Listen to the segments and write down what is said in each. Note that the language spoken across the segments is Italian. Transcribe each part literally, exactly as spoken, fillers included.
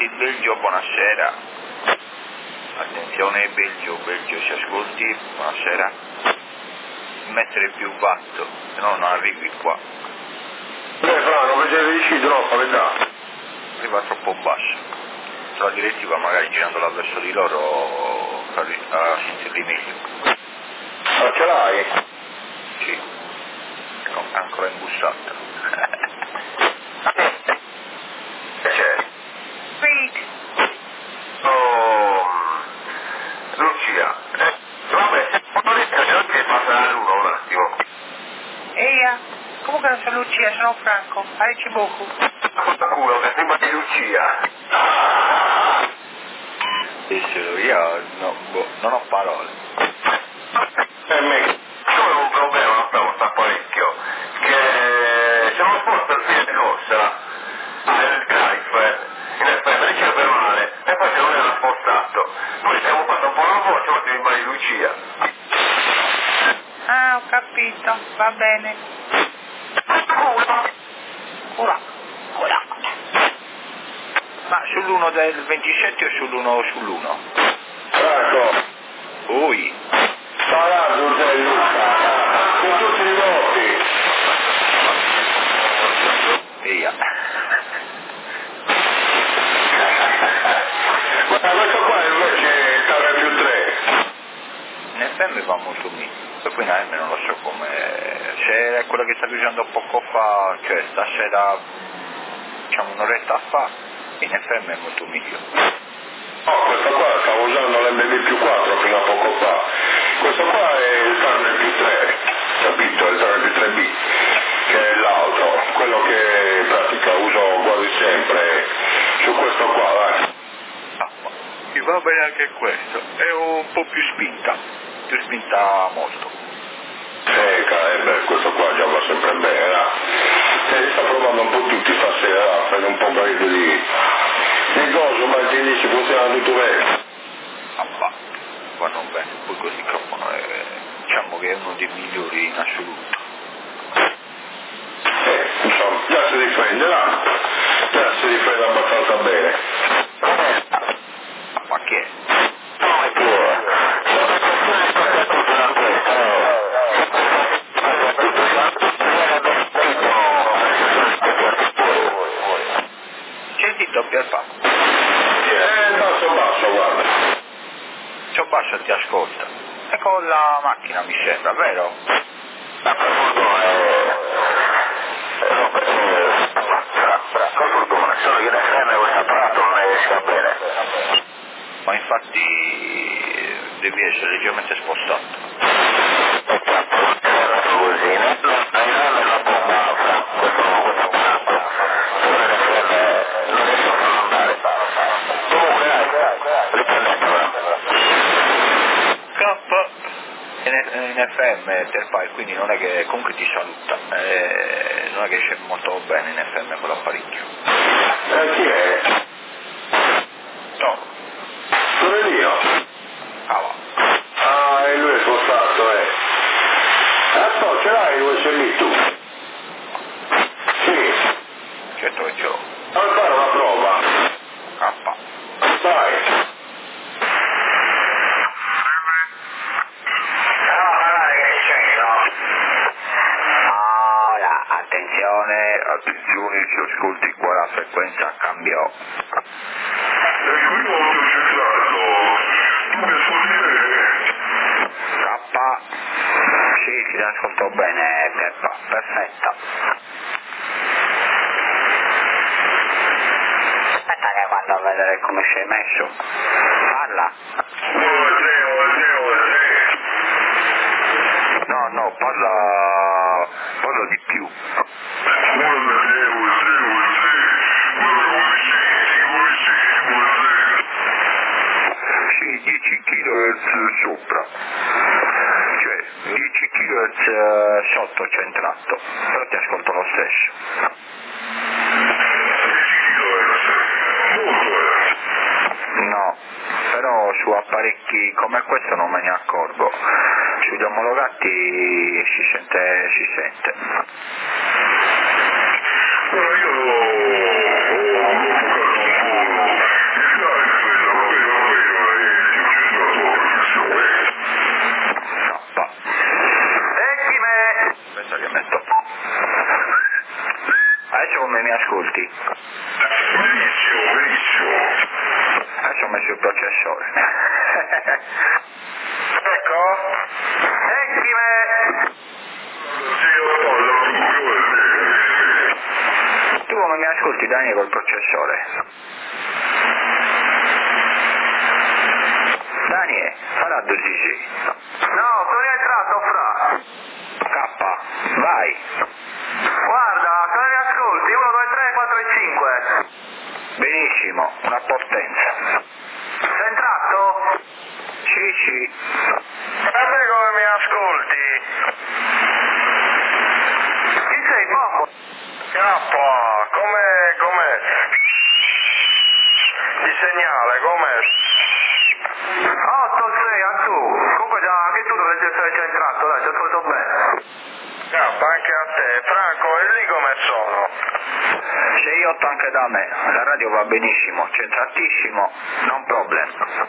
ascolti il Belgio, buonasera. Attenzione Belgio, Belgio ci ascolti, buonasera. Mettere più watt, se no non arrivi qua. Beh Fra, non facevi riuscito, no, pavetà. Arriva troppo basso. La direttiva magari girandolo verso di loro a sentirli meglio. Ma ce l'hai? Sì. No, è ancora imbussato. C'è. Wait. Oh, Lucia. Eh, vabbè, non riesco neanche a passare all'uno un attimo. Eia, comunque non sono Lucia, sono Franco, arrici beaucoup. Ma culo, che sembra di Lucia. Dissero io no, boh, non ho parole. E me, c'ho un problema una volta parecchio, che se non sposto il fine corsa, ah, il drive, in effetti dice per male, e poi se non era spostato. Noi abbiamo fatto un po' la voce, ma ti rimane Lucia. Ah, ho capito, va bene. Culo. Ora, ora. Ma sull'uno del ventisette o sull'uno sull'uno? Franco, Ui. Palazzo sei Luca, con tutti i voti. Eia. Ma questo qua invece cambia più tre. In F M va molto meglio. E poi in A M non lo so come. Se è quello che stavi usando poco fa, cioè stasera, diciamo un'oretta fa, in F M è molto meglio. No, questo qua stavo usando l'M B più quattro fino a poco fa. Questo qua è il Turner più tre, capito? Il Turner più tre B, che è l'altro, quello che in pratica uso quasi sempre su questo qua, dai. Ah, ma mi va bene anche questo, è un po' più spinta, più spinta molto. Eh, beh, questo qua già va sempre bene, dai. Eh, sta provando un po' tutti stasera, fai un po' parecchio di... di cose, ma ti dici funziona tutto bene. Ah, ma vanno bene, poi col microfono è, diciamo che è uno dei migliori in assoluto. Eh, insomma, già si difende, là. Già si difende abbastanza bene. Ah, ma che è? No, è tuo. C'è dito Pierpa? Eh, basso, basso, guarda. C'ho basso ti ascolta. È con la macchina mi sembra, vero? Ma per fortuna, eh... No, perché... Per fortuna, solo che in F M questo apparato non esca bene. Ma infatti devi essere leggermente spostato. Così, no? La la bomba, questo questo apparato. Non riesco a farlo andare. Comunque, dai, riprendetela. K in, in F M Terpal, quindi non è che comunque ti saluta, eh, non è che c'è molto bene in F M quell'apparecchio. Eh, chi è? No, Sono io. ah va. Ah, e lui è spostato, eh. Ah, no, ce l'hai l'U S B tu? Sì. Certo che ce l'ho. Allora fare una prova. K. Vai. Ora, attenzione, attenzione, ci ascolti qua la frequenza cambiò. K, sì, ti ascolto bene, Peppa, perfetto. Aspetta che vado a vedere come sei messo. Parla. No, no, parla, parla di più. Sì, dieci chilohertz sopra, cioè dieci chilohertz sotto centrato, però ti ascolto lo stesso. No, però su apparecchi come questo non me ne accorgo, sugli omologati si sente, si sente. Io ho un Adesso come mi ascolti? Benissimo, benissimo. Adesso ho messo il processore. Ecco? Sentime! Tu come mi ascolti, Dani, col processore? Dani, farà due D J. No, sono rientrato, fra. K, vai. Guarda, come mi ascolti? uno, due, tre, quattro e cinque. Benissimo, una potenza. Sei entrato? Sì, sì. A me come mi ascolti? Chi sei, Bombo? K, com'è, com'è? Il segnale, com'è? otto sei, a tu. Comunque già, anche tu dovresti essere già entrato, dai, ti ascolto bene. K, anche a te. Franco, e lì come sono? sei otto anche da me, la radio va benissimo, centratissimo, non problem.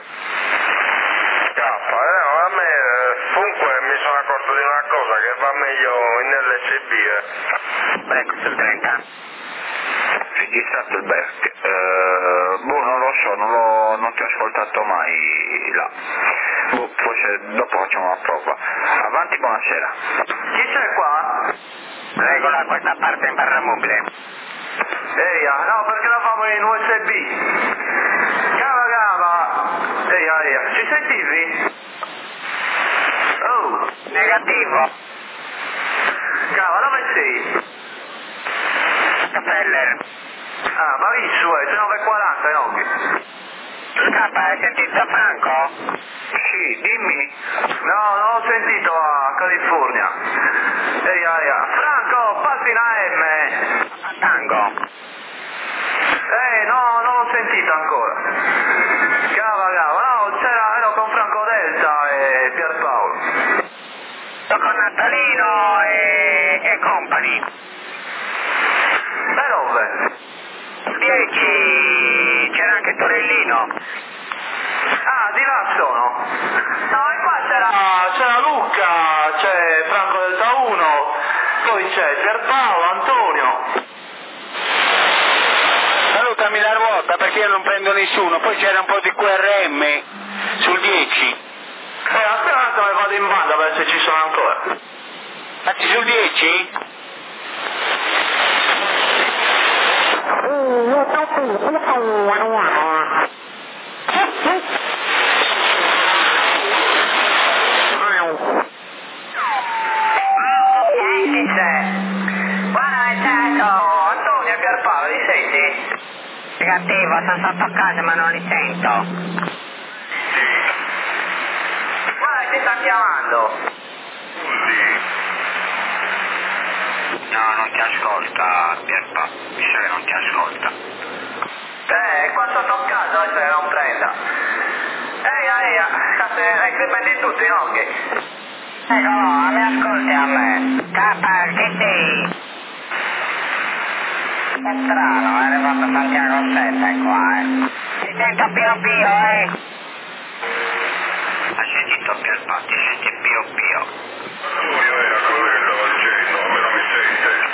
K, eh, a me, eh, comunque mi sono accorto di una cosa, che va meglio in L S B, eh. Ecco sul trenta. Registrato il Berk. Eh, boh, non lo so, non, l'ho, non ti ho ascoltato mai là. Boh, forse dopo facciamo una prova. Avanti, buonasera. Chi c'è qua? Regola questa parte in barra mobile. Ehi, ah, no, perché la famo in U S B. Cava, cava. Ehi, ah, ehi, ci sentivi? Oh, Negativo. cava, dove sei? Capeller. Ah, ma visto, eh, c'è nove e quaranta, no? K, hai sentito Franco? Sì, dimmi. No, non ho sentito a California. Ehi, ah, ehi, Franco, passi in A M. Tango. Eh, no, non l'ho sentito ancora. Cava, cava, no, c'era, ero con Franco Delta e Pierpaolo. Sto con Natalino e, e company. E dove? dieci, c'era anche Torellino. Ah, di là sono. No, e qua c'era... c'era Luca, c'è Franco Delta uno, poi c'è Pierpaolo, Antonio. Salutami la ruota perché io non prendo nessuno, poi c'era un po' di Q R M sul dieci. Eh, aspetta un attimo, vado in banda per se ci sono ancora. Facci sul dieci? Antonio, Pierpaolo, li senti? Negativo, sono sotto casa ma non li sento. Guarda, ti sta chiamando. No, non ti ascolta Pierpa, mi sa che non ti ascolta. Eh, qua sotto casa, adesso che non prenda. Ehi, ehi, cazzo, hai crepetti tutti, no? Ecco, no, mi ascolti a me. K, che sei? È strano, è arrivato Santiago sette qua, eh. Ti sento pio pio, eh. Hai sentito Pierpa, ti senti pio pio. Antonio era quello che stava dicendo, a me non mi sente.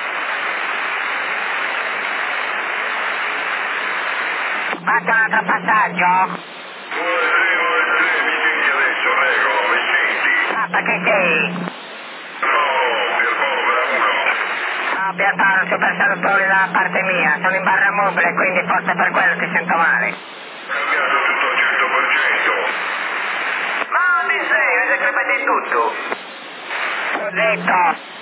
Faccio un altro passaggio? due tre due tre, mi senti adesso, regolo, mi senti? K, che sei? No, Pierpaolo per uno. No, Pierpaolo, super salutoni da parte mia, sono in barra mobile, quindi forse per quello ti sento male. Cambiato tutto al cento per cento. Ma non ti sei, avete crepetti tutto. Ho detto.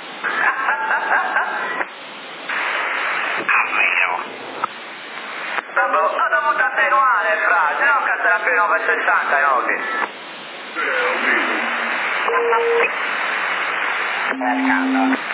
Ah, vero. Vabbè, ho dovuto attenuare, fra, se no cazzo era più nove e sessanta, no? Pescando.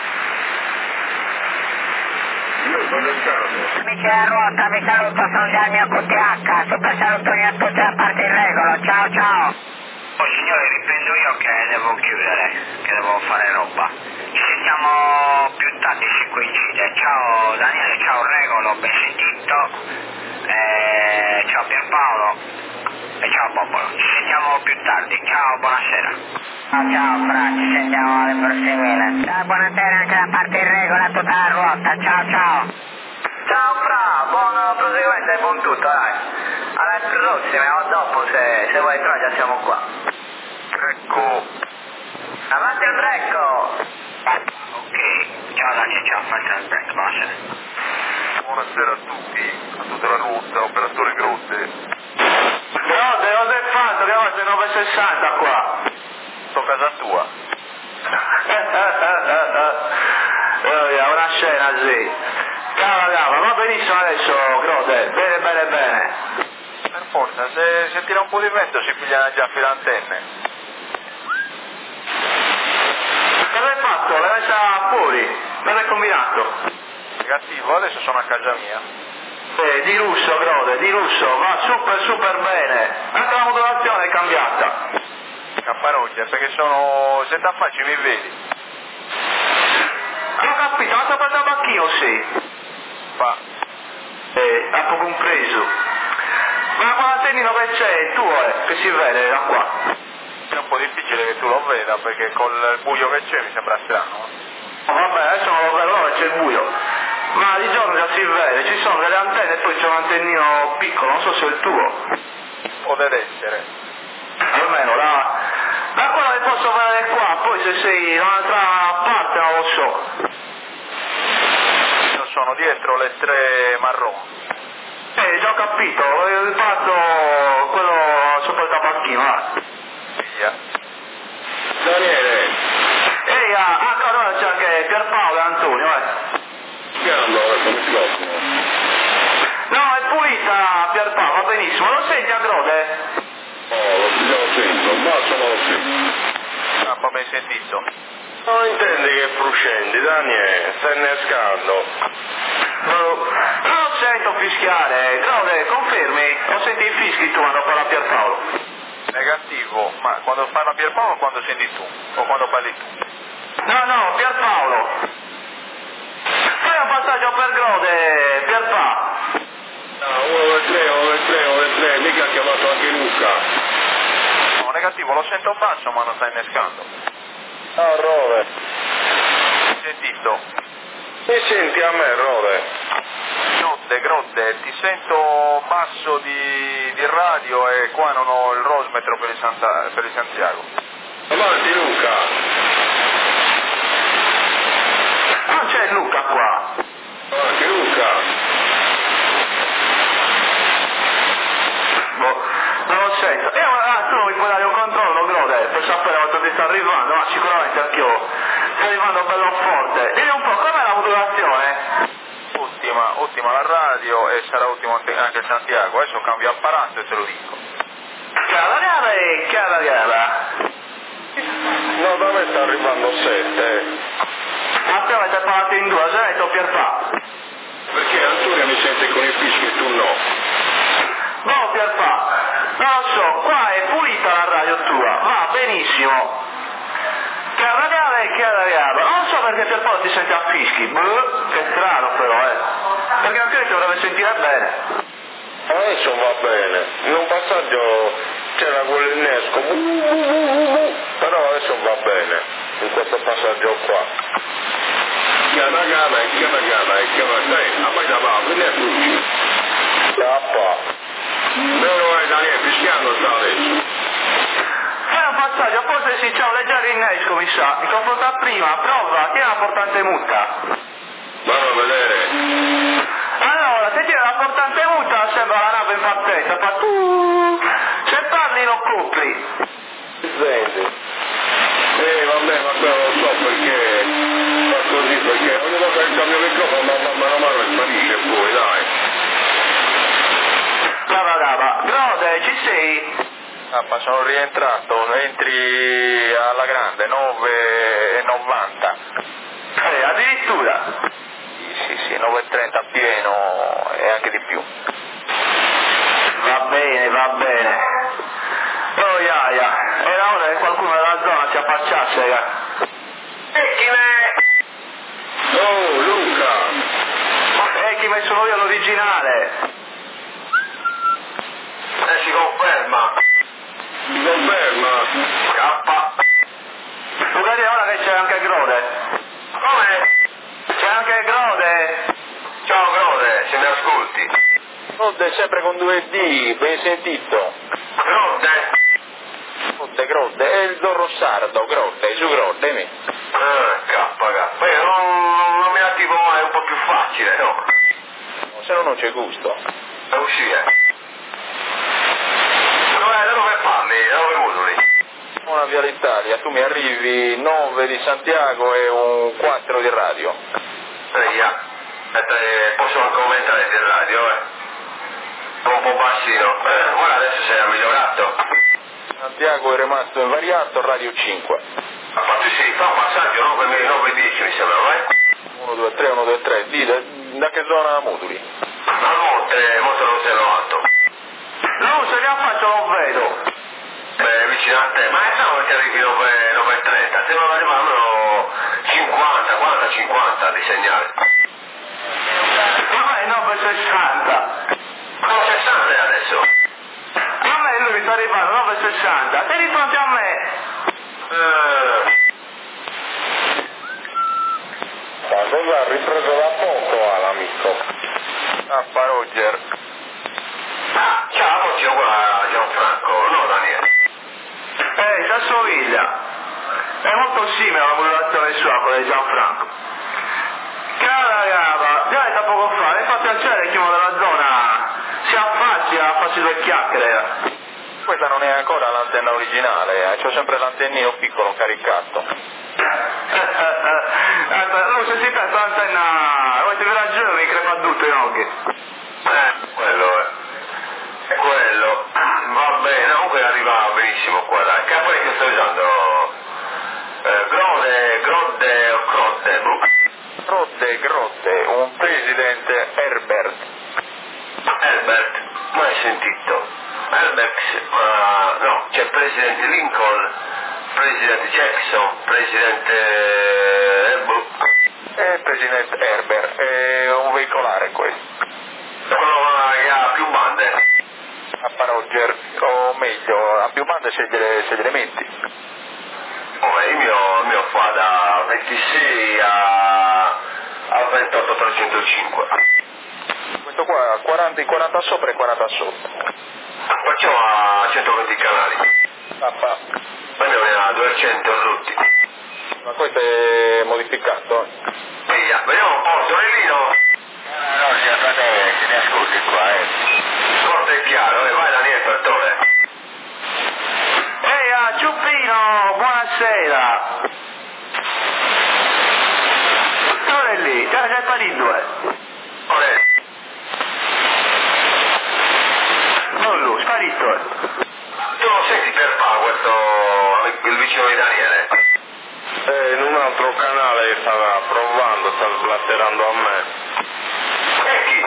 Io sto pescando. Amici della ruota, vi saluto, sono già il mio Q T H, super salutoni a tutti da parte in regola, ciao ciao! Oh signore, riprendo io che devo chiudere, che devo fare roba. Ci sentiamo più tardi se coincide, ciao Daniele, ciao Regolo, ben sentito, eh, ciao Pierpaolo e ciao Popolo, ci sentiamo più tardi, ciao, buonasera. Ciao ciao Fra, ci sentiamo alle prossime. Ciao, buonasera anche da parte in regola, tutta la ruota, ciao ciao! con tutto, dai. Alla prossima, o dopo se, se vuoi entrare già siamo qua. Ecco. Avanti il brecco! Ok, ciao Daniel, ciao, avanti il brecco, bacia. Buonasera a tutti, a tutta la rotta, operatore Grotte. Grotte, cosa hai fatto? Che oggi è nove e sessanta qua. Sto a casa tua. Oh, yeah, una scena sì. Cava, cava, va benissimo adesso, Grotte, bene, bene, bene. Per forza, se, se tira un po' di vento si pigliano già fino antenne. Cosa hai fatto? L'hai messa fuori? Cosa hai combinato? Negativo, adesso sono a casa mia. Eh, di lusso, Grotte, di lusso, va super, super bene. Anche la modulazione è cambiata. Capparoglia, perché sono... se t'affacci mi vedi. Non ho capito, ma sta per tabacchino sì. Fa. Eh, ha poco compreso. Ma quell'antennino che c'è, il tuo è, che si vede da qua. È un po' difficile che tu lo veda perché col buio che c'è mi sembra strano. Oh, vabbè, adesso non lo vedo, c'è il buio. Ma di giorno già si vede, ci sono delle antenne e poi c'è un antennino piccolo, non so se è il tuo. Può essere. Almeno da... da quello che posso vedere qua, poi se sei da un'altra parte non lo so. Io sono dietro le tre marroni. Eh, già ho capito, il fatto quello sopra il tabacchino, là. Via. Daniele, Ehi, ah, ah, allora c'è anche Pierpaolo e Antonio, eh. chiamo adesso il microfono. No, è pulita Pierpaolo, va benissimo, lo senti a Grotte? Oh, lo stiamo sentendo, ma sono lo stesso. Ah, ma mi hai sentito? Non intendi che fruscendi, Daniele, stai innescando. No, non lo sento fischiare, Grotte, confermi? Non senti i fischi tu quando parla Pierpaolo? Negativo, ma quando parla Pierpaolo o quando senti tu? O quando parli tu? No, no, Pierpaolo. Fai un passaggio per Grotte, Pierpaolo. No, uno due tre, uno due tre, uno due tre, mica ha chiamato anche Luca. No, negativo, lo sento basso ma non sta innescando. Ah, Rove. Hai sentito? Mi senti a me, Rove? Grotte, Grotte, ti sento basso di, di radio e qua non ho il rosmetro per il, Santa, per il Santiago. Avanti, Luca. Non c'è Luca qua. Avanti, Luca. Boh, non lo sento. E ah, tu mi puoi dare un controllo, Grotte, per sapere quanto ti sta arrivando, ma sicuramente anch'io sto arrivando bello forte. Dimmi un po', com'è la modulazione? Ottima, ottima la radio e sarà ottimo anche anche il Santiago. Adesso cambio apparato e te lo dico. Cara gara e cara gara. No, da me sta arrivando sette. Ma te avete parlato in due, se hai detto Pierpaolo. Perché Antonio mi sente con i fischi e tu no? No, Pierpaolo, non lo so, qua è pulita la radio tua, va benissimo. Cara gara e cara gara. Non so perché Pierpaolo ti sente a fischi. Boh, che strano però, eh. Perché anche lui ti dovrebbe sentire bene. Adesso va bene. In un passaggio c'era quell'innesco. Però adesso va bene. In questo passaggio qua. Chiama gana e chiama gana e chiama dai, a me da va, quindi è frutti. Tappa. Vero è Daniele, fischiando sta adesso. È un passaggio, forse sì, c'è un leggero innesco, mi sa. Mi confronta prima, prova, tieni la portante muta. Vanno a vedere. Allora, se tieni la portante muta sembra la nave in partenza, fa tu. Se parli lo copri. Senti. Eh vabbè, ma quello lo so perché fa così, perché ogni volta che cambio il microfono man mano a mano sparisce poi, dai. Brava, brava. Grotte, ci sei? Ah, ma sono rientrato, entri alla grande, nove e novanta. Eh, addirittura. Sì, sì, sì, nove e trenta pieno e anche di più. Va bene, va bene. Oh, iaia, era ora che qualcuno della zona si affacciasse, raga. E chi me... Oh, Luca! E chi me sono io l'originale? Eh, si conferma. Si conferma. K. Luca, dire ora che c'è anche Grotte. Come? C'è anche Grotte. Ciao, Grote, se mi ascolti. Grodde sempre con due D, ben sentito. Grodde? Grodde, Grodde, è il Don Rossardo, Grodde, su Grodde, mi. Ah, cappa, cappa. Io non, non mi attivo mai, è un po' più facile, no? Se no non c'è gusto. Da uscire. Dove, da dove parli? Da dove moduli? Una via d'Italia, tu mi arrivi nove di Santiago e un quattro di radio. Via. Aspetta, eh, posso anche aumentare il radio, eh. Un po' bassino. Eh, guarda, adesso sei migliorato. Santiago è rimasto invariato, radio cinque. Ma fatto sì, fa un passaggio nove dieci mi sembra, vai? uno due tre, uno due tre, di, da, da che zona moduli? Al monte, monte non sei alto. No, se ne affaccio non vedo. Beh, vicino a te, ma è strano che arrivi nove e trenta, sembra arrivano cinquanta, quaranta, cinquanta di segnale. Ma è nove sessanta. Ma sessanta adesso? A me lui mi sta arrivando nove sessanta, sei di fronte a me. Eh... Ma cosa ha ripreso da poco all'amico? Ah, Roger. Ah, ciao, oggi qua Gianfranco, no Daniele. Eh, si assomiglia. È molto simile alla modulazione sua, quella di Gianfranco. Cara ragazza, già da poco fa, mi fa piacere che uno della zona si affacci a farsi due chiacchiere. Questa non è ancora l'antenna originale, eh. C'ho sempre l'antennino piccolo caricato. Aspetta, non se si pensa l'antenna, avete ragione, mi crepa tutto i occhi. Eh, quello è. È quello. Va bene, comunque arriva benissimo qua, dai. Che poi che sto usando? Eh, Grode, Grodde o Grodde, Grodde, Grodde, un presidente Herbert. Herbert, mai sentito. Herbert, uh, no, c'è presidente Lincoln, presidente Jackson, presidente... Eh, presidente Herbert, è un veicolare questo. Quello che ha più bande. A Roger, o meglio, a più bande se gliele, se gliele metti. Oh, il mio, il mio fa da ventisei a, a ventotto trecentocinque. Questo qua ha quaranta, quaranta sopra e quaranta sotto. Facciamo a centoventi canali. Papà. Poi ne ha duecento rotti. Ma questo è modificato? Via, vediamo un po', sorellino. No, no, sia frate, che ne ascolti qua, eh. Forte e chiaro, eh, vai Daniele per te. Ehi, ah, Ciuppino, buonasera. Dove è lì? Già c'è sparito due. Olè. Non lui, sparito. Tu non senti per fa questo, il vicino di Daniele? Eh, in un altro canale stava provando, stava sblatterando a me. E chi?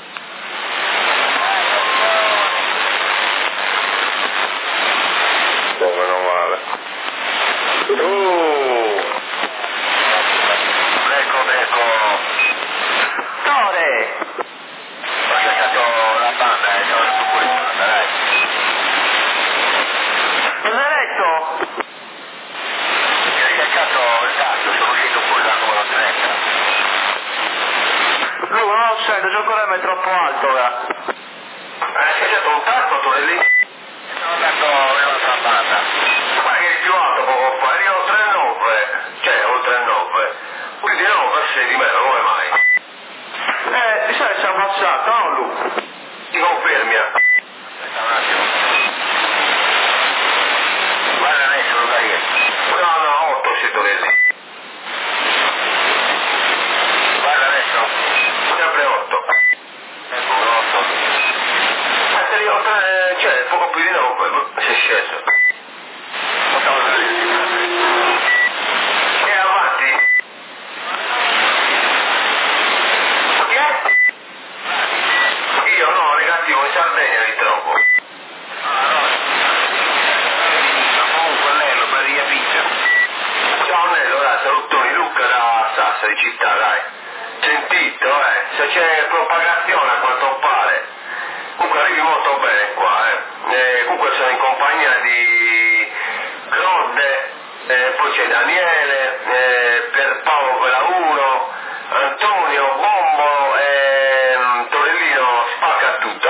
Dove non male. Uh! Ecco, ecco. Tore! Ho cercato la banda, eh, sono su questo, dai. Cosa hai detto? Hai cercato il tasto, sono uscito fuori dal numero trenta. Lui non lo sento, il gioco è troppo alto ora. Eh, sei stato un tasto, tu lì? Sono andato in un'altra banda. Ma che è il più alto poco fa, io ho tre nove, cioè oltre nove. Quindi nove sei di meno, come mai? Eh, mi sa che si è abbassato, non lui? Ti confermi? Aspetta un attimo. Guarda adesso, lo dai. No, no, otto siete lì. Guarda adesso. Sempre otto. Ecco, un otto. Ma se io tre, cioè poco più di nove, si è sceso. E avanti? Che? Io no, negativo, in Sardegna li trovo. Comunque Nello, per via piccia. Ciao Nello, dai, salutoni, Luca da Sassari città, dai. Sentito, eh, se c'è propagazione a quanto pare. Comunque arrivi molto bene qua, eh. eh comunque sono in compagnia di Grodde, eh, poi c'è Daniele, eh, Pierpaolo quella uno, Antonio, Bombo e Torellino spacca tutto.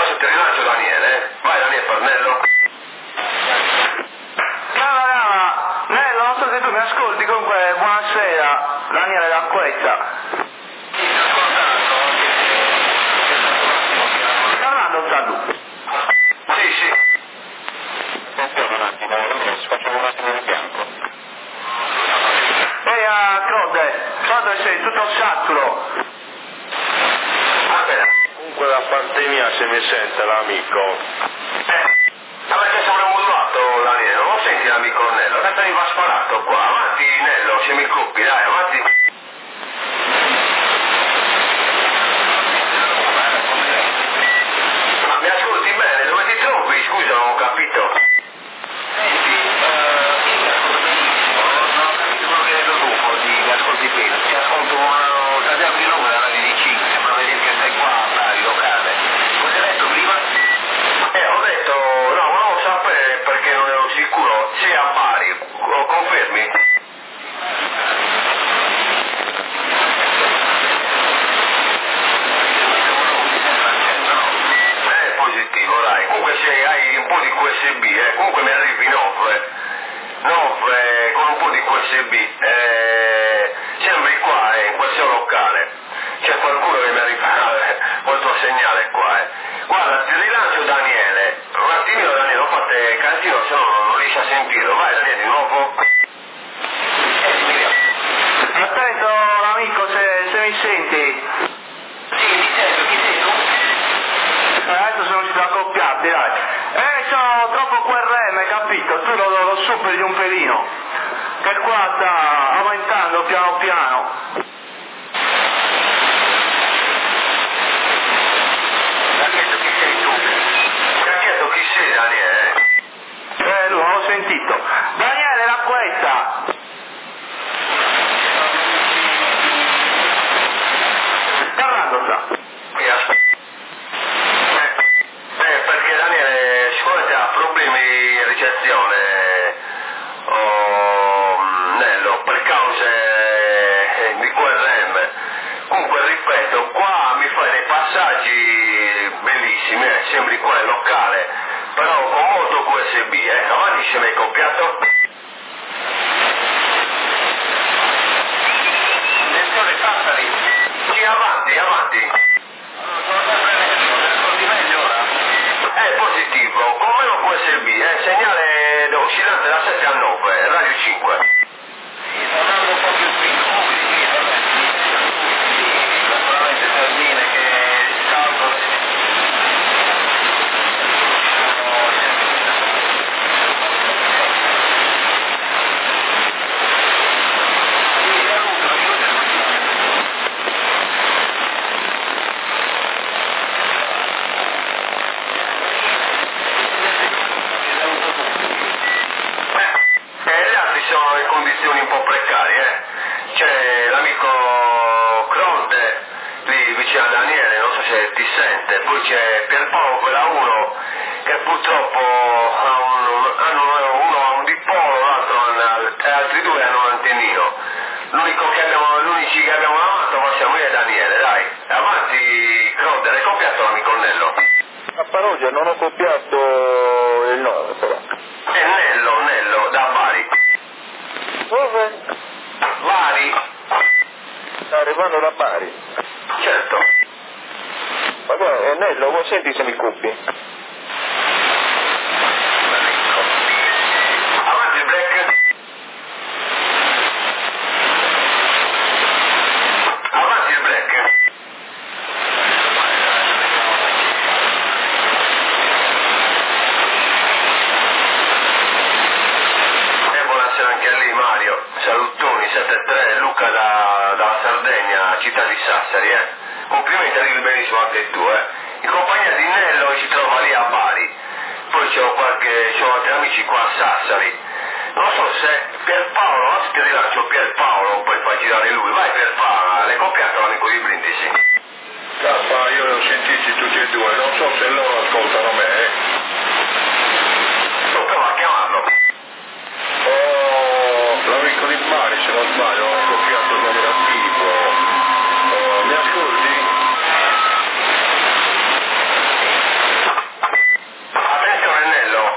sicurezza. Parlando Zandu. Sì, sì. Attenzione un attimo, adesso facciamo un attimo di fianco. Ehi, a Crode, quando sei tutto saturo? Vabbè. Comunque da parte mia se mi sente l'amico. Eh, avete sopravvolato Daniele, non lo senti l'amico Nello? Adesso mi va sparato qua. Avanti Nello, se mi coppi, dai, avanti. Ma mi ascolti bene? Dove ti trovi? Scusa, non ho capito. Senti, eh, io ascolto benissimo, non ho capito quello che hai detto tu, così mi ascolti bene. Ti ascolto una Santiago di Roma, la radio di cinque, sembra vedere che sei qua a radio locale. Cosa hai detto prima? Eh, ho detto, no, volevo sapere perché non ero sicuro. Sei a Bari, lo confermi? Eh, positivo, dai. Comunque se hai un po' di Q S B, eh, comunque mi arrivi nove. nove con un po' di Q S B. Eh, sembri qua, eh, in questo locale. C'è qualcuno che mi arriva eh, col tuo segnale qua, eh. Guarda, ti rilancio Daniele. Un attimino Daniele, non fate casino, se no non riesci a sentirlo. Vai Daniele, di nuovo. Attento amico, se, se mi senti. Sì, mi sento, chi sei tu? Eh, adesso sono riuscito a accoppiarti, dai. Eh, sono troppo Q R M, capito? Tu lo, lo superi di un pelino. Che qua sta aumentando piano piano. Daniele, chi sei tu? Mi ha chiesto chi sei Daniele? Eh, lui, l'ho sentito. Daniele, l'acquetta. Parlando sta. Mi asp- eh, eh, perché Daniele sicuramente ha problemi di ricezione, oh, Nello, per cause eh, di Q R M. Comunque ripeto, qua mi fai dei passaggi bellissimi, eh, sembri qua il locale, però con molto Q S B, eh. Avanti se mi hai copiato. Attenzione, Sassari. Sì, avanti, avanti. Sono sempre meglio, mi ascolti meglio ora? È positivo, con meno Q S B, eh, segnale oscillante da sette a nove, radio cinque. Sì, sto andando un po' più spinto, comunque sì, vabbè, sì, naturalmente sardine che salgono. Sì, saluto, aiuto. Eh, gli altri sono in condizioni un po' precarie, eh. C'è l'amico Cronte, lì vicino a Daniele, non so se ti sente, poi c'è Pierpaolo quella uno, che purtroppo ha un, hanno uno ha un dipolo, l'altro ha, e altri due hanno un antennino. L'unico che abbiamo, l'unici che abbiamo davanti possiamo io e Daniele, dai. Avanti Cronte, l'hai copiato l'amico Nello? A Parodia non ho copiato il nome però. E Nello, Nello, da Bari. Dove? Bari, Sta arrivando da Bari. certo. Ma guarda, eh, Nello, vuoi senti se mi copi? Avanti il break. Avanti il break. E buonasera anche a lì Mario. Salutoni sette tre, Luca da, dalla Sardegna, città di Sassari, eh. Complimenti, arrivi benissimo anche tu, eh. In compagnia di Nello si trova lì a Bari. Poi c'ho qualche, c'ho altri amici qua a Sassari. Non so se Pierpaolo, anzi ti rilancio Pierpaolo, poi fai girare lui. Vai Pierpaolo, l'hai copiato l'amico di Brindisi? Cappa, io li ho sentiti tutti e due, non so se loro ascoltano me, eh. Non prova a chiamarlo. Oh, l'amico di Bari, se non sbaglio, ho copiato il nominativo. Oh, mi ascolti? Attenzione Nello.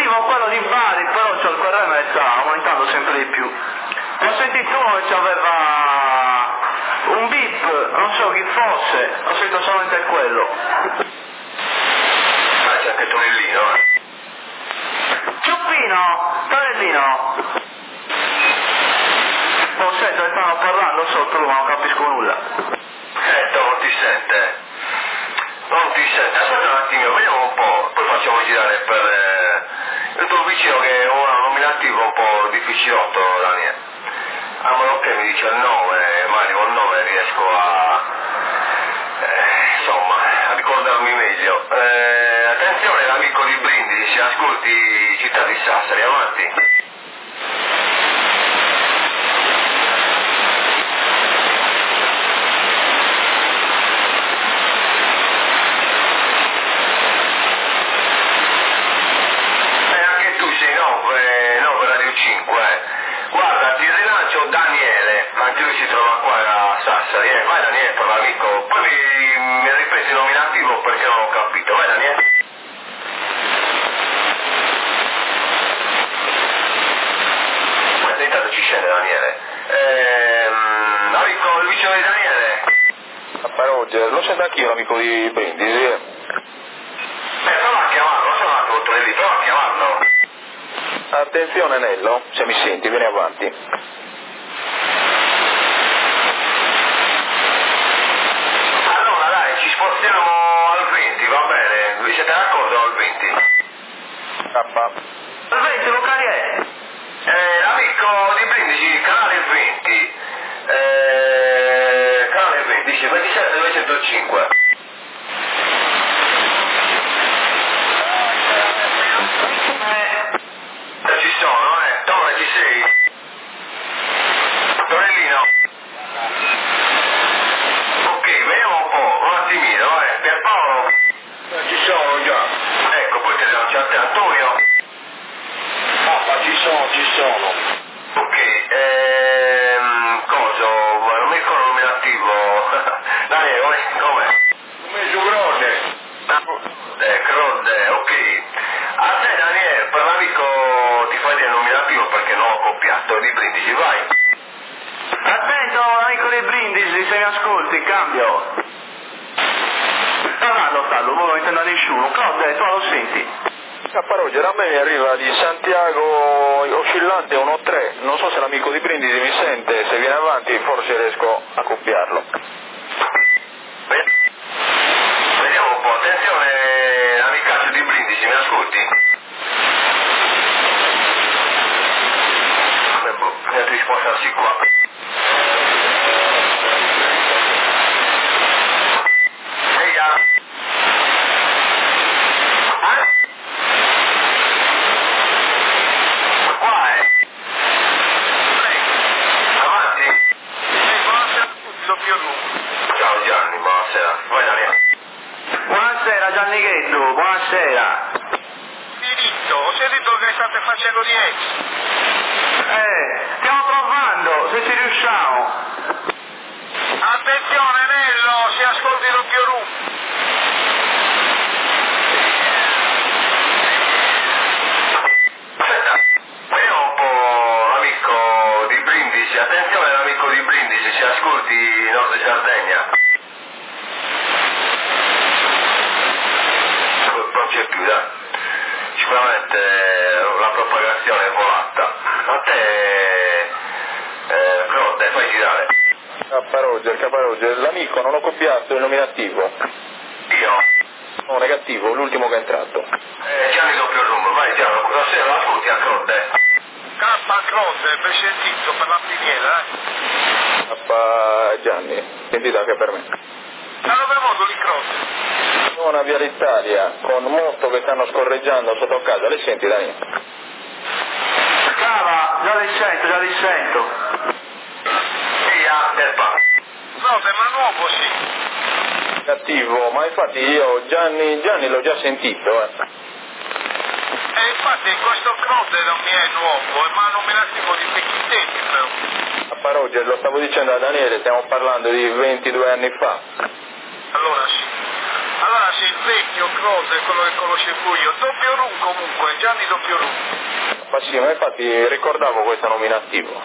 sentivo quello di Bari, però c'ho il Q R M sta aumentando sempre di più. Ho sentito uno che aveva un bip, non so chi fosse, ho sentito solamente quello. Ma c'è anche Tonellino, eh? Ciuppino, Tonellino. Oh, sento che stanno parlando sotto, ma non capisco nulla. Eh, non ti sente. Non ti sente. Aspetta un attimo, vediamo un po', poi facciamo girare per eh, il tuo vicino che è un nominativo un po' difficilotto, Daniele. A meno che mi dice il nome, magari col nome riesco a eh, insomma a ricordarmi meglio. Eh, attenzione l'amico di Brindisi, si ascolti Città di Sassari, avanti. Guarda, ti rilancio Daniele, anche lui si trova qua a Sassari, eh. Vai Daniele per l'amico, poi mi, mi ripresi il nominativo perché non ho capito, vai Daniele. Guarda, intanto ci scende Daniele. Ehm, amico, il vicino di Daniele. A Roger, lo sento anch'io l'amico di Brindisi, eh. Eh, prova a chiamarlo, non sono un attimo lì, prova a chiamarlo. Attenzione Nello, se mi senti, vieni avanti. Allora dai, ci spostiamo al venti, va bene? Vi siete d'accordo al venti? K. Il venti, locali è? Eh, amico di Brindisi, canale venti. Eh, canale venti, ventisette duecentocinque. Ci sono, eh? Tone, ci sei? Tonellino? Ok, vediamo un po', un attimino, eh? Pierpaolo? Ci sono già. Ecco, poi te c'è anche Antonio? Ah, ma ci sono, ci sono. Ok, ehm, coso, non mi ricordo il nominativo. Dai, come? Come? Come su Grode. Eh, Grode, ok. A te Daniele, per l'amico ti fai del nominativo perché non ho copiato di Brindisi, vai. Attento, amico dei Brindisi, se mi ascolti, cambio. Parlando, Carlo, non lo intendo a nessuno. Claude, tu lo senti? K. Roger, a me mi arriva di Santiago oscillante uno tre, non so se l'amico di Brindisi mi sente, se viene avanti forse riesco a copiarlo. Vediamo un po', attenzione amicaccio di Brindisi, mi ascolti? Vabbè, boh, bisogna rispostarsi qua. Eia! Eh? Qua, eh? Avanti? Eh, buonasera a tutti, doppio lungo. Ciao Gianni, buonasera. Vai Daniele. Buonasera Gianni Ghetto, buonasera. Diritto, ho sentito che state facendo di ex. Eh, stiamo provando, se ci riusciamo. Attenzione Nello, si ascolti doppio lungo. Aspetta, vediamo un po' l'amico di Brindisi, attenzione l'amico di Brindisi, si ascolti Nord Sardegna. Non c'è più, dai. Sicuramente la propagazione è volata. A te, eh, Claude, fai girare. K. Roger, K. Roger, l'amico non ho copiato il nominativo. Io? No, negativo, l'ultimo che è entrato. Eh, Gianni doppio lungo, vai Gianni, buonasera, l'ascolti a Claude. K. Croce, ben sentito per la finiera, eh. K. Gianni, sentite anche per me. Da dove modo li Croce? Una via d'Italia con moto che stanno scorreggiando sotto casa, le senti Daniele? Cava, già li sento, già li sento. Via, Derpa. No, ma nuovo sì. Cattivo, ma infatti io Gianni, Gianni l'ho già sentito, eh. E infatti questo Croce non mi è nuovo, ma nominativo di vecchi tempi però. A Roger, lo stavo dicendo a Daniele, stiamo parlando di ventidue anni fa. Allora sì. Allora sei il vecchio Croce, quello che conoscevo io, doppio rum comunque, Gianni doppio rum. Ma sì, ma infatti ricordavo questo nominativo.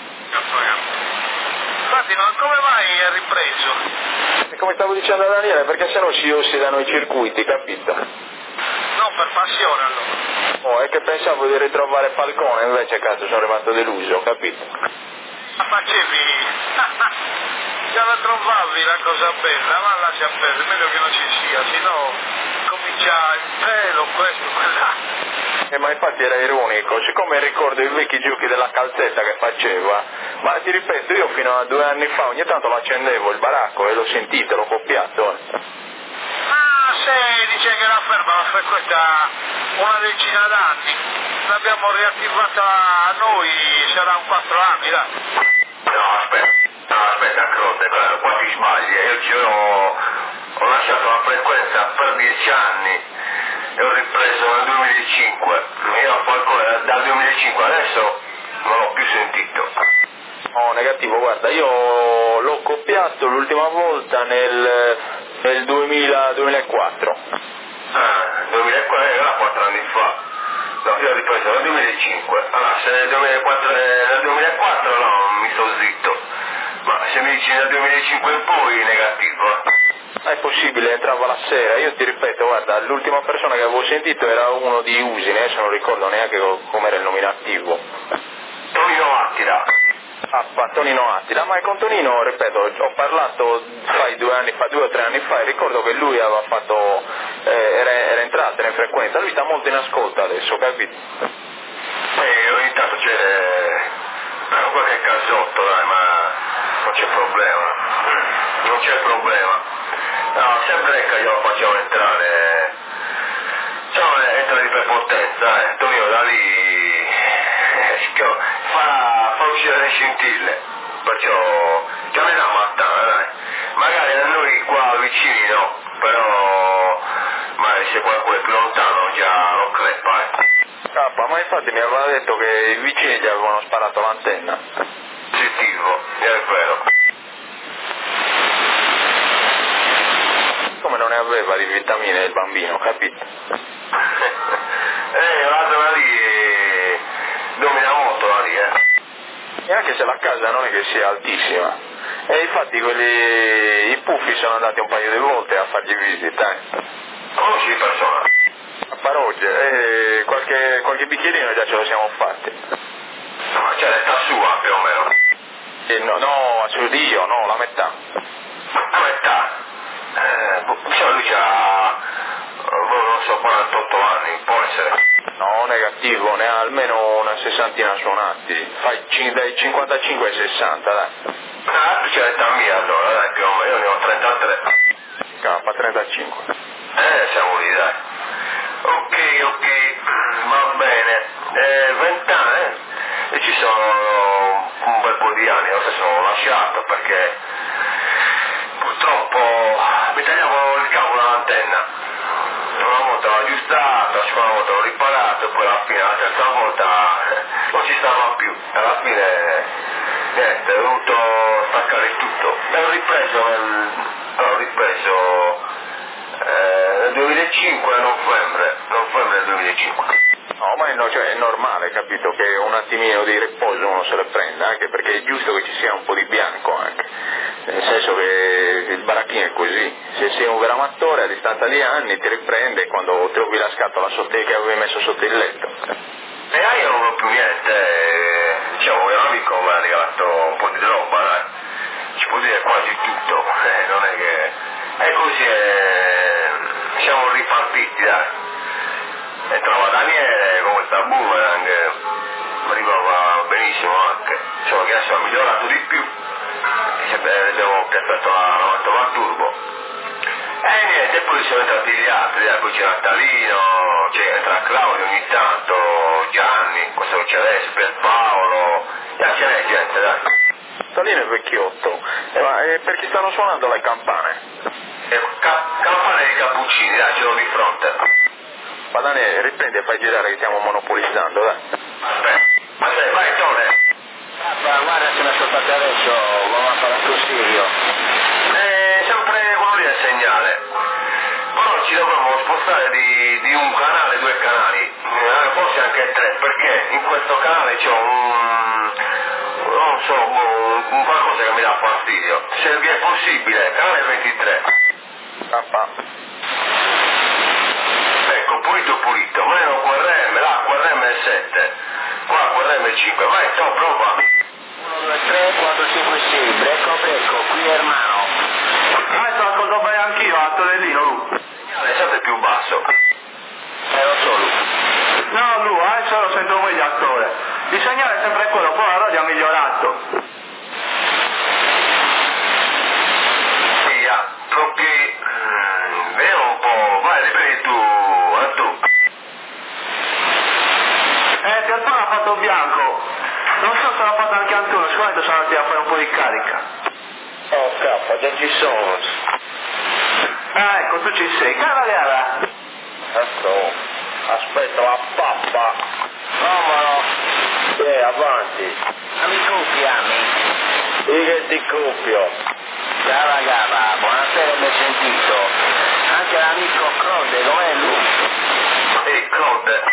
Infatti non, come mai è ripreso? E come stavo dicendo a Daniele, perché sennò si ossidano i circuiti, capito? Non per passione allora. Oh, è che pensavo di ritrovare Falcone, invece cazzo sono rimasto deluso, capito? Ma facevi... già la trovavi la cosa bella, ma lascia perdere, meglio che non ci sia, sennò comincia il pelo, questo, quella... Eh, ma infatti era ironico, siccome ricordo i vecchi giochi della calzetta che faceva, ma ti ripeto, io fino a due anni fa ogni tanto lo accendevo il baracco e l'ho sentito, l'ho copiato. Ah, sì, dice che la ferma la frequenta una decina d'anni, l'abbiamo riattivata a noi, sarà un quattro anni, dai. No, aspetta, no, aspetta, Croce, qua ti sbagli, io ci ho, ho lasciato la frequenza per dieci anni e ho ripreso nel duemilacinque, io Falcone dal duemilacinque adesso non l'ho più sentito. No, negativo, guarda, io l'ho copiato l'ultima volta nel, nel duemila, duemilaquattro. Ah, duemilaquattro era quattro anni fa. No, io ho ripreso nel duemilacinque. Allora, se nel duemilaquattro, nel duemilaquattro no, mi sto zitto. Ma se mi dici nel duemilacinque in poi, negativo. È possibile, entrava la sera, io ti ripeto, guarda, l'ultima persona che avevo sentito era uno di Usine, adesso non ricordo neanche com'era il nominativo. Tonino Attila. Ah, Tonino Attila, ma con Tonino, ripeto, ho parlato fai due anni fa, due o tre anni fa e ricordo che lui aveva fatto, eh, era, era entrato, era in frequenza, lui sta molto in ascolto adesso, capito? E ogni tanto c'è qualche casotto, dai, ma non c'è problema, non c'è problema. No, sempre che io lo facevo entrare, diciamo, entra di prepotenza, eh, Tonino da lì fa, fa uscire le scintille, perciò già me la mattana, dai. Magari a noi qua vicini no, però magari se qualcuno è più lontano già lo crepa, eh. Cappa, ma infatti mi aveva detto che i vicini gli avevano sparato l'antenna. Positivo, è vero. Come non ne aveva di vitamine il bambino, capito? Eh, la zona lì domina molto la lì, eh. E anche se la casa non è che sia altissima. E infatti quelli, i puffi sono andati un paio di volte a fargli visita, eh. Conosci di persona? A Parogge, e qualche, qualche bicchierino già ce lo siamo fatti. No, ma c'è l'età sua più o meno. E no, no, su Dio, no, la metà. La metà? Eh, cioè lui c'ha, non so, quarantotto anni, può essere. No, negativo, ne ha almeno una sessantina suonati. Fai cin- dai cinquantacinque ai sessanta, dai. Ah, tu c'è l'età mia allora, dai, più o meno, io ne ho trentatré. K, trentacinque. Eh, siamo lì, dai. Ok, ok, va bene. Eh, vent'anni, eh? E ci sono un bel po' di anni, io stesso l'ho lasciato perché purtroppo mi tagliavo il cavo dall'antenna. Una volta l'ho aggiustato, la seconda volta l'ho riparato, poi alla fine, la terza volta non ci stava più. Alla fine, niente, ho dovuto staccare tutto. E ho ripreso nel... ho ripreso eh, nel duemilacinque, a novembre, novembre del duemilacinque. No, ma è, no, cioè, è normale, capito, che un attimino di riposo uno se le prenda, anche perché è giusto che ci sia un po' di bianco anche, nel senso che il baracchino è così, se sei un vero amatore a distanza di anni ti riprende quando trovi la scatola sotto che avevi messo sotto il letto. E io non avevo più niente, e, diciamo, mio amico mi ha regalato un po' di roba, dai. Ci può dire quasi tutto, eh, non è che... E così è... siamo ripartiti, dai. Entrava Daniele con questa boomerang, mi arrivava benissimo anche, solo che adesso ha migliorato di più, e abbiamo piazzato la novantova turbo. E niente, poi sono entrati gli altri, dai, poi c'è Natalino, c'è, entra Claudio ogni tanto, Gianni, questo che c'è adesso, Pierpaolo, già ce n'è gente, dai. Natalino è vecchiotto, eh, ma eh, perché stanno suonando le campane? E ca- campane di Cappuccini, dai, ce l'ho di fronte. Ma Daniele, riprendi e fai girare che stiamo monopolizzando, dai. Aspetta, aspetta, vai Tone. Ma guarda se mi ascoltate adesso, vado a fare un consiglio. Eh, sempre quello lì è il segnale. però ci dovremmo spostare di, di un canale, due canali, eh, forse anche tre, perché in questo canale c'è un, non so, un, un qualcosa che mi dà fastidio. Se vi è possibile, canale ventitré. K. Ecco, pulito pulito, meno Q R M, là Q R M sette, qua Q R M cinque, vai, ciao, prova. uno, due, tre, quattro, cinque, sei, brecco, brecco, qui hermano. Ah, sto ascolto bene anch'io, a Torellino, Lu. Il segnale è più basso. Eh, lo so, Lu. No, Lu, adesso lo sento meglio, attore. Il segnale è sempre quello, poi la radio ha migliorato. Sì, ah, troppi... Mm, vediamo un po', vai, riprendi tu, a tu. Eh, Pierpaolo ha fatto bianco. Non so se l'ha fatto anche Antonio, sicuramente sono andati a fare un po' di carica. Oh, K, già ci sono. Ah, ecco, tu ci sei. Cara, cara. Ecco, aspetta la pappa. Romolo, Eh, avanti. amico Piami. Sì che ti coppio. Ciao ragazza, buonasera, ben sentito. Anche l'amico Crode, com'è Lu? E Crode.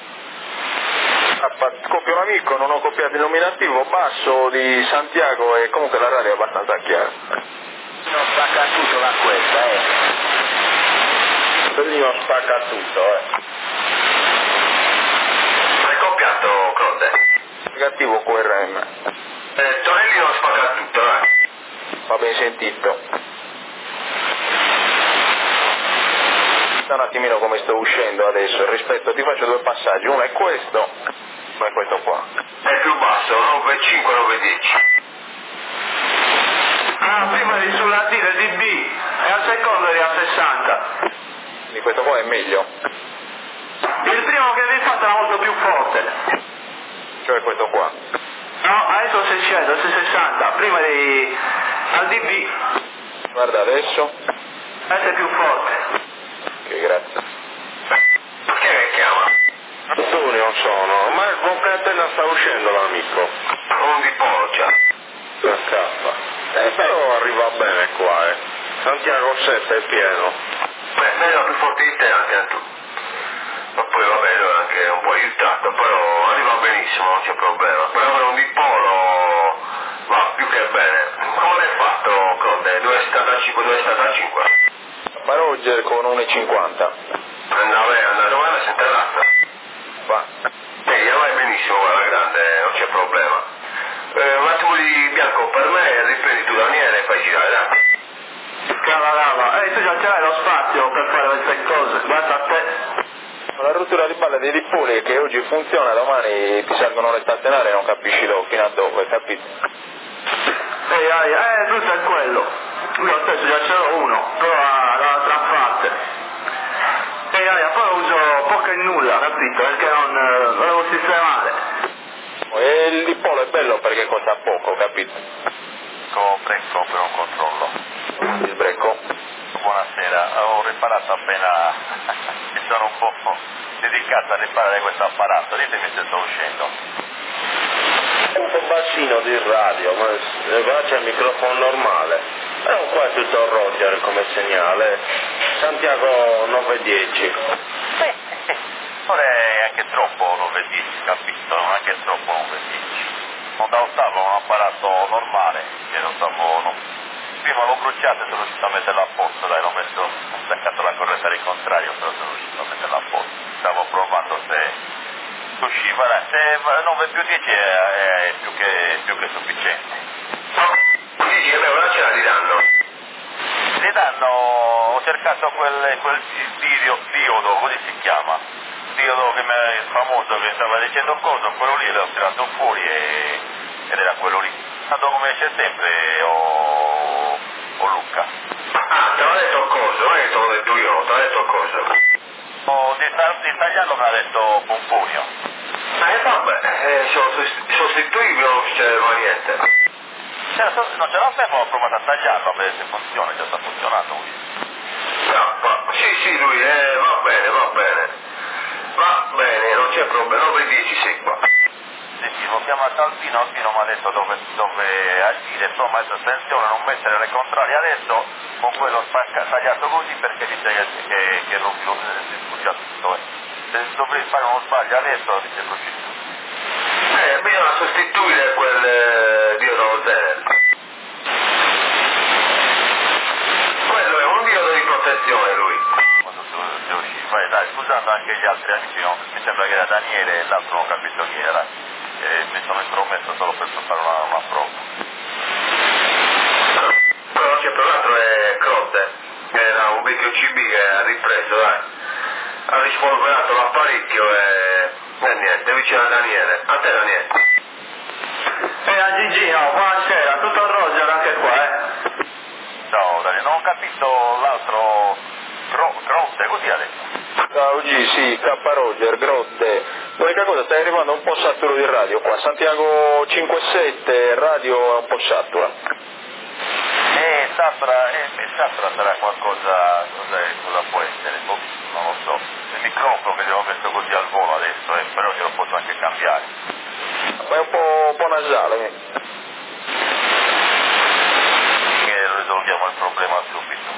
Copio l'amico, non ho copiato il nominativo, basso di Santiago e comunque la radio è abbastanza chiara. Non spacca tutto da questa, eh. Bellino spacca tutto, eh. Hai copiato, Crode? Negativo Q R M. Eh, Torellino spacca tutto, eh. Va ben sentito. Sta un attimino come sto uscendo adesso, rispetto, ti faccio due passaggi, uno è questo, uno è questo qua. È più basso, nove cinque, nove dieci. Ah, prima eri sulla D del D B e al secondo eri a sessanta. Di questo qua è meglio, Il primo che avevi fatto era molto più forte. cioè questo qua. No, adesso sei sceso, sei sessanta. Prima eri al D B. Guarda adesso. Adesso è più forte. Ok, grazie. Che ne chiama? Antonio sono, ma con catena sta uscendo l'amico. Un di Poggia. La K. Eh, però arriva bene qua, eh. Santiago sette è pieno. Beh, meglio più forte di te anche tu. Ma poi vabbè, lui è anche un po' aiutato, però arriva benissimo, non c'è problema. Per avere un dipolo va più che bene. Come l'hai fatto, Conte? due settantacinque, due settantacinque? Ma Roger con uno e cinquanta. Andava, andava, guarda, si è interrata. Va. Ehi, vai benissimo, guarda, grande, non c'è problema. Eh, un attimo di bianco per me, riprendi tu Daniele e fai girare, dai. Cava lava. Eh, tu già ce l'hai lo spazio per fare queste cose. Guarda a te. La rottura di balle dei dipoli che oggi funziona, domani ti salgono le catenare e non capisci dove, fino a dove, capito? Ehi, ehi, eh, tutto è quello. Io stesso già ce l'ho uno, però dall'altra parte. Ehi, ehi, poi uso poco e nulla, capito? Perché non, non devo sistemare. E il dipolo è bello perché costa poco, capito? Ecco, Brecco per un controllo. Il brecco. Buonasera, ho riparato appena, mi sono un po' dedicato a riparare questo apparato, ditemi se sto uscendo. È un po' bassino di radio, ma qua c'è il microfono normale. È qua è tutto Roger come segnale. Santiago nove dieci. Beh, non è anche troppo nove dieci, capito? Non è anche troppo nove dieci. Non da ottavo, un apparato normale, che non stavo... Non... Prima l'ho bruciato e sono riuscito a metterla a posto, dai, l'ho messo, ho staccato la corretta al contrario, però sono riuscito a metterla a posto. Stavo provando se usciva, dai, se nove più dieci è, è più, che, più che sufficiente. Dici che una ce la ti danno? Ti danno, ho cercato quel, quel video, diodo, così si chiama, diodo che mi, famoso che stava dicendo cosa, quello lì l'ho tirato fuori e, ed era quello lì. Tanto come esce sempre o, o Luca. Ah, te l'ho detto cosa, non è che te l'ho detto io, te l'ho detto cosa. Oh, di, di tagliarlo me l'ha detto Pomponio. Eh vabbè, eh, sostituibile non succedeva niente. Cioè, non ce l'avevo, ho provato a tagliarlo a vedere se funziona, già sta funzionando qui. No, ma, sì, sì, lui, eh, va bene, va bene. Va bene, non c'è problema, nove dieci sei qua. Sì, sì, l'ho chiamato Albino, Albino mi ha detto dove, dove agire, insomma adesso attenzione a non mettere le contrarie adesso con quello spacca, tagliato così perché dice che, che, che lo, lo, si sfugge tutto. Se dovrei fare uno sbaglio adesso dice così. Eh, bisogna sostituire quel eh, diodo zero. Quello è un diodo di protezione lui. Vai, dai, scusando anche gli altri amici, no? Mi sembra che era Daniele e l'altro non ho capito chi era. E mi sono intromesso solo per fare una, una prova. Però non c'è, per l'altro è Crotte, era un vecchio C B che ha ripreso, dai. Ha rispolverato l'apparecchio e... e niente, vicino a Daniele. A te Daniele. E a Gigi, no, buonasera, tutto a Roger anche qua, eh. Ciao Daniele, non ho capito l'altro Gro, Grotte, così ha detto. Ciao G, sì, K Roger, Grotte. L'unica cosa, stai arrivando un po' saturo di radio qua, Santiago cinque sette, radio è un po' satura. Eh, satura, eh, satura sarà qualcosa, cosa, cosa può essere, boh, non lo so. Il microfono che devo messo così al volo adesso, eh, però glielo posso anche cambiare. Ma è un po', un po' nasale, mi. Che risolviamo il problema subito.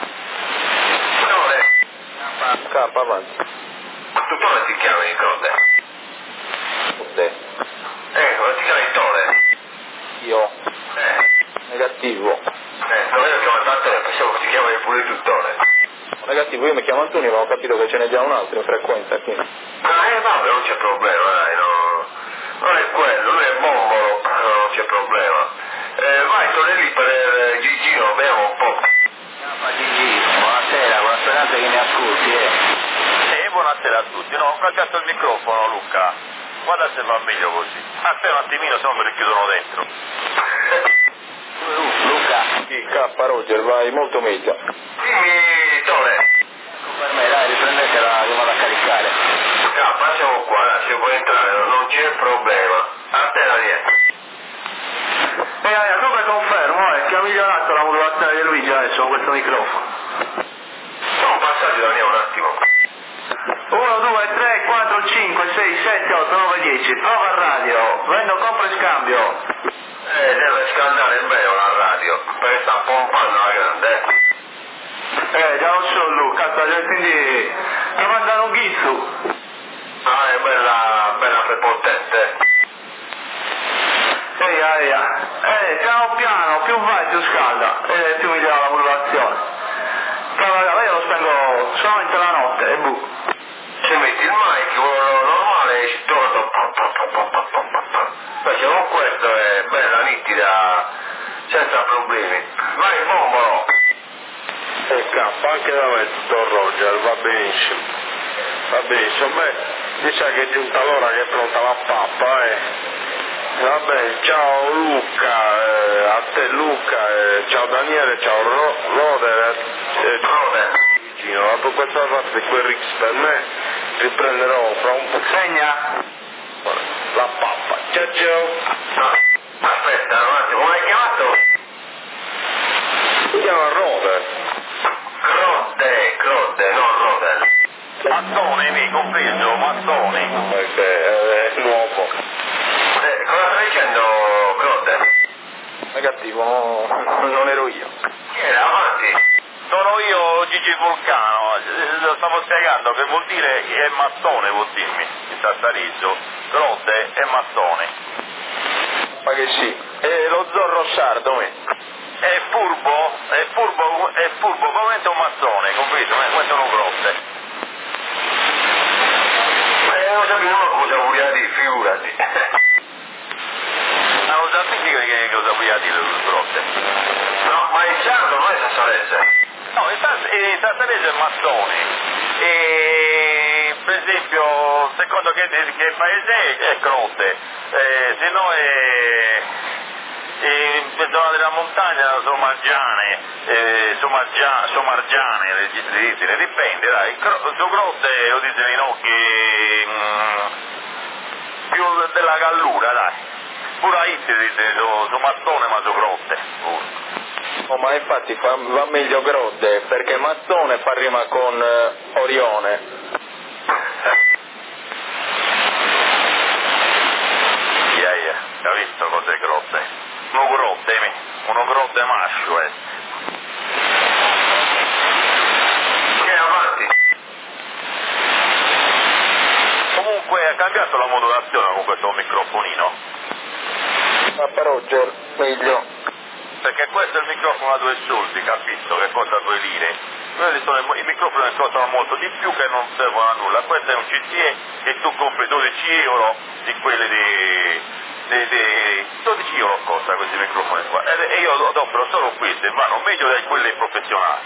Tone. K, avanti. Tu Tone ti chiami Crotte? Grotte. Eh, come ti chiami Tone? Io. Eh. Negativo. Eh, non io chiamo a te, pensavo che ti chiami pure tu Tone. Negativo, io mi chiamo Antonio, ma ho capito che ce n'è già un altro in frequenza qui. Ah, eh, vabbè, non c'è problema, dai, no. Non è quello, lui è bombolo, non c'è problema. Eh, vai, torni lì per il Gigino, vediamo un po'. Ciao Gigi, buonasera, buona speranza che mi ascolti, eh. E buonasera a tutti, no, ho cambiato il microfono Luca, guarda se va meglio così. Aspetta un attimino, se no me li chiudono dentro. Luca, Sì, K Roger, vai molto meglio. Dimmi, Tone. per me, dai, riprendetela, che vado a caricare. Ah, siamo qua, dai, se vuoi entrare, non c'è problema. A te Daniele. E eh, come confermo, eh, che ha migliorato la modulazione di Luigi adesso con questo microfono. Un passaggio Daniele un attimo. uno, due, tre, quattro, cinque, sei, sette, otto, nove, dieci, prova a radio, vendo, compro e scambio. Eh, deve scaldare bene la radio, perché sta pompando la grande, eh. Eh, già lo so Luca, quindi ti mandano un ghizzo. Ah, è bella, bella prepotente. Ehi, ehi, eh, piano piano, più vai più scalda, e più migliora la modulazione. Però io lo spengo solamente la notte, e buh. Se metti il mic, quello normale, ci torna. Invece con questo è bella, nitida, senza problemi. Vai, bombolo! E K, anche da me tutto Roger, va benissimo. Va benissimo, beh, dice che è giunta l'ora che è pronta la pappa, eh. Va bene, ciao Luca, eh, a te Luca, eh, ciao Daniele, ciao Ro- Roder, eh, Roder. Gino, dopo questa parte quel Rix per me, riprenderò fra un po'. Segna. La pappa, ciao ciao. No, aspetta un attimo, come hai chiamato? Si chiama Roder. Crotte, Crotte, non Roder. Mattone, mi compreso, mattone. Perché è nuovo. Eh, cosa stai dicendo, Crotte? Negativo, no, non ero io. Chi era? Avanti. Sono io Gigi Vulcano, lo stavo spiegando che vuol dire è mattone, vuol dirmi, il sassarizzo, grotte è mattone. Ma che sì, e lo zorro sardo, eh. È furbo, è furbo, è furbo come un mattone, compreso, ma questo è un grotte. Eh, non sappiamo cosa voleva dire, figurati. Ma lo sapete che cosa voleva dire il grotte? No, ma il sardo non è sassarese. No, il, sass- il sassarese è mattone. E per esempio, secondo che, che paese è, è grotte, eh, se no è... in zona della montagna somargiane, eh, somargia, somargiane, le, le, le, dipende, dai, su grotte lo dicono in occhi mm, più della gallura, dai, pure a Itti dice su, su mattone ma su grotte. Oh, ma infatti fa, va meglio grotte, perché mattone fa rima con eh, Orione. Yeah, yeah. uno grotte mascio, eh. Che avanti? Comunque ha cambiato la modulazione con questo microfonino? Ma per Roger, meglio. Perché questo è il microfono a due soldi, capito? Che costa due lire. Quelli sono i microfoni che costano molto di più, che non servono a nulla. Questo è un C T E che tu compri dodici euro di quelli di, di, di dodici euro costa questi microfoni qua. E io adopero solo questi, vanno meglio di quelli professionali.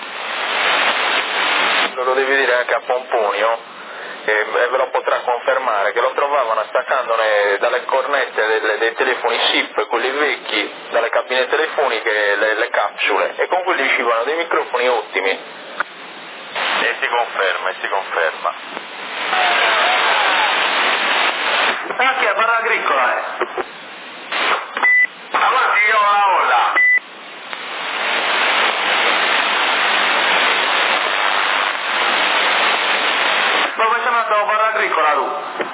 Lo devi dire anche a Pomponio, e, e ve lo potrà confermare, che lo trovavano attaccandone dalle cornette delle, dei telefoni S I P, quelli vecchi, dalle cabine telefoniche, le, le capsule, e con quelli uscivano dei microfoni ottimi. E si conferma, e si conferma. Anche a Barra Agricola, eh. Avanti, io la olla. Ma come sei andato a Barra Agricola tu?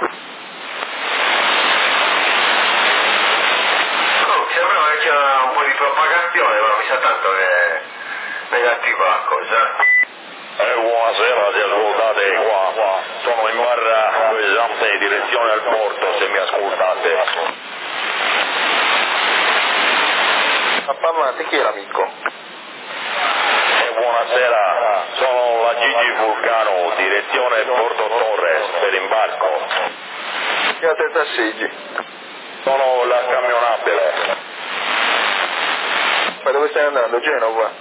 Oh, sembrava che c'era un po' di propagazione, ma mi sa tanto che è negativa la cosa. Eh, buonasera, ti ascoltate qua, qua. Sono in barra pesante in direzione al porto, se mi ascoltate. Ma parlate, chi è l'amico? E buonasera, sono la Gigi Vulcano, direzione Porto Torres, per imbarco. Che a te tasseggi? Sono la camionabile. Ma dove stai andando? Genova?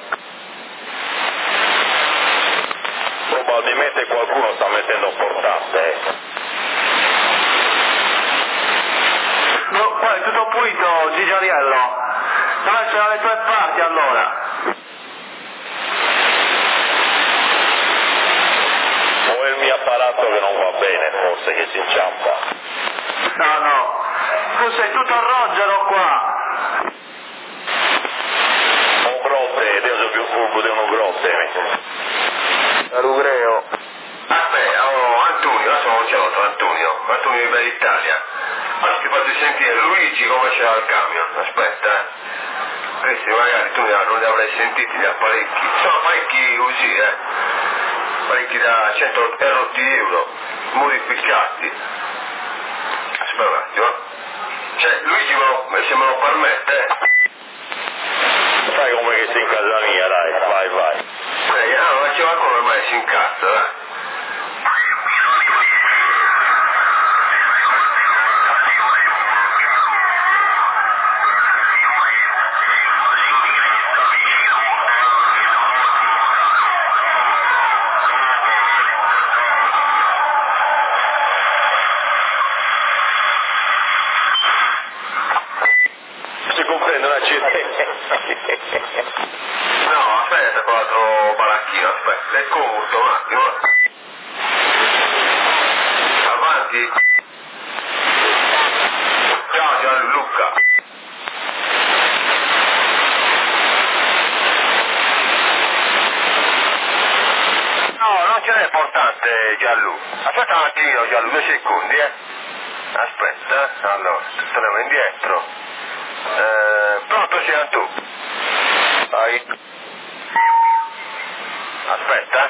Probabilmente qualcuno sta mettendo portante. No, qua è tutto pulito, Gigiariello. Dove c'è dalle tue parti allora? O è il mio apparato che non va bene, forse, che si inciampa. No, no. Tu sei tutto Rogero qua. Un grotte, io sono più furbo di uno grotte. A Rugreo. Aspetta, oh, Antonio, adesso non ce l'ho, Antonio, Antonio di Bella Italia. Adesso ti faccio sentire Luigi come c'era il camion, aspetta, eh. Questi magari tu non li avrai sentiti gli apparecchi, sono apparecchi così, eh. Apparecchi da cento euro, modificati. Aspetta un attimo, eh. Cioè, Luigi me lo, se me lo permette, eh. Sai come che sei in casa mia, dai, vai, vai. Eh, no, ma c'è qualcuno ormai si incazza, eh. Si comprende una città. No, aspetta, con l'altro baracchino, aspetta, è corto un attimo. Avanti. Ciao Gianluca. No, non ce n'è importante Gianlu. Aspetta un attimino Gianlu, due secondi, eh. Aspetta, allora, torniamo indietro. Eh, pronto sei tu? Vai. Aspetta.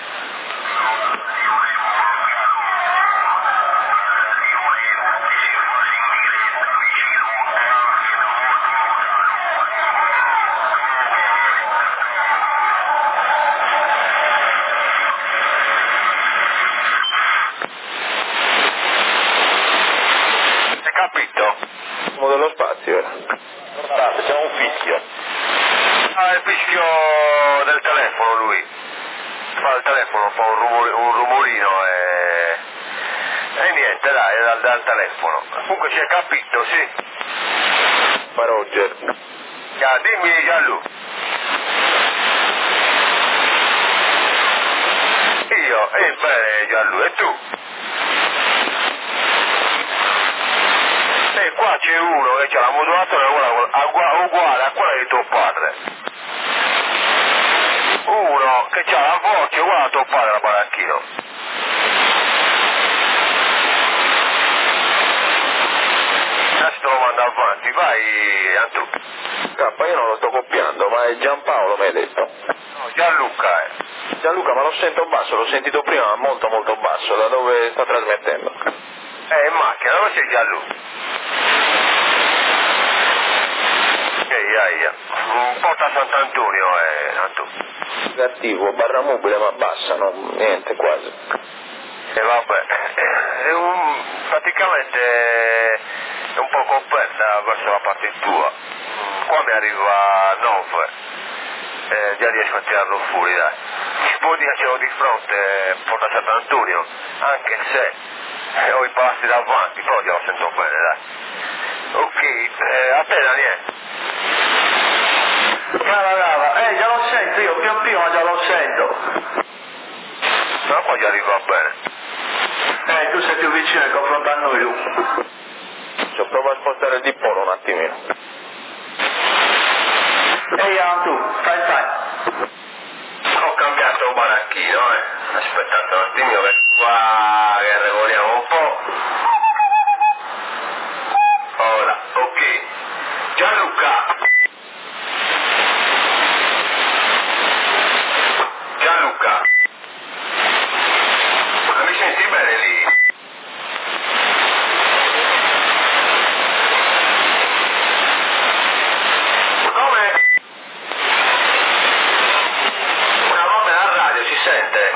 Hai capito? Siamo dello spazio, eh. Guardate, c'è un fischio. Ah, il fischio del telefono lui. Fa il telefono, fa un, rumore, un rumorino e... E niente, dai, dal, dal telefono. Comunque ci hai capito, sì? Ma Roger. Ah, dimmi Gianlu. Io? Eh bene Gianlu, e tu? E qua c'è uno che c'ha la modulazione uguale, uguale a quella di tuo padre. Uno che c'ha la voce uguale a tuo padre, la baracchino. Adesso te lo mando avanti, vai Antu. K, io non lo sto copiando, ma è Giampaolo mi hai detto. No, Gianluca è. Gianluca, ma lo sento basso, l'ho sentito prima, ma molto molto basso, da dove sta trasmettendo? Eh, in macchina, dove sei Gianluca? Ehi, aia. Un po' da Sant'Antonio è Antonio. Negativo, barra mobile ma bassa, non niente quasi. E vabbè, è un, praticamente è un po' coperta verso la parte tua. Qua mi arriva nove, eh, già riesco a tirarlo fuori, dai. Si può dire che ce l'ho di fronte, Porta Sant'Antonio, anche se eh, ho i palazzi davanti, però già lo sento bene, dai. Ok, eh, a te Daniele. Cava, cava, eh già lo sento io, più prima già lo sento. No, qua già arriva bene. Eh, tu sei più vicino in confronto a noi, tu. Cioè, prova a spostare il dipolo un attimino. Ehi, Alan, tu, fai fai. Ho cambiato baracchino, eh. Aspettate un attimino che qua che regoliamo un po'. Ora, ok. Gianluca. Gianluca. Ma mi senti bene lì? Come? Una volta alla radio si sente?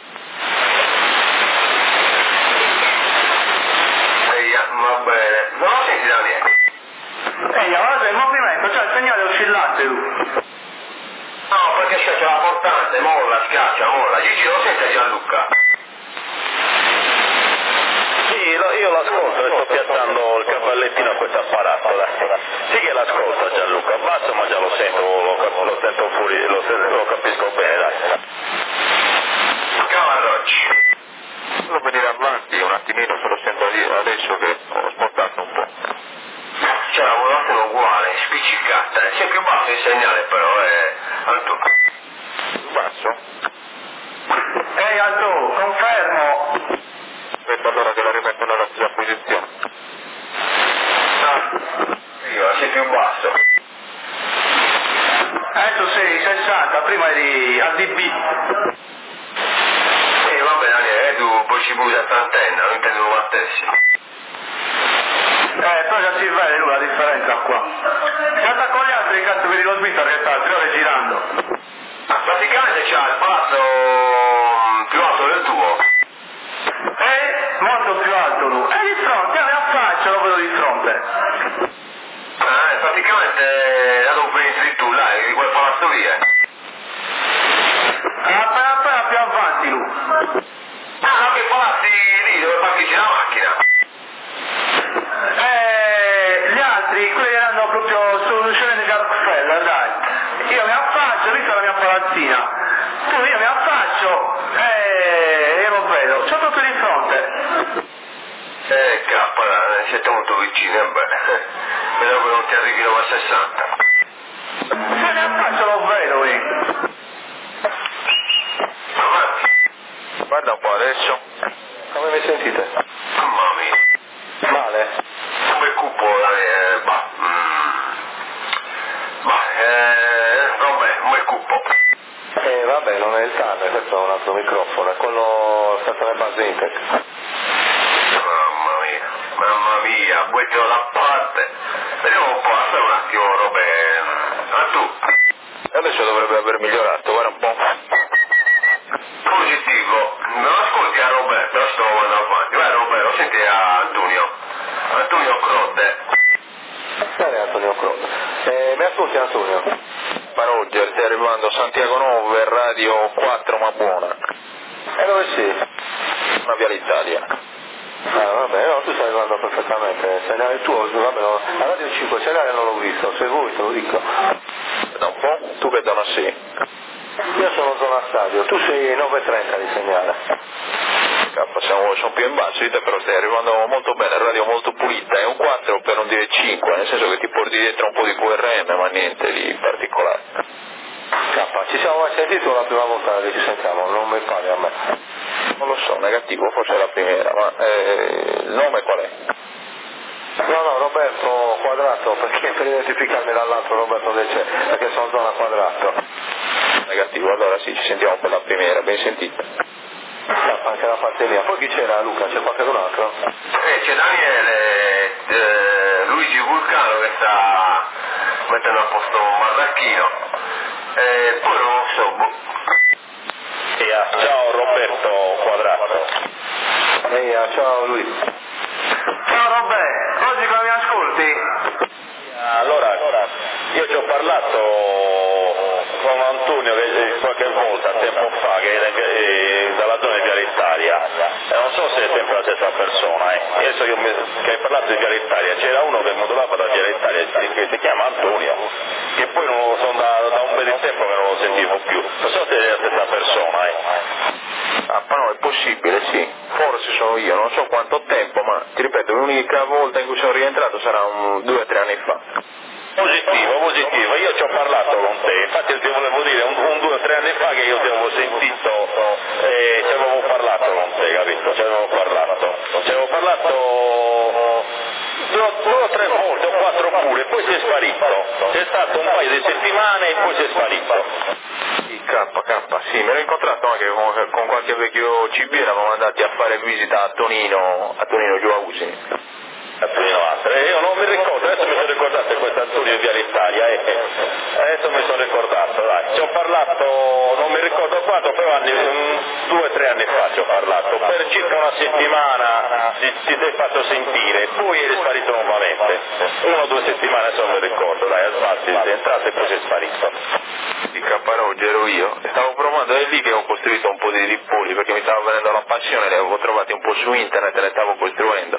Ehi, va bene. Non lo senti Daniele? Ehi, guarda il movimento, cioè il segnale è oscillante, tu. No, perché c'è la portante, molla, schiaccia, molla. Gigi lo sente Gianluca? Sì, lo- io l'ascolto e sto piazzando il cavallettino a questo apparato. Dai. Sì che l'ascolto Gianluca, basso ma già lo sento, lo, cap- lo sento fuori, lo, sen- lo capisco bene, dai. Cavarrocci. Devo venire avanti un attimino, se lo sento lì adesso che ho spostato un po'. C'è la monotono uguale, spiccicata, eh. C'è più basso il segnale però, è alto. Basso? Ehi, Aldo, confermo. Aspetta allora che la rimetto nella stessa posizione. Ah, io, c'è più basso. Adesso sei sessanta, prima eri al D B. Sì, va bene Daniele, tu poi ci puoi antenna, non intendo la stessi. Eh, però già si vede lui la differenza qua. Guarda con gli altri, cazzo, vedi lo smitter che sta tre ore girando. Ah, praticamente c'ha il palazzo mm, più alto del tuo. Eh, molto più alto lui. E di fronte, a me affaccio, lo vedo di fronte. Ah, praticamente da dove entri tu, là, di quel palazzo lì, eh. Appena appena più avanti lui. Ah, no, che palazzi lì dove parcheggi la macchina. Eh, gli altri, quelli che erano proprio sul scene di Rockefeller, dai. Io mi affaccio, questa è la mia palazzina. Tu io mi affaccio e, e lo vedo. C'ho tutto di fronte. Eh, cappa, dai, siete molto vicini, eh, beh. Vedo che non ti arrivino a sessanta. Se mi affaccio lo vedo, eh. Avanti. Guarda un po' adesso. Come mi sentite? Mamma mia. Male? Come cupo, Daniele, bah. Mm. Bah, eh, vabbè, come cupo. Eh vabbè, non è il tale, questo è un altro microfono, è quello stazione base Intec. Mamma mia, mamma mia, buttalo da parte. Vediamo un po', aspetta un attimo, robe. Ah, tu, Adesso dovrebbe aver migliorato, guarda un po'. positivo. Non ascolti a Roberto, lo sto andando avanti. Vai Roberto, senti a Antonio. Antonio Crotte. Bene Antonio Croce. Eh, mi ascolti Antonio? Ma Roger, stai arrivando a Santiago Nove, radio quattro ma buona. E dove sei? Una via l'Italia. Ah vabbè, no, tu stai arrivando perfettamente, sei il tuo, vabbè, no, la radio cinque segnale non l'ho visto, se vuoi te lo dico. Da un po'? Tu che zona sei? Io sono zona stadio, tu sei nove e trenta di segnale. K, siamo, sono più in basso di te, però stai arrivando molto bene, radio molto pulita, è un quattro per non dire cinque, nel senso che ti porti dietro un po' di V R M, ma niente di particolare. K, ci siamo mai sentito la prima volta che ci sentiamo, non mi pare a me. Non lo so, negativo, forse è la prima, ma eh, il nome qual è? No, no, Roberto Quadrato, perché per identificarmi dall'altro Roberto De c'è, perché sono zona quadrato. Negativo, allora sì, ci sentiamo per la primera, ben sentita. Anche da parte mia. Poi chi c'era, Luca? C'è qualcun altro? Eh, c'è Daniele, eh, Luigi Vulcano che sta mettendo a posto un marracchino. E poi non lo so, boh. Ciao Roberto Quadrato. Ehi, ciao lui. Ciao Roberto, oggi come mi ascolti? Allora, io ci ho parlato con Antonio che, qualche volta, tempo fa, che è dalla zona di Viale Italia, e non so se è sempre la stessa persona, eh. Adesso che, mi, che hai parlato di Viale Italia, c'era uno che modulava da Viale Italia, che si chiama Antonio, che poi non lo sono da, da un bel di tempo che non lo sentivo più, non so se è la stessa persona, eh. Ah, ma no, è possibile, sì, forse sono io, non so quanto tempo, ma ti ripeto, l'unica volta in cui sono rientrato sarà un due o tre anni fa. Positivo, positivo, io ci ho parlato con te, infatti ti volevo dire un, un due o tre anni fa che io ti avevo sentito e ci avevo parlato con te, capito? Ci avevo parlato, ci avevo parlato due, due o tre volte o quattro pure, poi sei sparito, c'è stato un paio di settimane e poi sei sparito. K, K, sì, me l'ho incontrato anche con, con qualche vecchio C B, eravamo andati a fare visita a Tonino, a Tonino giù a Usini. Antonio Astre, io non mi ricordo, adesso mi sono ricordato che questo Antonio di Viale Italia, eh, eh. adesso mi sono ricordato, dai, ci ho parlato, non mi ricordo quanto, però anni, um, due o tre anni fa ci ho parlato, per circa una settimana ti, ti sei fatto sentire, poi eri sparito nuovamente, una o due settimane adesso non mi ricordo, dai, al sbatti, sei entrato e poi sei sparito. Di Capanoggio ero io, stavo provando, è lì che ho costruito un po' di dipoli, perché mi stava venendo la passione, li avevo trovati un po' su internet e le stavo costruendo.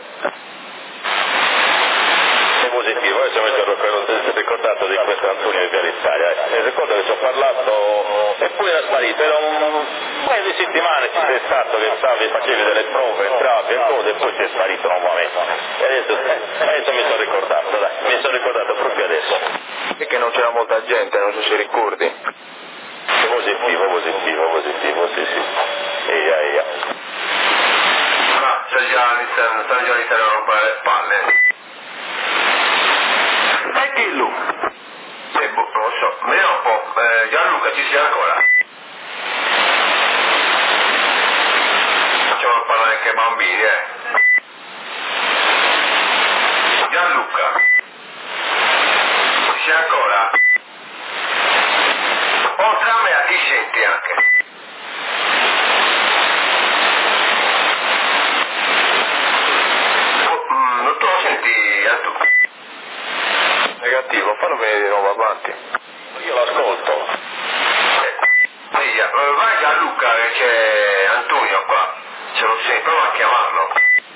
Positivo, adesso mi sono ricordato di questo Antonio di Viale Italia, eh. mi ricordo che ci ho parlato e poi era sparito, era un paio di settimane ci sei stato che stavi, facevi delle prove, entravi e cose e poi sei sparito nuovamente, e adesso, adesso mi sono ricordato, dai, mi sono ricordato proprio adesso. E che non c'era molta gente, non so se ricordi. Positivo, positivo, positivo, sì sì, eia eia. Ah, sta già iniziando, sta già iniziando a rompere le palle. E dillo. Eh, boh, non lo so, vediamo un po', eh, Gianluca ci sia ancora? Facciamo parlare anche ai bambini, eh. Gianluca, ci sia ancora? Oltre a me a chi senti anche? Mm, non te lo senti a tu? Negativo, fallo venire di nuovo avanti. Io l'ascolto. Eh, via, eh, vai Gianluca che c'è Antonio qua, se lo senti, prova a chiamarlo.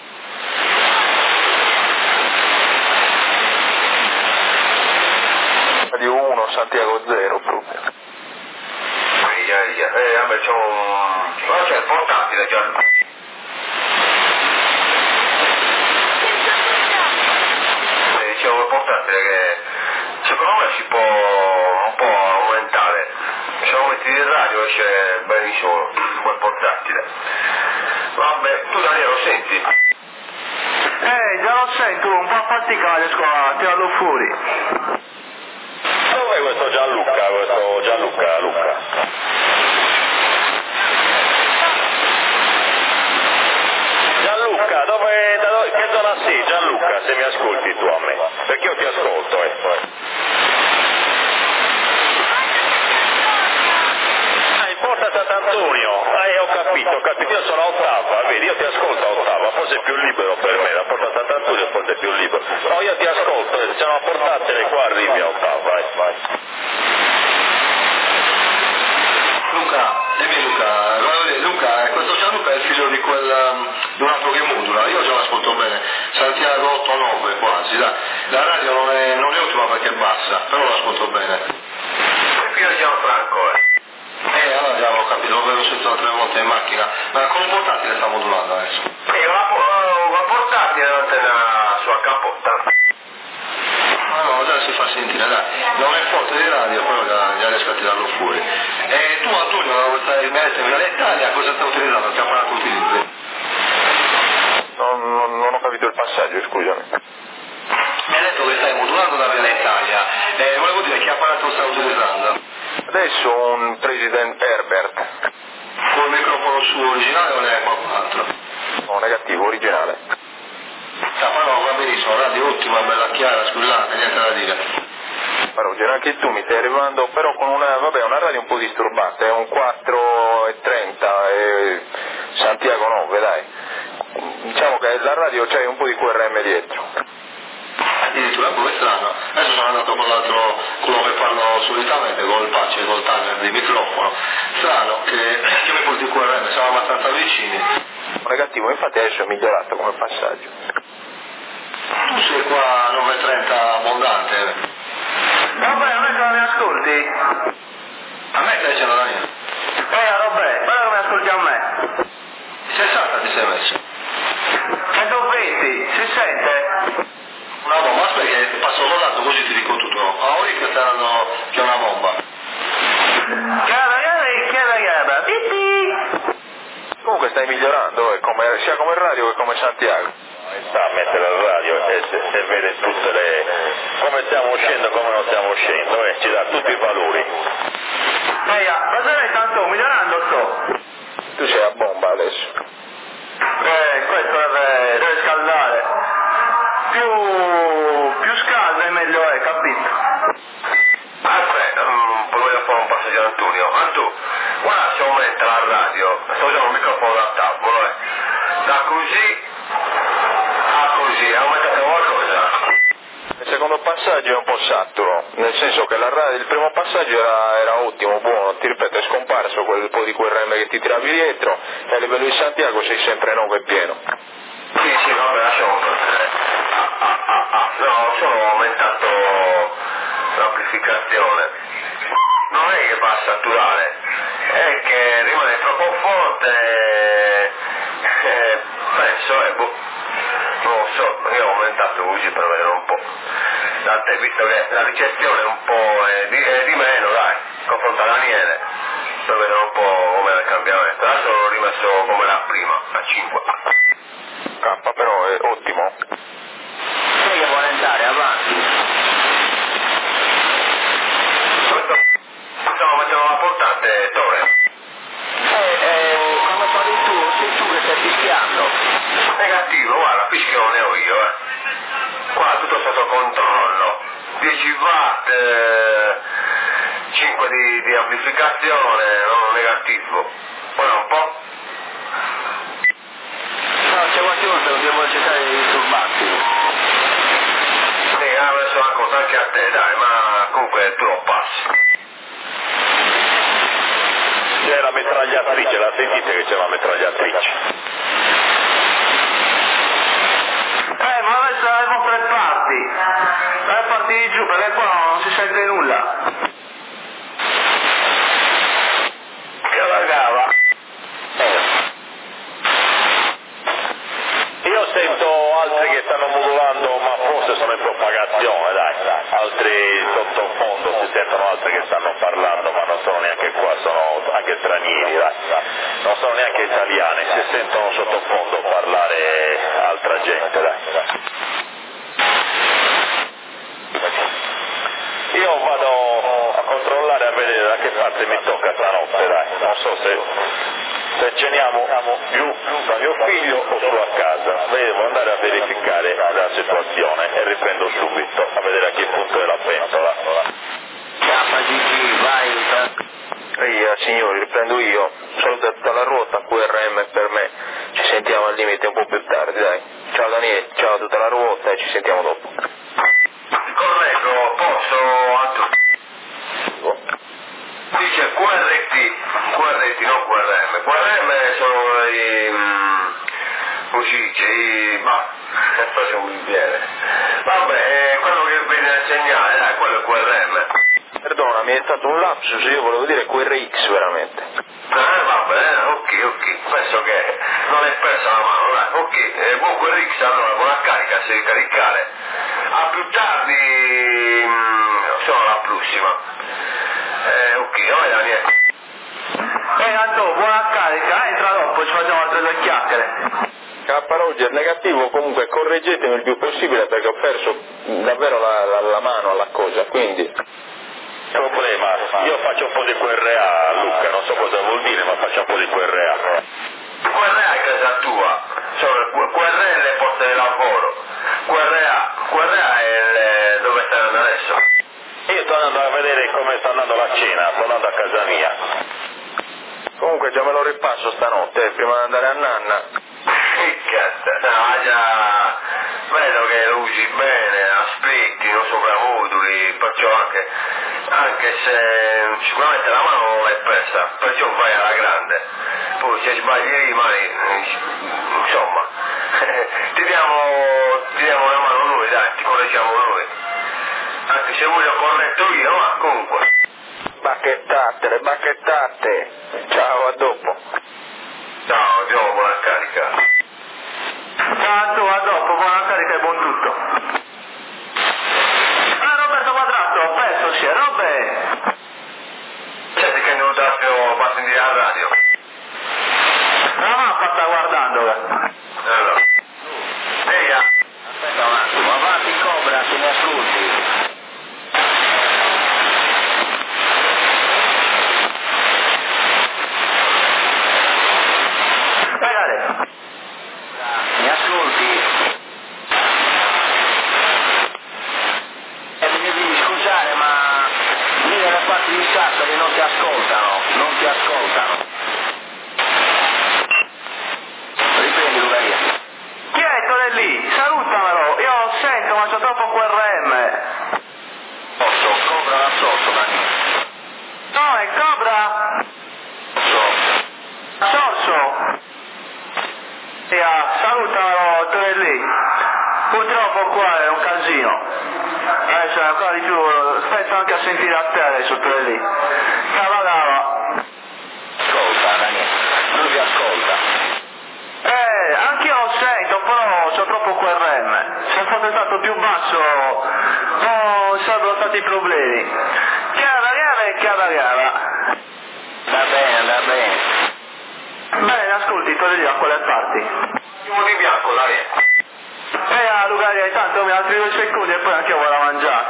Radio uno, Santiago zero proprio. Via, via, eh, vabbè c'è un... ma c'è il portatile Gianluca. Eh, dicevo il portatile che secondo me si può un po' aumentare, se lo metti in radio esce benissimo un bel portatile. Vabbè, tu Daniele lo senti? Eh, già lo sento, un po' a fatica riesco a tirarlo fuori. Dov'è questo Gianluca, questo Gianluca, Luca? Gianluca, dove, da dove, che zona sei Gianluca, se mi ascolti tu a me? Perché io ti ascolto, eh. Ah, in Porta Sant'Antonio, eh, ho capito, ho capito, io sono a Ottava, vedi, io ti ascolto a Ottava, forse è più libero per me, la Porta Sant'Antonio forse è più libero. No, io ti ascolto, se c'è una portatile qua arrivi a Ottava, vai, vai. Luca, dimmi Luca, Luca, questo Gianluca è il figlio di quel, um, di un altro che modula, io ce l'ascolto bene, Santiago otto nove quasi, dai. La radio non è, non è ottima perché è bassa, però l'ascolto bene. È figlio di Gianfranco, eh. Eh, allora abbiamo capito, l'avevo sentito tre volte in macchina, ma con un portatile sta modulando adesso. Sì, la portatile l'antenna sulla capotta. No, no, già si fa sentire, dai, non è forte di radio, però già, già riesco a tirarlo fuori. E tu Antonio, stai in Italia, cosa stai utilizzando? Che apparato utilizzi? Non, non, non ho capito il passaggio, scusami. Mi hai detto che stai modulando da Viale Italia. Adesso un President Herbert. Col microfono suo originale o ne è qualcun altro? No, negativo, originale. Ah, ma no, va benissimo, radio ottima, bella chiara, scusate, niente da dire. Ma Roger, anche tu mi stai arrivando, però con una, vabbè, una radio un po' disturbata, è un quattro e trenta, e Santiago nove, dai. Diciamo che la radio c'è un po' di Q R M dietro. Addirittura, come strano. Adesso sono andato con l'altro, quello che fanno solitamente, con il patch e col timer di microfono. Strano che, che mi porti il Q R M, siamo abbastanza vicini. Negativo, infatti adesso è migliorato come passaggio. Tu sei qua a nove e trenta abbondante. Vabbè, a me che non mi ascolti? A me stai dicendo Daniele. Eh, vabbè, guarda come ascolti a me. sessanta ti sei messo. centoventi, si sente? Una bomba, aspetta che passo soltanto così ti dico tutto. A ora che stanno c'è una bomba. Chiara, chiara, chiara, chiara, pipì! Comunque stai migliorando, eh, come, sia come radio che come Santiago. Sta a mettere il radio e se, se vede tutte le... come stiamo uscendo e come non stiamo uscendo, e ci dà tutti i valori. Ehi, ma sai tanto migliorando sto? Tu sei a bomba adesso. Eh, questo deve, deve scaldare. Più, più scalda e meglio è, capito? Aspetta, um, poi voglio fare un passaggio ad Antonio. Antu, guarda se aumenta la radio, sto usando un microfono da tavolo, eh. Da così a così, aumentate qualcosa. Il secondo passaggio è un po' saturo, nel senso che la radio, il primo passaggio era, era ottimo, buono, ti ripeto, è scomparso quel po' di Q R M che ti tiravi dietro e a livello di Santiago sei sempre nove e pieno. Sì, sì, vabbè, lasciamo perdere. Ah, ah, ah, ah. No, solo ho aumentato l'amplificazione. Non è che va a saturare, è che rimane troppo forte e, e penso, eh, boh, non lo so, io ho aumentato così per vedere un po'. Tant'è, visto che la ricezione è un po' è di, è di meno, dai, confronto a Daniele, per vedere un po' come è il cambiamento. Adesso l'ho rimesso come era prima, a cinque. K però è ottimo. Sai che vuole andare avanti? Stiamo facendo la portante, Tore. Eh, eh, come parli tu, sei tu che stai fischiando. Negativo, guarda, fischio non ne ho io, eh. Qua tutto sotto controllo. dieci watt, eh, cinque di, di amplificazione, non negativo. Guarda un po'. No, c'è qualche volta dobbiamo cercare di disturbarti. Sì, adesso racconto anche a te, dai, ma comunque tu lo passi. C'è la mitragliatrice, la sentite che c'è la mitragliatrice? Eh, ma adesso avevo tre parti. Tre parti di giù, perché qua non si sente nulla. Che la cava. Io sento altri che stanno modulando, ma forse sono in propagazione, dai, altri sottofondo si sentono altri che stanno parlando, ma non sono neanche qua, sono anche stranieri, dai, non sono neanche italiani, si sentono sottofondo parlare altra gente, dai. Io vado a controllare a vedere da che parte mi tocca stanotte, dai, non so se, se ceniamo giù da mio figlio o su a casa, devo andare a verificare la situazione e riprendo subito a vedere a che punto è la pentola. Chiama Gigi, vai. Ehi, signori, riprendo io, saluto dalla ruota Q R M per me, ci sentiamo al limite un po' più tardi, dai. Ciao Daniele, ciao a tutta la ruota e ci sentiamo dopo. Corretto, posso Antonio? Dice Q R T, Q R T, non Q R M. Q R M sono i... Mm, come si dice, i... bah, faccio un bigliere. Vabbè, quello che vede il segnale, dai, quello è Q R M. Perdonami, è stato un lapsus, io volevo dire Q R X veramente. Ah, va bene, ok, ok, penso che non è persa la mano, dai, ok, eh, buon Q R X allora, buona carica, se devi caricare. A più tardi, mh, sono la prossima. Eh, ok, vai Daniele. Eh, Anto, buona carica, entra dopo, ci facciamo altre due chiacchiere. K Roger, negativo, comunque correggetemi il più possibile perché ho perso davvero la, la, la mano alla cosa, quindi... Problema. ma io faccio un po' di Q R A, Luca, non so cosa vuol dire, ma faccio un po' di Q R A. Q R A è casa tua, cioè Q R A è le poste di lavoro, Q R A, Q R A è le... dove stai andando adesso? Io sto andando a vedere come sta andando la cena, sto andando a casa mia. Comunque già me lo ripasso stanotte, prima di andare a nanna. Che cazzo, no, già, vedo che lo usi bene, aspetti, non sopravvotuli, perciò anche, anche se sicuramente la mano non l'hai persa, perciò vai alla grande. Poi se sbagli le mani, insomma, ti diamo, ti diamo una mano noi, dai, ti correggiamo noi. Anche se voglio corretto io, ma comunque. Bacchettate, le bacchettate. Ciao, a dopo. Ciao, Dio, buona carica. Ciao, a dopo, buona carica e buon tutto. Ah, Roberto Quadrato, penso sia, Robe. Senti che non dà più a sentire alla radio. La mappa sta guardando. Allora. Ehi, ah. Aspetta un attimo, avanti Cobra, se mi ascolti. Mi ascolti? E mi devi scusare, ma lì nelle parti di Sassari non ti ascoltano, non ti ascoltano. Riprendi Lugaria. Chi è quello lì? Salutamelo, io sento ma c'ho troppo Q R M. Posso, Cobra da sotto, Dani. No, è Cobra. Sorso. Yeah, salutamelo, quello lì. Purtroppo qua è un casino. Adesso è ancora di più, aspetta anche a sentire a te adesso quello lì. Cavalava. Ascolta, Dani, lui ti ascolta. Eh, anch'io lo sento, però c'ho troppo Q R M. Se fosse stato più basso, non sarebbero stati problemi. Chiara, chiara e chiara, chiara. Va bene, va bene. Bene, ascolti, quello lì a quelle parti. Uno di bianco, dai. Eh, a Lugaria, tanto mi altri due secondi e poi anche io vado a mangiare.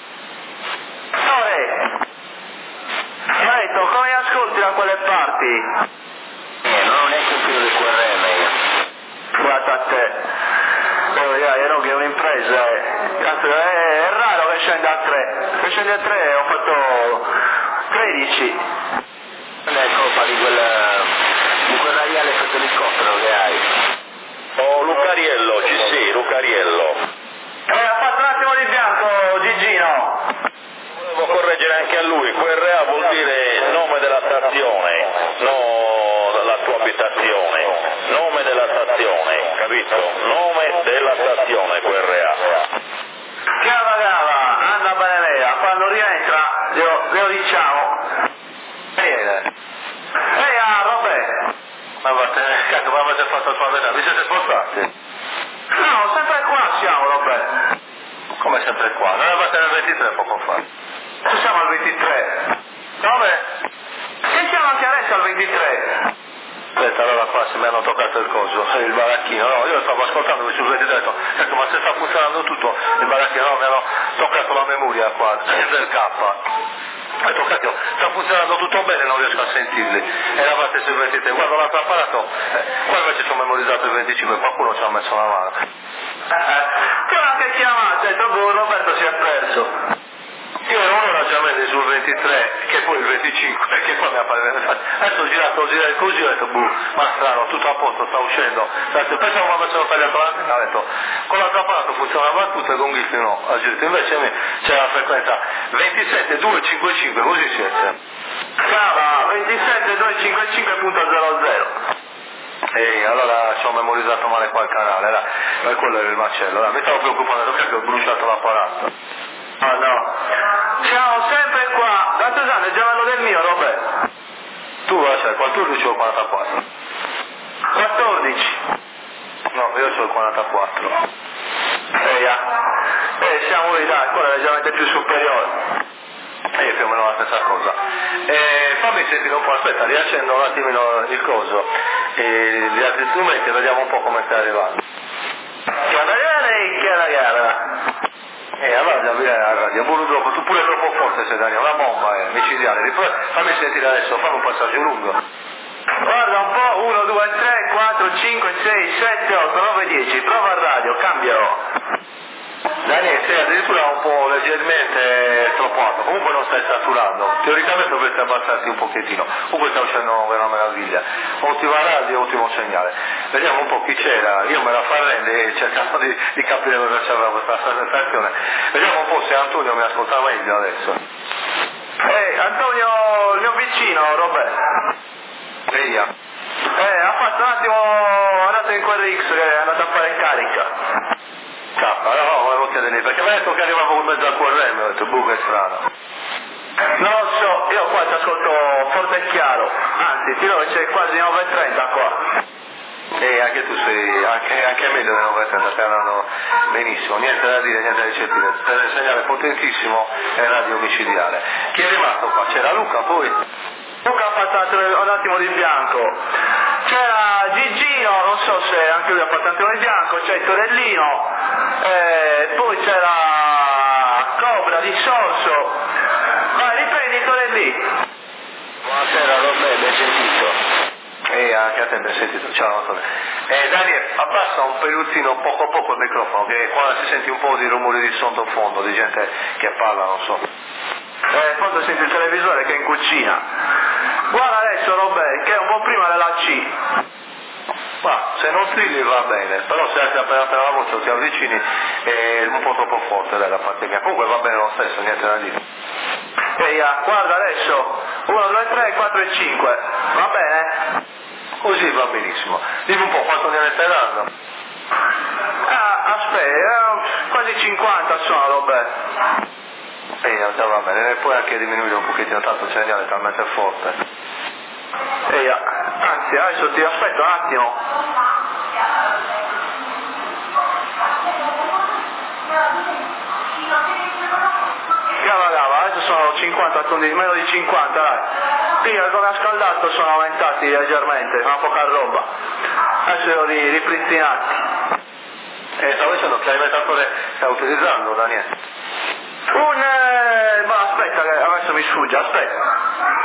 Ore! Mi ha detto, come ascolti da quelle parti? Eh, non ho neanche un filo di Q R M io. Guarda a te. Oh, yeah, io no, che è un'impresa, eh. Cazzo, è, è raro che scenda a tre. Se scende a tre ho fatto tredici. Non è colpa di quel, di quell'aria l'effetto elicottero che hai. Oh, Lucariello, ci sei, Lucariello. Eh, ha fatto un attimo di bianco, Gigino. Volevo correggere anche a lui, Q R A vuol dire nome della stazione, no la tua abitazione, nome della stazione, capito? Nome della stazione Q R A. Cava cava, anda bene mea, quando rientra glielo, glielo diciamo. Viene. Ehi, ah, Roberto. Ma va, cazzo, ma avete fatto il favore, vi siete spostati? No, sempre qua siamo, Roberto. Come sempre qua? Non eravate nel ventitré poco fa? Ci siamo al ventitré. Dove? E siamo anche adesso al ventitré. Aspetta, allora qua se mi hanno toccato il coso, il baracchino, no, io stavo ascoltando sul ventitré, ho detto, ecco, ma se sta funzionando tutto, il baracchino, no, mi hanno toccato la memoria qua, del K. Ho detto, cacchio, sta funzionando tutto bene, non riesco a sentirli. Eravate sul ventitré, guarda l'altro apparato, eh, qua invece ci ho memorizzato il venticinque, qualcuno ci ha messo la mano. Eh, eh. Che anche chiamate, dopo Roberto si è perso. Io ero ragionamenti sul ventitré, che poi il venticinque, che poi mi appare. Adesso ho girato, ho girato così, ho detto, buh, ma strano, tutto a posto, sta uscendo. Pensavo quando sono tagliato l'antenna, ho detto, con l'altro apparato funzionava tutto e con Ghifli no, ha girato. Invece c'è la frequenza ventisette duecentocinquantacinque, così siete. Cava, ventisette duecentocinquantacinque punto zero zero. Ehi, allora ci ho memorizzato male qua il canale, era, e quello era il macello. Allora, mi stavo preoccupando perché ho bruciato l'apparato. Ah no. Siamo sempre qua. Quanto anni? È già del mio, Roberto. Tu c'hai quattordici o quarantaquattro? quattordici. No, io ho il quarantaquattro. Ehi, ah. Eh, siamo lì, dai, quello è leggermente più superiore. E io più o meno la stessa cosa. E fammi sentire un po', aspetta, riaccendo un attimino il coso e gli altri strumenti e vediamo un po' come stai arrivando. Chiara chiara e chiara chiara. E allora andiamo via alla radio. Daniele, pure troppo, tu pure troppo forte sei Daniele, una bomba è, micidiale, Ripro- fammi sentire adesso, fammi un passaggio lungo. Guarda un po', uno, due, tre, quattro, cinque, sei, sette, otto, nove, dieci, prova il radio, cambialo. Daniele, sei addirittura un po' leggermente troppo alto, comunque non stai saturando, teoricamente dovresti abbassarti un pochettino, comunque stiamo facendo una meraviglia, ottima radio, ottimo segnale. Vediamo un po' chi c'era, io me la fa rendere cercando di, di capire cosa c'era questa presentazione. Vediamo un po' se Antonio mi ascolta meglio adesso. Ehi, Antonio, il mio vicino, Roberto. Via. Eh, ha fatto un attimo, è andato in quel X che è andato a fare carica. K, no, volevo chiedergli, perché mi ha detto che arrivava con mezzo al Q R M, ho detto, buco è strano. Non lo so, io qua ti ascolto forte e chiaro, anzi, ti dico che c'è quasi nove e trenta qua. E anche tu sei, anche, anche meglio del nove e trenta, stai andando benissimo, niente da dire, niente da ricercare, per il segnale potentissimo è radio micidiale. Chi è rimasto qua? C'era Luca poi? Luca ha fatto un attimo di bianco, c'era Gigino, non so se anche lui ha fatto un attimo di bianco, c'è il Torellino, eh, poi c'era Cobra di Sorso, vai riprendi il Torellino. Buonasera Roberto, ben sentito. E anche a te ben sentito, ciao Antonio. Eh, Daniele, abbassa un peluzzino poco a poco il microfono, che qua si sente un po' di rumore di sottofondo, di gente che parla, non so. Eh, quando senti il televisore che è in cucina. Guarda adesso Robert, che è un po' prima della C. Ma se non strilli va bene, però se anche appena appena la voce ti avvicini è un po' troppo forte dai, da parte mia. Comunque va bene lo stesso, niente da dire. Ehi, ah, guarda adesso, uno, due, tre, quattro e cinque, va bene? Così va benissimo. Dimmi un po' quanto ne stai dando? Ah, aspetta, eh, quasi cinquanta sono Robert. Ehi, già va bene, e puoi anche diminuire un pochettino, tanto il segnale è talmente forte. Ehi, anzi, adesso ti aspetto un attimo. Cava, cava, adesso sono cinquanta, meno di cinquanta, dai. Prima come ha scaldato sono aumentati leggermente, una poca roba. Adesso devo ri- ripristinarti. E stavo dicendo che l'alimentatore stai utilizzando, Daniele? Un... Eh, ma aspetta che adesso mi sfugge, aspetta.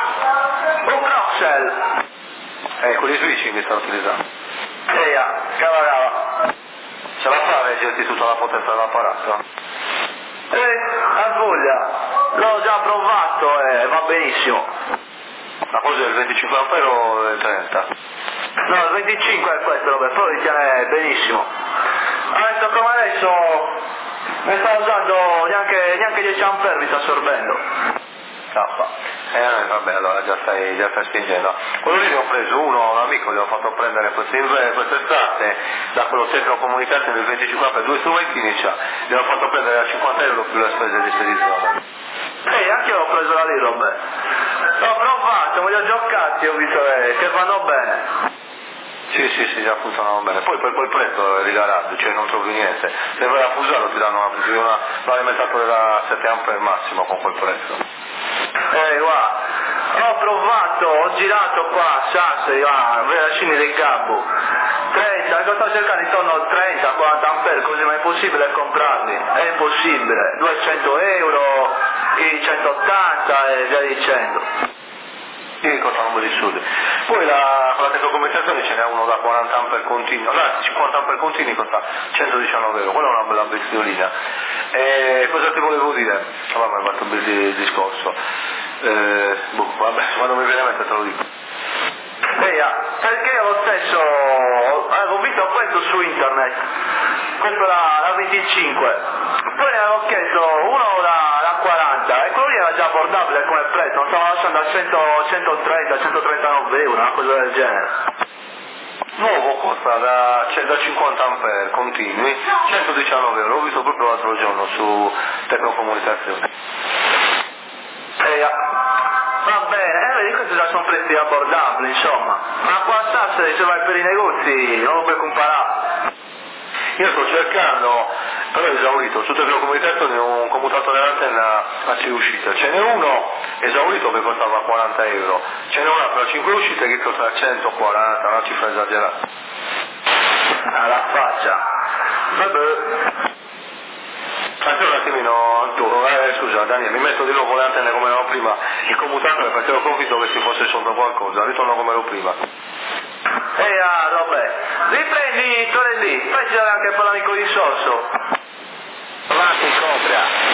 Un Croxel. Eh, quelli switching mi stanno utilizzando. Ehi, cava, cava. Ce la fa a leggerti tutta la potenza dell'apparato? Eh, ha voglia. L'ho già provato e va benissimo. Ma cos'è, il venticinque ampere o il trenta? No, il venticinque è questo, Robert, però li tiene benissimo. Adesso come adesso ne sta usando neanche, neanche dieci ampere, mi sta assorbendo. K. Eh vabbè, allora già stai, già stai spingendo. Quello lì ne ho preso uno, un amico, gli ho fatto prendere quest'estate da quello Tecnocomunicazione del venticinque ampere, due strumentini c'ha, gli ho fatto prendere a cinquanta euro più le spese di spedizione. Ehi, anche io l'ho preso da lì, Robert. L'ho provato, me li ho giocati, ho visto che, che vanno bene. Sì, sì, sì, già funzionano bene. Poi per quel prezzo è rigarabile, cioè non trovi niente. Se vai a Fusaro ti danno una, una, un alimentatore da sette ampere massimo con quel prezzo. Ehi, guarda, ho provato, ho girato qua, Sassari, va, Veracini del Gabbo. trenta, sto cercando intorno a trenta quaranta ampere, così, ma è impossibile comprarli. È impossibile. duecento euro, i centottanta e via dicendo. Sì, costano un po' di soldi. Poi la, con la tecnocomunicazione ce n'è uno da quaranta ampere continuo, no, cinquanta ampere continui costa centodiciannove euro, quella è una bella bestiolina. E cosa ti volevo dire? Vabbè, mi hai fatto un bel discorso. Eh, boh, vabbè, quando mi viene a mente te lo dico. Ehi, perché io lo stesso avevo visto questo su internet, questo la, la venticinque, poi ne avevo chiesto uno da, da quaranta e quello lì era già abbordabile come prezzo, non stavo lasciando a cento, centotrenta, centotrentanove euro, una cosa del genere. Nuovo costa da, cioè, da cinquanta ampere continui, centodiciannove euro, l'ho visto proprio l'altro giorno su Tecnocomunicazione. Ehi, va bene, eh, vedi, questi già sono prezzi abbordabili, insomma, ma qua a Sassari se vai per i negozi non lo puoi comparare. Io sto cercando, però è esaurito, su Tecnocomunicazione un commutatore dell'antenna a sei uscite, ce n'è uno esaurito che costava quaranta euro, ce n'è un altro a cinque uscite che costa centoquaranta, una cifra esagerata. Alla faccia. Vabbè. Anche un attimino, Antonio, eh, scusa Daniele, mi metto di nuovo le antenne come erano prima, il commutatore perché ero convinto che ci fosse sotto qualcosa, ritorno come ero prima. Ehi, ah, vabbè, riprendi Torelli, fai girare anche per l'amico di Sorso. Avanti Cobra.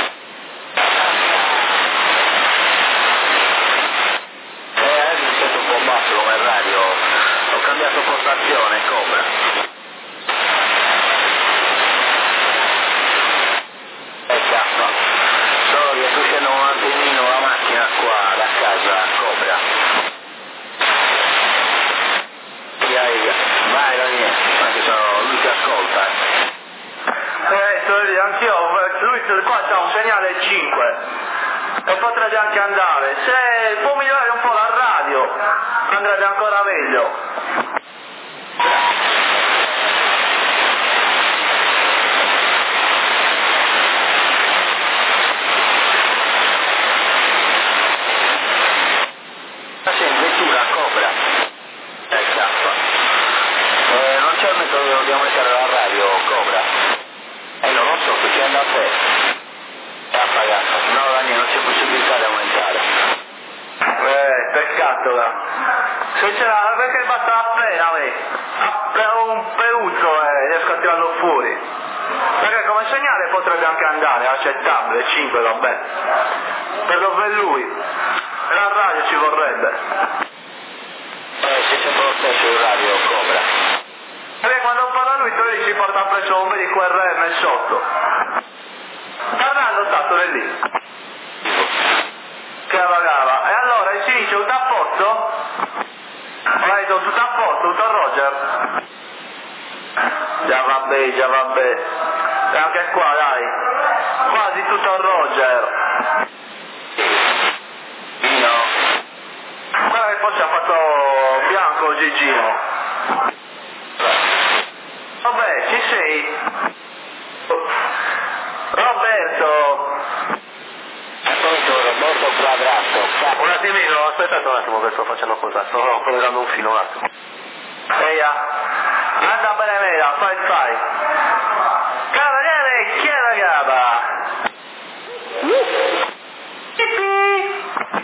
Eh, adesso mi sento un po' basso come radio, ho cambiato postazione, Cobra. Eh, cazzo, solo che tu scendo un attimino la macchina qua da casa, Cobra. Vai Daniele, anche sono lui ti ascolta. Eh, Torelli, anch'io, lui qua c'ha un segnale cinque e potrebbe anche andare, se può migliorare un po' la radio andrebbe ancora meglio. Sei in vettura, Cobra. Eh, cazzo. Eh, non c'è il metodo di aumentare la radio, Cobra. Eh, non lo so, perché anda a te. È appagato. No, Daniele, non c'è possibilità di aumentare. Eh, peccato, là. Se c'era, perché basta appena, me. Appena un peuzzo e riesco a tirarlo fuori. Perché come segnale potrebbe anche andare, è accettabile, cinque va bene. Per dove è lui. E la radio ci vorrebbe. Eh, sei sempre lo stesso in radio, Cobra. Perché quando parla lui, Torelli ci porta presso un vedi Q R M sotto. Parlando sta Torelli. Che vagava. E allora si dice tutto a posto? Ho detto tutto a posto, tutto a Roger? Già vabbè, già vabbè. E anche qua dai. Quasi tutto a Roger. No. Guarda che poi ci ha fatto bianco Gigino. Vabbè, ci sei? Roberto. Pronto, Roberto Quadrato. Un attimino, aspettate un attimo che sto facendo cosa, sto collegando un filo un attimo. Ehi, anda bene mela, fai fai. Cavaliere, chi è la gaba? Pipì.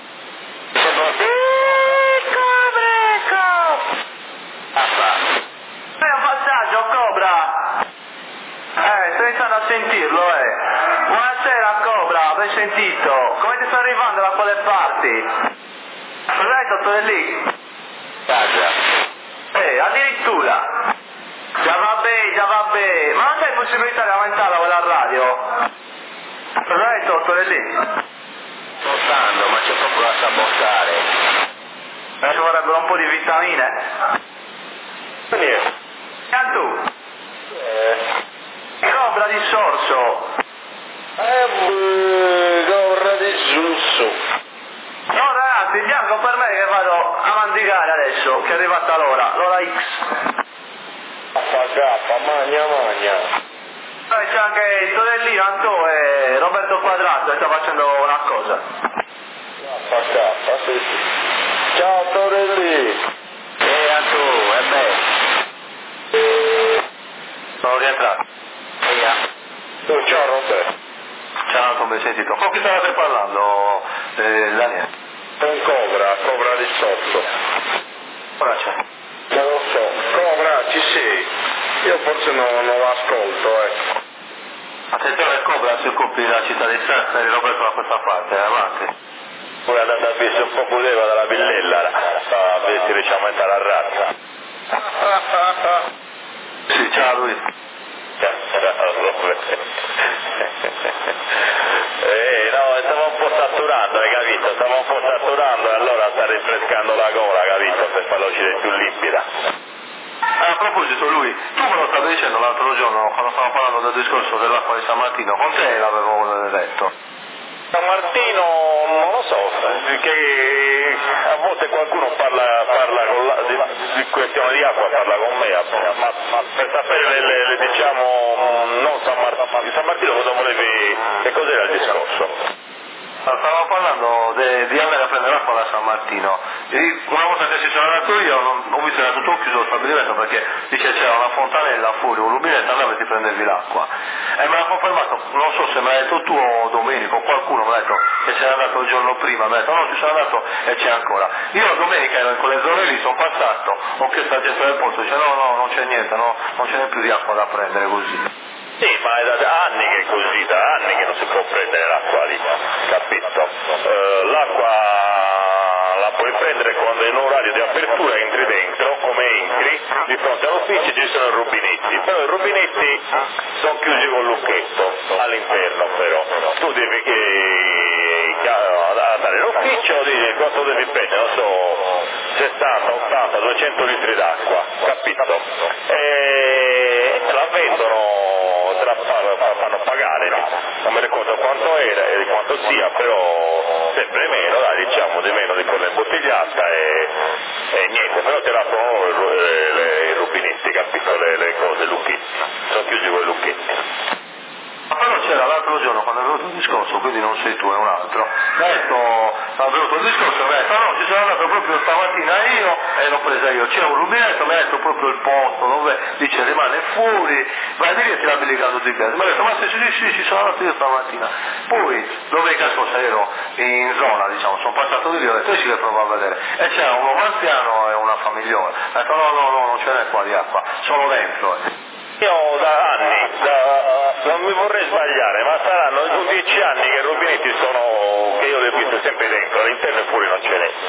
Fai un passaggio, Cobra! Eh, sto iniziando a sentirlo, eh! Buonasera, Cobra, ben sentito! Come ti sto arrivando da quelle parti? Corretto, Torelli? Casa. Eh, addirittura! Già vabbè, già vabbè! Ma non c'è possibilità di aumentare quella radio? Corretto, Torelli? Sto stando, ma c'è proprio da sabotare. Eh, ci vorrebbero un po' di vitamine. Niente. E tu? Eh. Cobra di Sorso! Eh, beh, Cobra di Sorso. No ragazzi, bianco per me che vado a mandigare adesso, che è arrivata l'ora, l'ora X. Kappa kappa, magna magna. Poi c'è anche il Torellino, Antò e Roberto Quadrato che sta facendo una cosa. Kappa kappa, sì sì. Ciao Torelli. Eh, Antù, e beh. Sono rientrato. Via. Oh, ciao Roberto. Ciao, come sentito. Con chi stavate parlando, eh, Daniele? Con Cobra, Cobra di Sorso. Ora c'è. Non lo so. Cobra, ci sei? Io forse non, non l'ascolto, ecco. Attenzione, Cobra si occupi della città di Sassari, Roberto da questa parte, avanti. Poi è andata a vedere un po' pudeva dalla villella, stava a vedere se riesce a aumentare la razza. Sì, ciao lui. Eh no, stava un po' saturando, hai capito? Stava un po' saturando e allora sta rinfrescando la gola, capito? Per farla uscire più limpida. A proposito lui, tu me lo stavi dicendo l'altro giorno quando stavamo parlando del discorso dell'acqua di San Martino, con te l'avevo detto. San Martino, non lo so, perché a volte qualcuno parla, parla con la, di, di questione di acqua, parla con me, ma, ma per sapere le, le, le diciamo, non San Martino, San Martino cosa volevi, che cos'era il discorso? Stavamo parlando de, di andare a prendere acqua da San San Martino. E una volta che ci sono andato io non, ho visto che era tutto chiuso lo stabilimento perché dice c'era una fontanella fuori, un rubinetto, andavi e ti prendevi l'acqua. E me l'ha confermato, non so se me l'ha detto tu o Domenico o qualcuno, mi ha detto che c'era andato il giorno prima, mi ha detto no, ci sono andato e c'è ancora. Io domenica ero in quelle zone lì, sono passato, ho chiesto al gestore del posto, dice no, no, non c'è niente, no, non ce n'è più di acqua da prendere così. Sì, ma è da anni che è così, da anni che non si può prendere l'acqua lì, capito? Uh, l'acqua la puoi prendere quando è in orario di apertura, entri dentro, come entri, di fronte all'ufficio ci sono i rubinetti, però i rubinetti sono chiusi con lucchetto all'interno però, tu devi eh, andare in ufficio, dici quanto devi prendere, non so, sessanta, ottanta, duecento litri d'acqua, capito? E la vendono, te la fanno pagare, non mi ricordo quanto era e quanto sia, però sempre meno, dai, diciamo di meno di quella imbottigliata e, e niente, però te la fanno i rubinetti, capito? Le, le cose, i lucchetti, sono chiusi con i lucchetti. Ma però c'era l'altro giorno quando è venuto il discorso, quindi non sei tu, è un altro, mi ha detto, ha venuto il discorso, mi ha detto no, ci sono andato proprio stamattina io e l'ho presa io, c'è un rubinetto, mi ha detto proprio il posto dove dice rimane fuori, vai di lì e ti l'ha biligato di piede, mi ha detto ma se sì, sì, ci sono andato io stamattina, poi domenica scorsa ero in zona, diciamo, sono passato di lì, ho detto sì che provo a vedere, e c'era un uomo anziano e una famigliola, ha detto no, no, no, non ce n'è qua di acqua, solo dentro. Eh. Io da anni, da, non mi vorrei sbagliare, ma saranno dieci anni che i rubinetti sono, che io li ho visti sempre dentro, all'interno e fuori non ce n'è.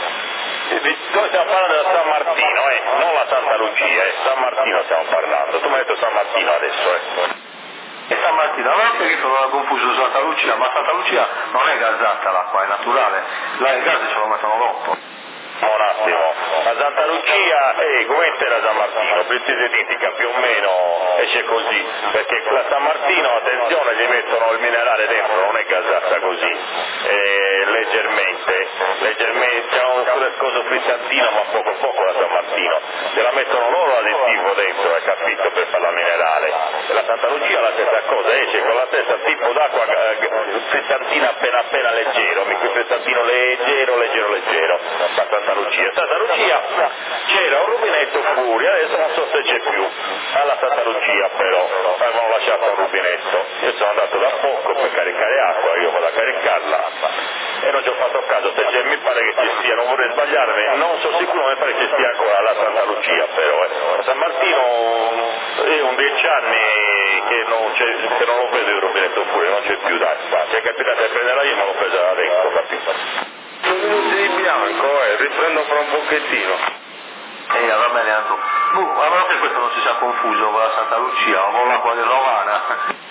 Noi stiamo parlando da San Martino, eh, non la Santa Lucia, eh, San Martino stiamo parlando, tu mi hai detto San Martino adesso, eh. E San Martino, allora perché non ho confuso Santa Lucia, ma Santa Lucia non è gasata l'acqua, è naturale, là i gas ce lo mettono dopo. Un attimo, la Santa Lucia è come la San Martino, precisa identica più o meno, esce così, perché la San Martino, attenzione, gli mettono il minerale dentro, non è gasata così, eh, leggermente, leggermente, c'è un frescoso frizzantino ma poco poco la San Martino, se la mettono loro l'additivo dentro, hai capito, per farla minerale, e la Santa Lucia la stessa cosa, esce con la stessa tipo d'acqua eh, frizzantina appena appena leggero, mi qui frizzantino leggero, leggero, leggero, la Santa Lucia. Santa Lucia c'era un rubinetto fuori, adesso non so se c'è più, alla Santa Lucia però, avevano lasciato un rubinetto, io sono andato da poco per caricare acqua, io vado a caricarla e non ci ho fatto caso, se c'è, mi pare che ci sia, non vorrei sbagliarmi, non sono sicuro, mi pare che ci sia ancora alla Santa Lucia però, eh. A San Martino è un dieci anni che non, c'è, che non lo vedo il rubinetto fuori, non c'è più d'acqua, se è capitato di prenderla io me l'ho presa da dentro, capito? Minuti di bianco, eh, riprendo fra un pochettino. E va bene anche. Uh, a meno che questo non si sia confuso con la Santa Lucia o con l'acqua di Romana.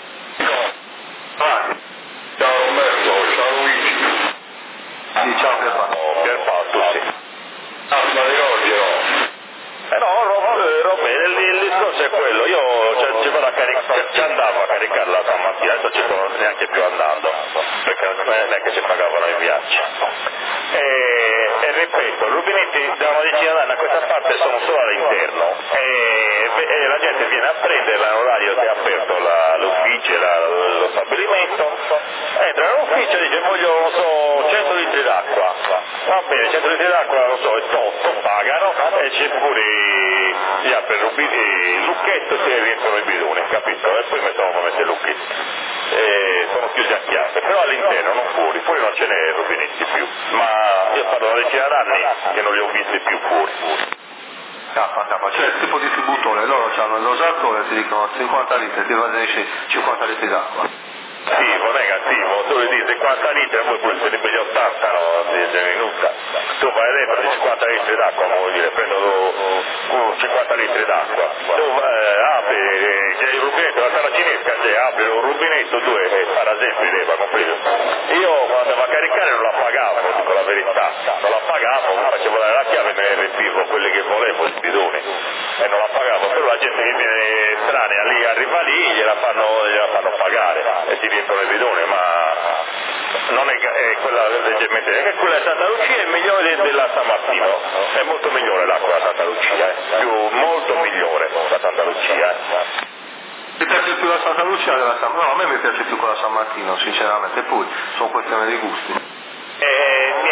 Vai. Ciao Roberto, ciao Luigi. Sì, ciao Pierpaolo. Oh, Pierpaolo, tu sì. Ah, ma ricordi no? Eh no, Robe, il, il discorso è quello, io cioè, ci, vado a caric- ci andavo a caricarla stamattina, adesso ci sto neanche più andando, perché non è che ci pagavano i viaggi. E, e ripeto, i rubinetti da una decina d'anni a questa parte sono solo all'interno e, e la gente viene a prenderla in orario che è aperto la, l'ufficio, la, lo stabilimento, entra nell'ufficio e dice voglio, non so, cento litri d'acqua, va bene, cento litri d'acqua, non so, è otto, pagano e c'è pure gli apre il, rubi- il lucchetto e si rientrano i bidoni, capito? E poi mettono come se lucchetti. E sono chiusi a chiave, però all'interno, non fuori, fuori non ce n'è rubinetti più, ma io parlo una decina d'anni che non li ho visti più fuori. K, K, cioè il tipo di distributore, loro hanno il dosatore, ti dicono cinquanta litri, ti fornisci cinquanta litri d'acqua. Negativo, negativo, tu gli dici cinquanta litri, poi pure se li pigli ottanta, no, si dice minuta. Tu vai dentro di cinquanta litri d'acqua, ma vuol dire, prendo cinquanta litri d'acqua. Tu eh, apri, c'è il rubinetto, la sala cinesca, c'è, apri un rubinetto, tu e per esempio leva, compreso. Io quando andavo a caricare non la pagavo, dico la verità, non la pagavo, mi facevo dare la chiave e me ne riempivo quelli che volevo, il bidone, e non la pagavo, però la gente che viene estranea lì, arriva lì, gliela fanno, gliela fanno pagare e si riempiono il bidone, ma non è, è quella leggermente, è che quella di Santa Lucia è migliore della San Martino, è molto migliore l'acqua da Santa Lucia, eh? Più, molto migliore da Santa Lucia. Eh? Mi piace più la Santa Lucia della San Martino? No, a me mi piace più quella San Martino, sinceramente, poi sono questioni di gusti. E niente,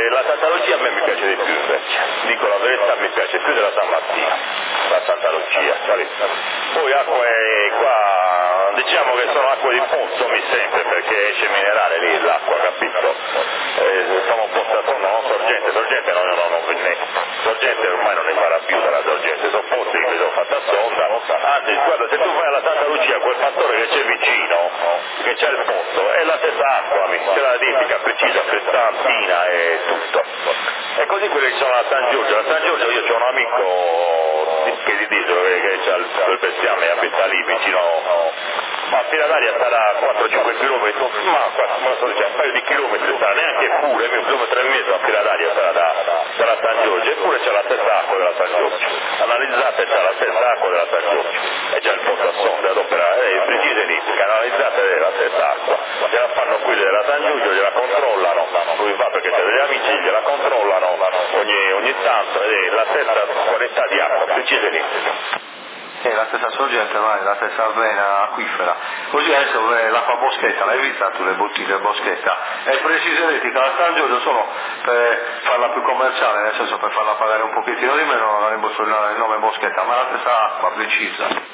la Santa Lucia a me mi piace di più invece, dico la verità, mi piace più della San Martino, la Santa Lucia, poi acque qua, diciamo che sono acque di pozzo mi sembra, perché esce minerale lì l'acqua, capito? Eh, sono un po' stato, no, sorgente, sorgente no, no, no, non ne, sorgente ormai non ne farà più dalla sorgente, sono pozzi che mi sono fatta sonda, anzi guarda, se tu vai alla Santa Lucia, quel fattore che c'è vicino, che c'è il pozzo, è la stessa acqua, c'è la identica, precisa, prestantina e tutto. E così quelli che sono a San Giorgio, a San Giorgio io ho un amico che di Disolo che, che c'ha il, il bestiame, abita lì vicino, ma fino all'aria sarà quattro cinque chilometri, ma non so, un paio di chilometri sarà, neanche pure, un chilometro e mezzo a fila d'aria sarà da, dalla San Giorgio, eppure c'è la stessa acqua della San Giorgio, analizzate c'è la stessa acqua della San Giorgio, e c'è il pozzo a sonda, ad opera, è precisa elettrica, analizzate è la stessa acqua, gliela fanno quelli della San Giorgio, gliela controllano, lui va perché c'è degli amici, gliela controllano ogni, ogni tanto, ed è la stessa qualità di acqua, precisa elettrica. È la stessa sorgente, ma è la stessa vena acquifera. Così adesso eh, l'acqua boschetta, l'hai vista tu le bottiglie boschetta? È precisa elettrica, la San Giorgio solo per farla più commerciale, nel senso per farla pagare un pochettino di meno, non il nome boschetta, ma la stessa acqua precisa.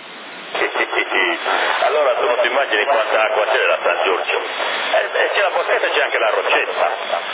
Allora tu non ti immagini quanta acqua c'è nella San Giorgio, eh, c'è la boschetta e c'è anche la roccetta,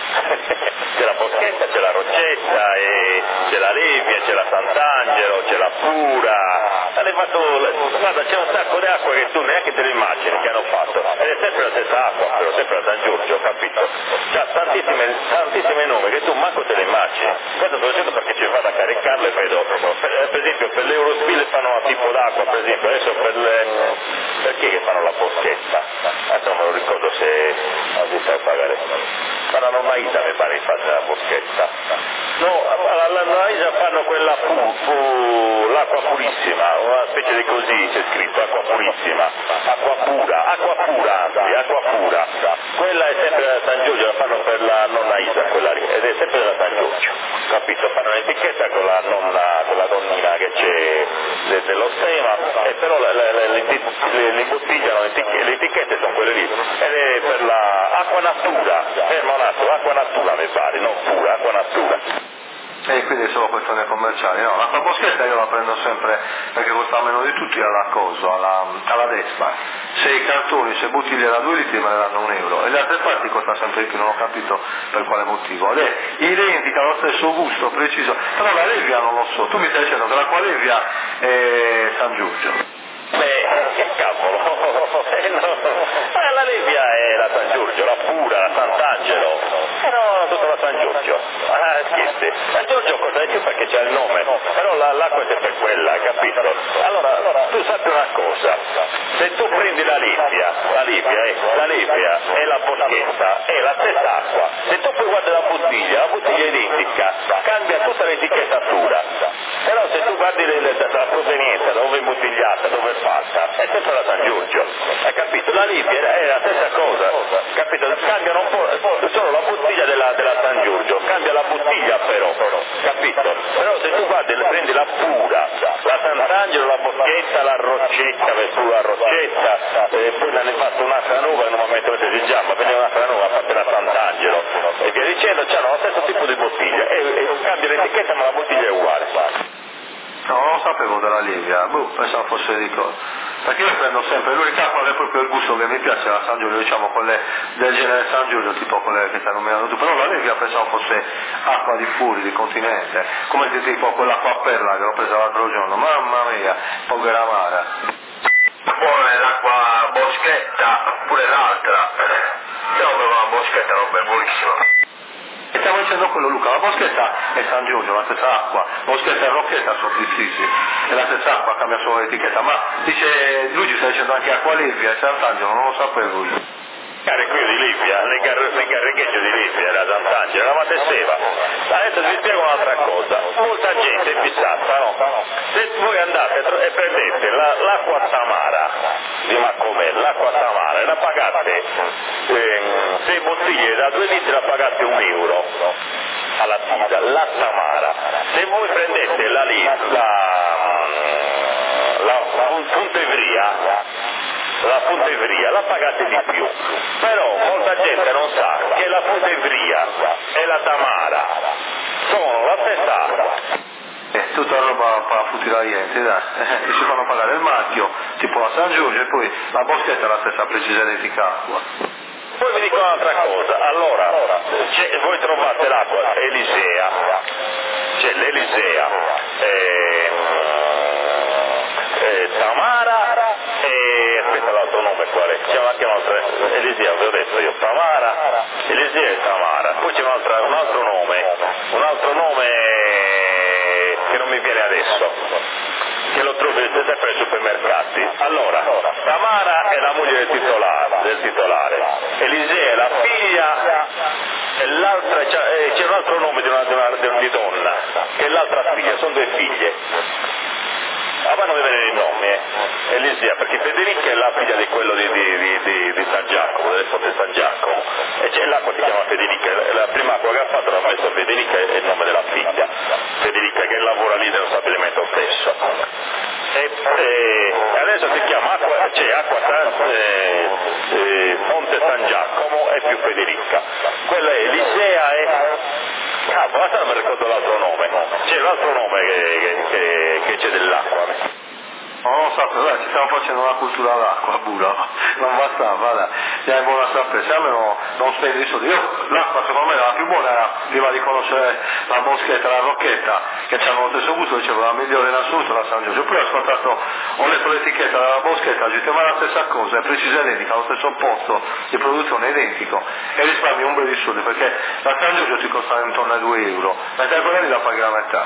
c'è la boschetta, c'è la roccetta, e c'è la Levia, c'è la Sant'Angelo, c'è la Pura, hanno fatto, guarda c'è un sacco di acqua che tu neanche te lo immagini che hanno fatto, ed è sempre la stessa acqua, però sempre la San Giorgio, capito? C'ha tantissime, tantissime nomi che tu manco te le immagini, questo sto dicendo perché ci vado a caricarle, vedo, per, per esempio per l'Eurospil fanno un tipo d'acqua, per esempio, adesso per le, perché che fanno la boschetta? Adesso non me lo ricordo se non si sa pagare. Ma la nonna Isa mi pare infatti la boschetta. No, alla, alla nonna Isa fanno quella pu, pu, l'acqua purissima, una specie di così c'è scritto, acqua purissima, acqua pura, acqua pura, anzi, acqua pura. Quella è sempre da San Giorgio, la fanno per la nonna Isa, quella lì, ed è sempre da San Giorgio, capito? Fanno l'etichetta con la nonna, con la donnina che c'è de, dello stemma, e però le, le, le, le, le imbottigliano, le etichette, le etichette sono quelle lì, ed è per la acqua natura, fermo un attimo, acqua natura mi pare, non pura, acqua natura. E quindi solo questioni commerciali, no, l'acqua boschetta io la prendo sempre perché costa meno di tutti alla Coso, alla, alla Despa, se i cartoni, se bottiglie da due litri me ne danno un euro, e le altre parti costa sempre di più, non ho capito per quale motivo, ed è identica, lo stesso gusto, preciso, però la Levia non lo so, tu mi stai dicendo che l'acqua Levia è San Giorgio. Beh, che cavolo, eh, no. Ma la Levia è la San Giorgio, la Pura, la Sant'Angelo, però tutta la San Giorgio, ah scherzi, San Giorgio costa di più perché c'è il nome, però la, l'acqua è sempre quella, capito? Allora, allora, tu sappi una cosa, se tu prendi la Levia, la Levia è, la Levia è la boschetta, è la stessa acqua, se tu poi guardi la bottiglia, la bottiglia è identica, cambia tutta l'etichettatura, però se tu guardi le, le, la provenienza, dove è imbottigliata, dove è fatta, è sempre la San Giorgio, hai capito? La Levia è la stessa cosa, capito? Cambiano un po', solo la bottiglia della, della San Giorgio, cambia la bottiglia però, capito? Però se tu guardi, prendi la Pura, la Sant'Angelo, la boschetta, la roccetta, per tu la roccetta, e poi ne hanno fatto un'altra nuova che normalmente si dice, ma prende un'altra nuova, fatta la Sant'Angelo, e via dicendo, hanno lo stesso tipo di bottiglia, e, e cambia l'etichetta ma la bottiglia è uguale. No, non lo sapevo della Levia, boh, pensavo fosse di cosa. Perché io prendo sempre, l'unica acqua che è proprio il gusto che mi piace è la San Giorgio, diciamo quelle del genere San Giorgio, tipo quelle che stai nominando tu, però la Levia pensavo fosse acqua di Furi, di continente, come ti tipo quell'acqua a perla che ho presa l'altro giorno, mamma mia, povera amara. Poi l'acqua boschetta, pure l'altra, io bevo la boschetta, roba è buonissima. E stiamo dicendo quello Luca, la boschetta è San Giorgio, la stessa acqua, boschetta e rocchetta sono gli stessi, è la stessa acqua, cambia solo l'etichetta, ma dice, lui ci sta dicendo anche acqua Levia e Sant'Angelo, non lo sapevo lui. Care qui di Levia, nel, gar- nel garregheggio di Levia era Sant'Angelo, era Matesseva. Adesso vi spiego un'altra cosa, molta gente è fissata, no? Se voi andate e prendete la, l'acqua Tamara di Maccomè, l'acqua Tamara, e la pagate, ehm, sei bottiglie da due litri la pagate un euro alla tisa, la Tamara. Se voi prendete la, la, la, la Puntevria, la Puntevria la pagate di più, però molta gente non sa che la Futevria e la Tamara sono la stessa acqua. Eh, tutta roba per futura niente, dai, eh, che si fanno pagare il marchio, tipo a San Giorgio, e poi la boschetta è la stessa precisa identica acqua. Poi vi dico un'altra cosa, allora, voi trovate l'acqua Elisea, c'è l'Elisea, eh, eh, Tamara e aspetta l'altro nome quale? C'è anche un'altra, Elisea, vi ho detto io, Tamara, Elisea e Tamara, poi c'è un'altra, un altro nome, un altro nome che non mi viene adesso, che lo trovi sempre ai supermercati. Allora, Tamara è la moglie del titolare, del titolare. Elisea è la figlia e l'altra, c'è un altro nome di una, di una di donna, che è l'altra figlia, sono due figlie. A me non mi vengono i nomi, eh. Elisea, perché Federica è la figlia di quello di, di, di, di, di San Giacomo, del Fonte San Giacomo, e c'è l'acqua che si chiama Federica, la prima acqua che ha fatto l'ha messo Federica e il nome della figlia, Federica, che lavora lì nello stabilimento stesso. E, e adesso si chiama acqua, c'è acqua eh, eh, Fonte San Giacomo e più Federica, quella è Elisea e... Ah, basta non mi ricordo l'altro nome, c'è un altro nome che, che, che, che c'è dell'acqua. No, non so, dai, ci stiamo facendo una cultura all'acqua, pura, non bastava, dai, già è buona sapere, se almeno non spendi i soldi. Io l'acqua secondo me la più buona era prima di conoscere la boschetta, la rocchetta, che c'hanno lo stesso gusto, dicevo la migliore in assoluto la San Giorgio, poi ho ascoltato, ho letto l'etichetta della boschetta, dicevo ma la stessa cosa, è precisa identica, lo stesso posto di produzione identico, e risparmi un bel di soldi, perché la San Giorgio ti costa intorno ai due euro, mentre quella lì la paghi la metà.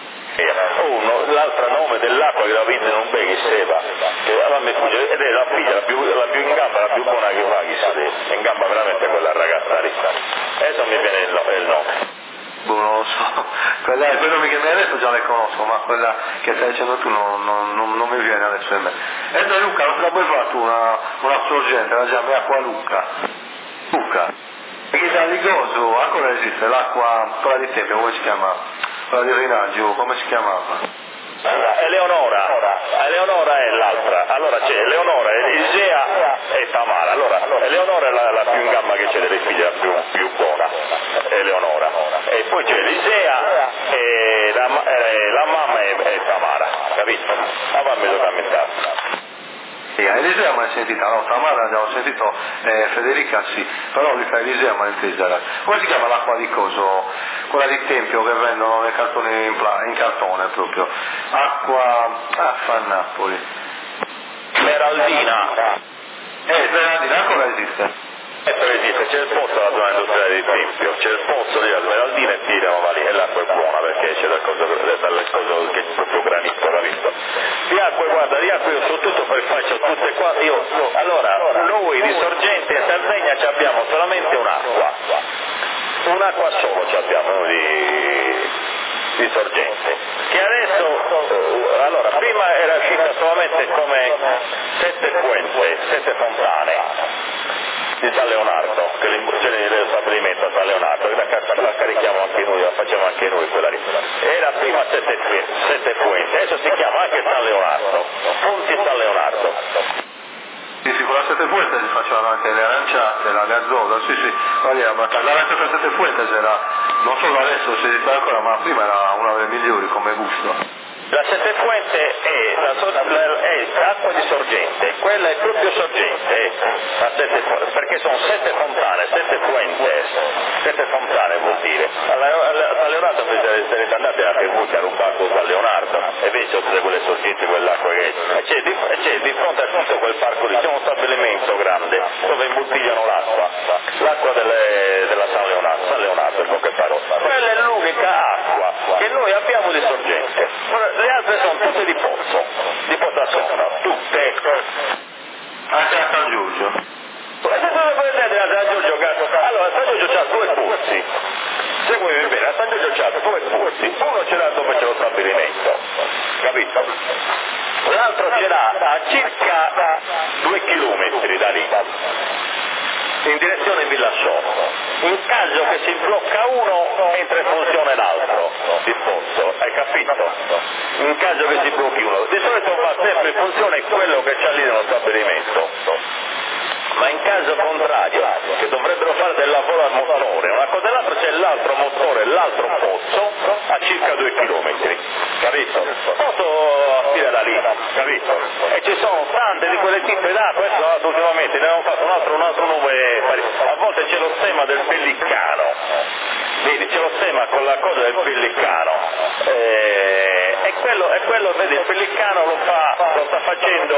Uno, l'altro nome dell'acqua che la vede non beve che seva, che allora mi fugge, ed è la figlia, la più, la più in gamba, la più buona che fa, chi sa, in gamba veramente quella ragazza lì. Adesso mi viene il, il nome. Boh, non lo so, quella, quei nomi che mi hai detto già le conosco, ma quella che stai dicendo tu non, non, non, non mi viene adesso in me. E da Luca, non te la vuoi fare tu una, una sorgente, la chiami acqua Luca? Luca? Perché da Ligoso ancora esiste l'acqua, quella di Tempio, come si chiama? Quella di Rinaggio, come si chiamava? Eleonora, Eleonora è l'altra, allora c'è Eleonora, Elisea e Tamara, allora Eleonora è la, la più in gamba che c'è delle figlie, la più, più buona, Eleonora, e poi c'è Elisea e la, eh, la mamma è, è Tamara, capito? Ma fammi documentare. Elisea mai sentita, no, Tamara già ho sentito, eh, Federica sì, però li fa Elisea mai intesa. Come si chiama l'acqua di coso? Quella di Tempio che vendono nei cartoni in, pla- in cartone proprio. Acqua, ah, fa a Napoli. Smeraldina. Eh, Smeraldina ancora esiste? Eh, però esiste, c'è il pozzo alla zona industriale di Tempio, c'è il pozzo della Smeraldina e tirano va lì, e l'acqua è buona perché c'è dalle cose che è proprio granito, capito? Di acqua, guarda, di acqua io so tutto per faccio tutte qua, io, allora, noi di Sorgente in Sardegna ci abbiamo solamente un'acqua, un'acqua solo ci abbiamo noi di, di Sorgente, che adesso, allora, prima era uscita solamente come sette fuente, sette fontane, di San Leonardo, che l'imburzione dello stabilimento a San Leonardo, la, la carichiamo anche noi, la facciamo anche noi quella lì. Era prima sette, sette fuenti, adesso si chiama anche San Leonardo, Fonti San Leonardo. Sì, sì, con la Sette Fuentes si facevano anche le aranciate, la gazzosa, sì, sì, guarda, ma l'arancia per Sette Fuentes era, non solo adesso si esiste ancora, ma prima era una delle migliori come gusto. La Sette Fuente è, la, la, è acqua di Sorgente, quella è proprio Sorgente, eh, la sette, perché sono sette fontane, sette fuentes, sette fontane vuol dire. A San Leonardo siete andati anche voi a rubare con San Leonardo, e vedi tutte quelle sorgenti, quell'acqua che c'è di, c'è di fronte a tutto quel parco lì, c'è uno stabilimento grande dove imbottigliano l'acqua, l'acqua delle, della San Leonardo, San Leonardo in poche parole. Quella è l'unica acqua che noi abbiamo di Sorgente. Le altre sono tutte di pozzo, di Potasona, tutte. Anche a San Giorgio. E se cosa prendete a San Giorgio? Allora, a San Giorgio c'ha due pozzi. Seguimi bene, a San Giorgio c'ha due pozzi. Uno ce l'ha dove c'è lo stabilimento, capito? L'altro ce l'ha a circa due chilometri da lì, in direzione Villa Sono. In caso che si blocca uno, entra in funzione l'altro, il pozzo, hai capito? In caso che si blocchi uno, di solito va sempre in funzione quello che c'è lì nello stabilimento, ma in caso contrario, che dovrebbero fare del lavoro altro pozzo a circa due chilometri, capito? Pozzo a fila da lì, capito? E ci sono tante di quelle tipe d'acqua, adesso ultimamente ne hanno fatto un altro, un altro nome, a volte c'è lo stemma del pellicano, vedi, c'è lo stemma con la cosa del pellicano, eh, e quello, e quello, vedi, il pellicano lo fa, lo sta facendo,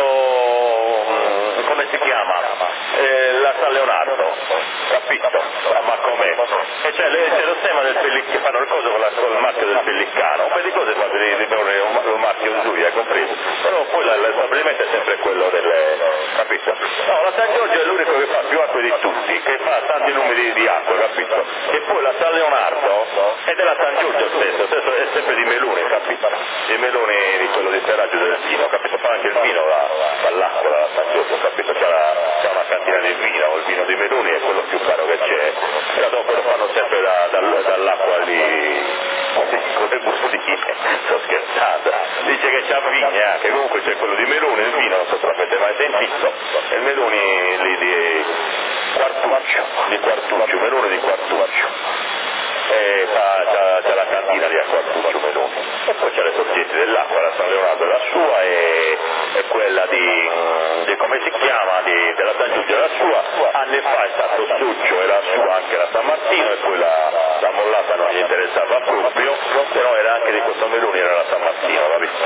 come si chiama? Eh, la San Leonardo, capito? Ma com'è? E cioè c'è lo stemma del pellicano, che fanno le cose con, la, con il marchio del pellicano, un po' di cose fa di un marchio Zuia, compreso, però poi la, lo stabilimento è sempre quello delle, capito? No, la San Giorgio è l'unico che fa più acque di tutti, che fa tanti numeri di acqua, capito? E poi la San Leonardo è della San Giorgio stesso, stesso è sempre di melone, capito? Di melone di quello di Serraggio del vino, capito? Fa anche il vino dall'acqua dalla San Giorgio, capito? C'è, la, c'è una cantina di vino, il vino di meloni è quello più caro che c'è, e dopo lo fanno sempre da, da, dall'acqua di, come bustine, sto scherzando, dice che c'ha vigna, che comunque c'è quello di melone, il vino, non so se l'avete mai sentito, e il meloni lì di Quartuccio, di Quartuccio, melone di Quartuccio. E fa, c'ha, c'ha la cantina lì a Quartuccio Meloni, e poi c'è le sorgenti dell'acqua, la San Leonardo è la sua, e, e quella di, di come si chiama, di, della San Giorgio è la sua, anni fa è stato Succio e la sua anche la San Martino, e poi la, la mollata non gli interessava proprio, però era anche di questo Meloni, era la San Martino, l'ha visto?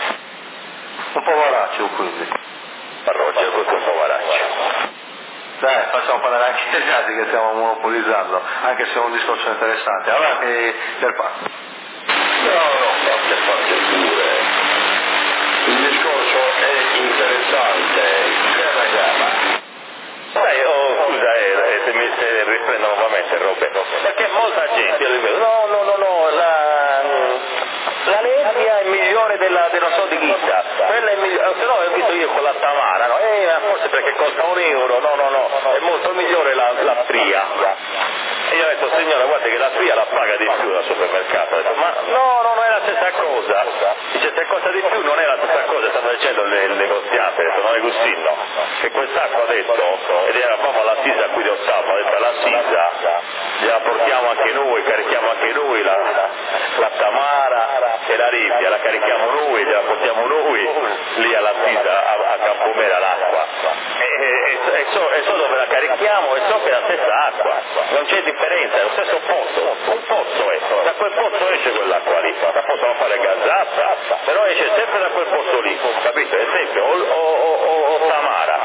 Un po' varaccio quindi. Roger, questo è un po' varaccio. Dai, facciamo parlare anche gli altri che stiamo monopolizzando, anche se è un discorso interessante. Allora che per fa? No, no, fate fate pure. Il discorso è interessante. Che ragazza? Sai, oh, scusa, eh, se mi se riprendo nuovamente Roberto, perché molta gente, io dico, no, no, no, no, la, la Lebbia è migliore della, non so di chi sta, quella è migliore, se no ho visto io con la Tamara, no? Eh, forse perché costa un euro, no, no, no, è molto migliore la, la Tria. E io ho detto, signora, guarda che la Tria la paga di più dal supermercato. Ho detto, ma no, no, non è la stessa cosa. Dice, se costa di più non è la stessa cosa, stanno dicendo il, il negoziante, ha detto, non è Agostino, che quest'acqua ha detto, ed eravamo alla Sisa qui di Ottava, ha detto, alla Sisa, gliela portiamo anche noi, carichiamo anche noi la, la Tamara e la Ribbia, la carichiamo noi, gliela portiamo noi, lì alla Sisa, a, a Campomera l'acqua. E, e, e, so, e so dove la carichiamo e so che è la stessa acqua, non c'è differenza, è lo stesso pozzo, un pozzo è, da quel pozzo esce quell'acqua lì, la possono fare gazzata, però esce sempre da quel pozzo lì, capito? Esempio, o, o, o, o Tamara,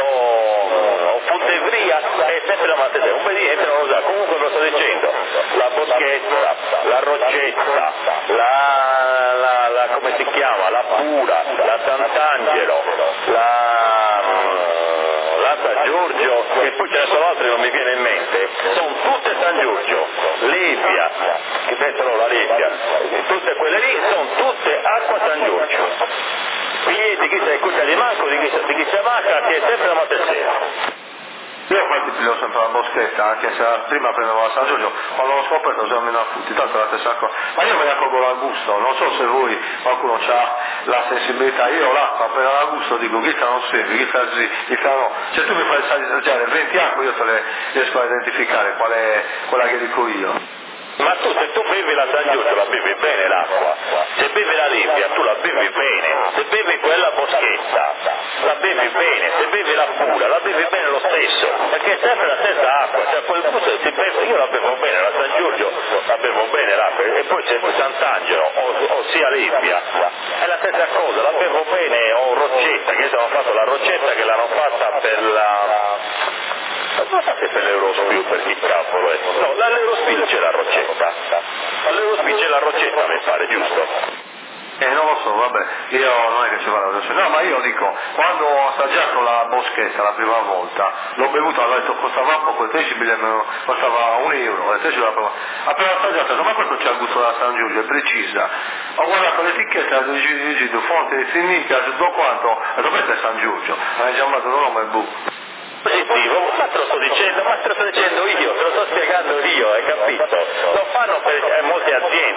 o, o Fontevria, è sempre la mattina, un po' di niente non lo sa, comunque ve lo sto dicendo, la Boschetta, la Roccetta, la, la, la come si chiama, la Pura, la Sant'Angelo, la... la San Giorgio, e poi ce ne sono altre non mi viene in mente, sono tutte San Giorgio, Lebbia, che pensano la Lebbia, tutte quelle lì sono tutte acqua San Giorgio. Quindi di chi sei qui di manco, di chi, di chi c'è manca, che è sempre la matessera. Io infatti piglio sempre la Boschetta, anche se prima prendevo la San Giorgio, quando l'ho scoperto sono meno affutti, tanto è la stessa cosa. Ma io me ne accorgo dal gusto, non so se voi, qualcuno ha la sensibilità, io l'acqua appena la gusto dico chi non serve, chi sì, chi no. Se tu mi fai assaggiare venti acque io te le riesco a identificare qual è quella che dico io. Ma tu se tu bevi la San Giorgio la bevi bene l'acqua, se bevi la Lebbia tu la bevi bene, se bevi quella Boschetta la bevi bene, se bevi la Pura la bevi bene lo stesso, perché è sempre la stessa acqua, cioè quel gusto si beve, io la bevo bene, la San Giorgio la bevo bene l'acqua, e poi c'è Sant'Angelo, o, ossia Lebbia, è la stessa cosa, la bevo bene, o Roccetta, che hanno fatto la Roccetta che l'hanno fatta per la... Ma fate per l'Eurospil, per chi cavolo è? No, all'Eurospil c'è la Roccetta. All'Eurospil c'è la Roccetta, mi pare, giusto? Eh, non lo so, vabbè, io non è che ci vado adesso. No, ma io dico, quando ho assaggiato la Boschetta la prima volta, l'ho bevuta, ho detto, costava poco, il decibile costava un euro, ho detto, la prova. Appena assaggiato, ho detto, ma questo c'ha il gusto della San Giorgio, è precisa. Ho guardato l'etichetta, di fonte di Finnica, tutto quanto, ho detto, questo è San Giorgio, mi ha chiamato un nome bu. Positivo, ma te lo sto dicendo, ma te lo sto dicendo io, te lo sto spiegando io, hai capito? Lo fanno per eh, molte aziende, hai capito?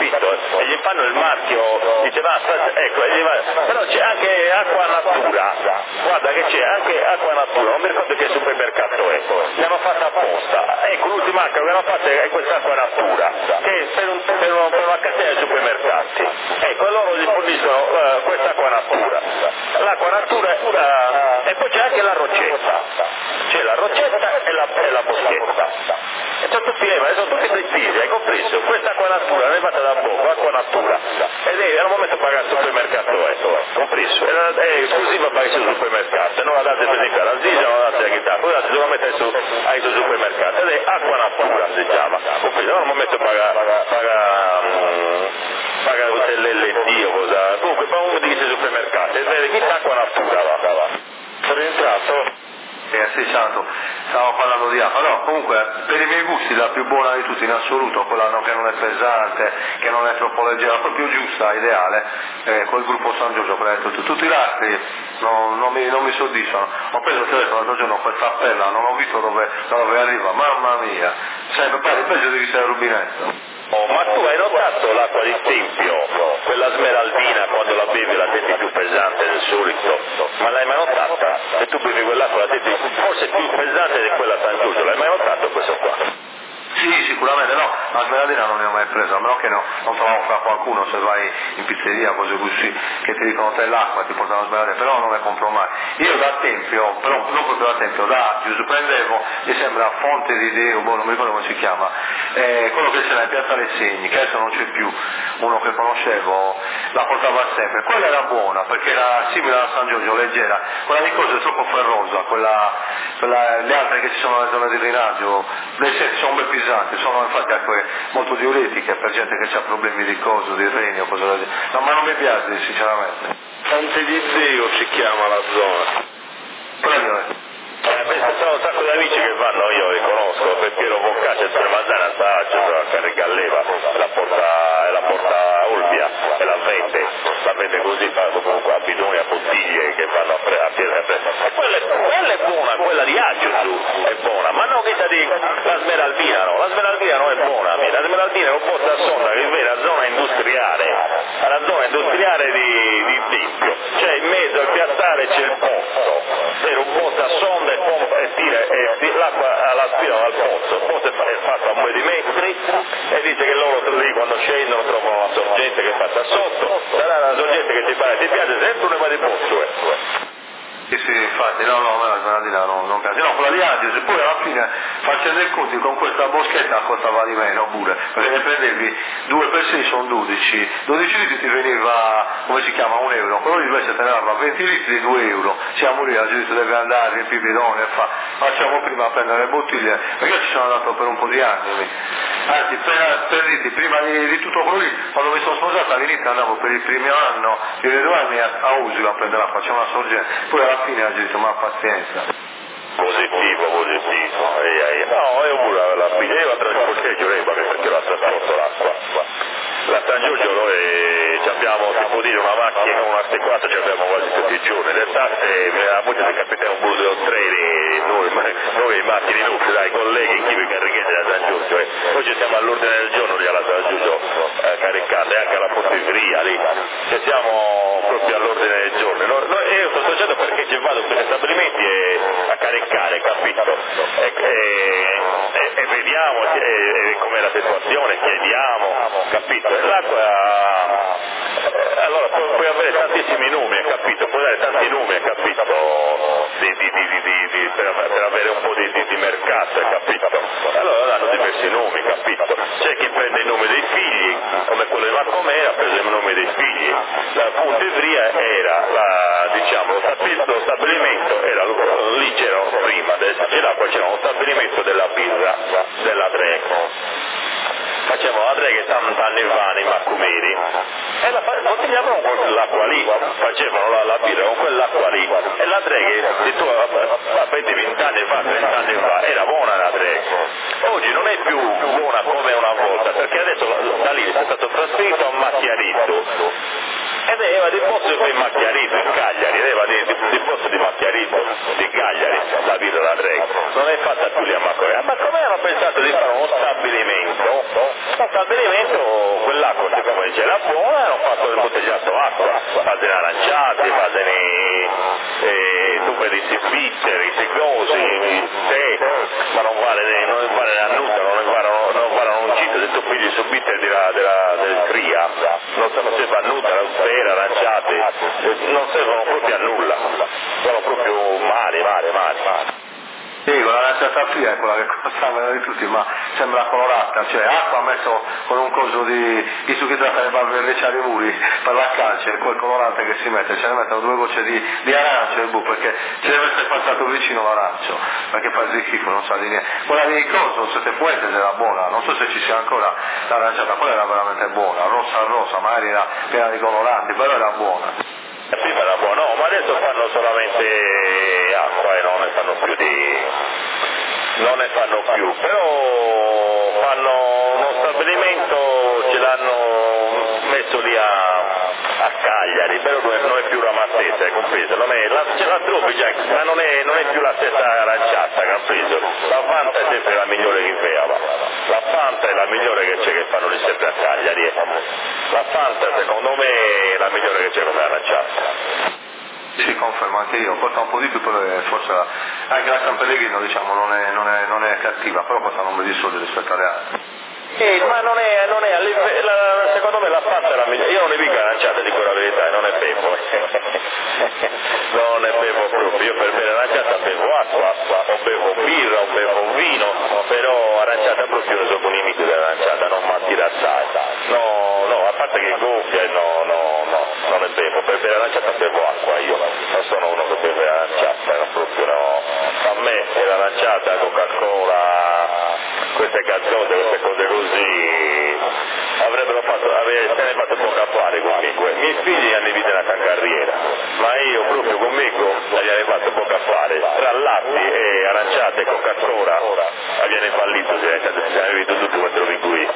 capito? E gli fanno il marchio, dice ma ecco, e gli va, però c'è anche Acqua Natura, guarda che c'è anche Acqua Natura, non mi ricordo che supermercato è, l'hanno fatta apposta, ecco l'ultima acqua che hanno fatta è questa Acqua Natura, che è per, un, per, un, per una catena di supermercati, ecco e loro gli forniscono uh, questa Acqua Natura, l'acqua Natura uh, e poi c'è anche la rocetta, c'è la rocetta e la, e la boschetta, e sono tutti, eh, sono tutti precisi, hai compreso? Questa Acqua Natura non è fatta da poco, Acqua Natura, ed è al momento pagare al supermercato, è compreso, è, è esclusiva per il supermercato, non la date per esempio alla Zisa, non la date a Chità, poi la devo mettere su, ai suoi supermercati, ed è Acqua Natura si chiama, compreso, non al momento paga, paga, um, paga l'L T o cosa, comunque fa uno di questi supermercati, ed è chissà Acqua Natura, va, va, va. Sono entrato? Eh, sì, santo, stavo parlando di acqua, no, comunque per i miei gusti la più buona di tutti in assoluto, quella no, che non è pesante, che non è troppo leggera, proprio giusta, ideale, eh, col gruppo San Giorgio, come hai detto tu. Tutti gli altri no, non, mi, non mi soddisfano. Ho preso il telefono l'altro giorno, questa appella, non ho visto dove, dove arriva, mamma mia, cioè mi pare peggio di chi sei il rubinetto. Oh, ma tu hai notato l'acqua di Tempio, quella smeraldina quando la bevi la senti più pesante del solito, ma l'hai mai notata? Se tu bevi quell'acqua la senti forse più pesante di quella San Giorgio, l'hai mai notato questo qua? Sì, sicuramente no, la smeraldina non ne ho mai preso, a meno che no, non trovavo fra qualcuno se vai in pizzeria, cose così, che ti dicono te l'acqua, ti portano la smeraldina, però non ne compro mai. Io da Tempio, però non proprio da Tempio, da Giuseppe prendevo, mi sembra Fonte di Deo, boh, non mi ricordo come si chiama, eh, quello che c'era in Piazza Lesegni, che adesso non c'è più, uno che conoscevo, la portava sempre. Quella era buona, perché era simile alla San Giorgio, leggera, quella di cosa è troppo ferrosa, quella, quella, le altre che ci sono nelle zone di drenaggio, le senti sono ben pesanti, sono infatti acque molto diuretiche per gente che ha problemi di coso, di reni o cose del genere. No, ma non mi piace sinceramente. Fonte di Deo si chiama la zona. Prego. Eh, beh, sono un sacco di amici che vanno, io li conosco, per Piero Boccaccia e Tremazzana, sta a carica a leva, la porta, la porta Olbia e la vende, la vende così, fa comunque a bidoni, a bottiglie che vanno a prendere a piede a prendere. E quella, quella è buona, quella di Aggio su, è buona, ma non questa di la Smeraldina, no, la Smeraldina non è buona, la Smeraldina è un posto a sonda che viene a zona industriale, alla zona industriale di, di Tempio, cioè in mezzo al piazzale c'è il pozzo, c'era un posto a sonda e pompa e tira e l'acqua la spirano dal pozzo, il pozzo è fatto a un paio di metri e dice che loro lì quando scendono trovano la sorgente che è fatta sotto, sarà la sorgente che ti pare, ti piace sempre un va di pozzo, eh. Sì, sì, infatti, no, no, a me la smeraldina non, non piace. No, quella di Agios, e poi alla fine, facendo i conti, con questa boschetta costava di meno pure, perché ne prendevi due per sei sono dodici, dodici litri ti veniva, come si chiama, un euro, quello invece te ne dava venti litri, due euro, siamo lì, la gente deve andare, il bidone, fa, facciamo prima a prendere le bottiglie, perché io ci sono andato per un po' di anni, anzi, per, per dirti, prima di, di tutto quello lì, quando mi sono sposato all'inizio andavo per il primo anno, per i due anni a, a Usio a prendere l'acqua, c'è una sorgente, poi alla fine ho detto ma pazienza. Positivo, positivo, ehi, ehi. No, io pure la piglia, io la trasporteggio perché la trasporto l'acqua. La San Giorgio noi abbiamo, si può dire, una macchina, una S quattro ci abbiamo quasi tutti i giorni, le tasse, la moglie del capitano Bullo del treni, noi, noi macchine nostre, dai colleghi, chi vi carichete da San Giorgio, eh. Noi ci siamo all'ordine del giorno lì alla San Giorgio eh, caricate, anche alla Pontiferia lì, ci siamo proprio all'ordine del giorno. No, no, io sto associato perché ci vado per stabilimenti e, a caricare, capito? E, e, e, e vediamo e, e com'è la situazione, chiediamo, capito? E l'acqua, eh, allora puoi, puoi avere tantissimi nomi, capito? Puoi dare tanti nomi, capito? Di, di, di, di, di, di, per, per avere un po' di, di, di mercato, capito? Allora danno diversi nomi, capito? C'è chi prende il nome dei figli, come quello di Marco Mera ha preso il nome dei figli. La Pontiferia era, la, diciamo, lo stabilimento, era, lì c'era prima, adesso c'è l'acqua, c'era uno stabilimento della birra, della Dreco. Facevano la Dreco tanti anni fa nei Maccumeri e la continuavano con quell'acqua lì, facevano la, la birra con quell'acqua lì e la Dreco, se tu a venti venti anni fa, trenta anni fa, era buona la Dreco. Oggi non è più buona come una volta, perché adesso da lì è stato trasferito a Macchiarito. Ed aveva di posto di Macchiarito in Cagliari, aveva di, di, di posto di Macchiarito di Cagliari, la birra da Dreco. Non è fatta più lì a Macchiarito. Ma come hanno pensato di fare uno stabilimento? Uno stabilimento, quella l'acqua, siccome c'è la buona, hanno fatto del bottigliato acqua, fate in aranciati, fate nei eh, tuperisti svizzeri, segosi, tè, ma non vale, non vale a nulla, non valano, non valano un cito, se tu pigli su bitter della, della, del Tria, non, non serve a nulla, pera, aranciati, non servono proprio a nulla, sono proprio male, male, male, male. Sì, con l'aranciata fria è quella che costa meno di tutti, ma sembra colorata, cioè acqua messo con un coso di, di su che tratta le barbericiare i muri per la calce, quel colorante che si mette, ce ne mettono due gocce di, di arancio e bu, perché ci deve essere passato vicino l'arancio, perché fa il schifo, non sa di niente. Quella di coso, Sette Fuentes era buona, non so se ci sia ancora l'aranciata, quella era veramente buona, rossa rossa, magari era piena di coloranti, però era buona. Prima era buono, no, ma adesso fanno solamente acqua e non ne fanno più di... non ne fanno più, però fanno uno stabilimento, ce l'hanno messo lì a, a Cagliari, però non è, non è più la Maltese, hai compreso? Non è, la, ce la trovi già, ma non è, non è più la stessa aranciata, compreso? La Fanta è sempre la migliore che veava, la Fanta è la migliore che c'è, che fanno lì sempre a Cagliari, la Fanta secondo me è la migliore che c'è come aranciata. Sì, confermo, anche io, costa un po' di più, però forse anche la San Pellegrino diciamo non è, non è, non è cattiva, però costa un po' di soldi rispetto alle altre. Eh, ma non è, non è la, secondo me la Fanta è la migliore, io non ne mica aranciata, dico la verità, non è bevo, non è bevo proprio, io per bere aranciata bevo acqua, o bevo birra, o bevo vino, però aranciata proprio non sono un nemico dell'aranciata, non mi attira assai, no, no, a parte che gonfia, no, no, no, non è bevo, per bere aranciata bevo acqua, io non sono uno che beve aranciata, non proprio no, a me è l'aranciata, Coca-Cola, queste cazzate, queste cose così avrebbero fatto, avere, se ne fatto poco affare conmigo. I miei figli hanno vita una carriera, ma io proprio conmigo gli avrei fatto poco affare. Tra latte e aranciate e Coca-Cola viene fallito, se ne avete visto tutto quanto lo dico io.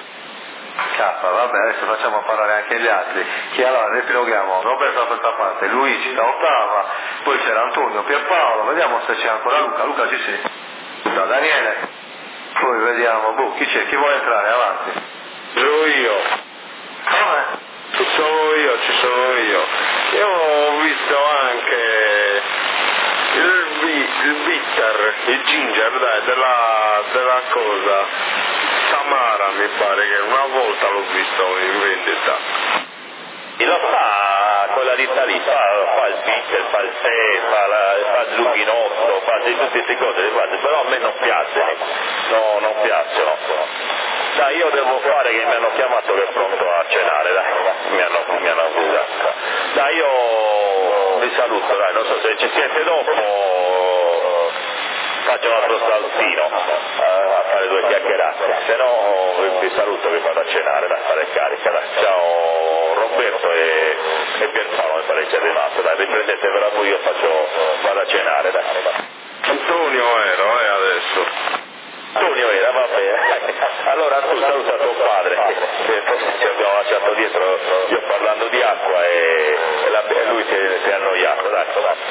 K, vabbè, adesso facciamo parlare anche gli altri, che allora riepiloghiamo Roberto da questa parte, Luigi da Ottava, poi c'era Antonio, Pierpaolo, vediamo se c'è ancora Luca, Luca ci sei? Da Daniele, poi vediamo, boh, chi c'è, chi vuole entrare, avanti? Sono io. Come? Ci sono io, ci sono io. Io ho visto anche il, il bitter, il ginger, dai, della, della cosa. Tamara mi pare che una volta l'ho visto in vendita. E lo fa quella ditta lì, fa, fa il bitter, fa il tè, fa, la, fa il lughinotto, fa di tutte queste cose, però a me non piace, no, non piacciono. Dai, io devo fare che mi hanno chiamato che è pronto a cenare, dai, mi hanno, mi hanno avvisato. Dai, io vi saluto, dai, non so se ci siete dopo, faccio un altro saltino a fare due chiacchierate, se no vi saluto che vado a cenare, dai, fare carica, dai. Ciao Roberto e, e Pierpaolo, mi pare che è rimasto, dai, riprendetevela voi, io faccio, vado a cenare, dai. Antonio ero, eh, adesso. Antonio era, va bene. Allora tu saluta tuo padre, che forse ci abbiamo lasciato dietro, io parlando di acqua e, e, la, e lui si è, si è annoiato, dai.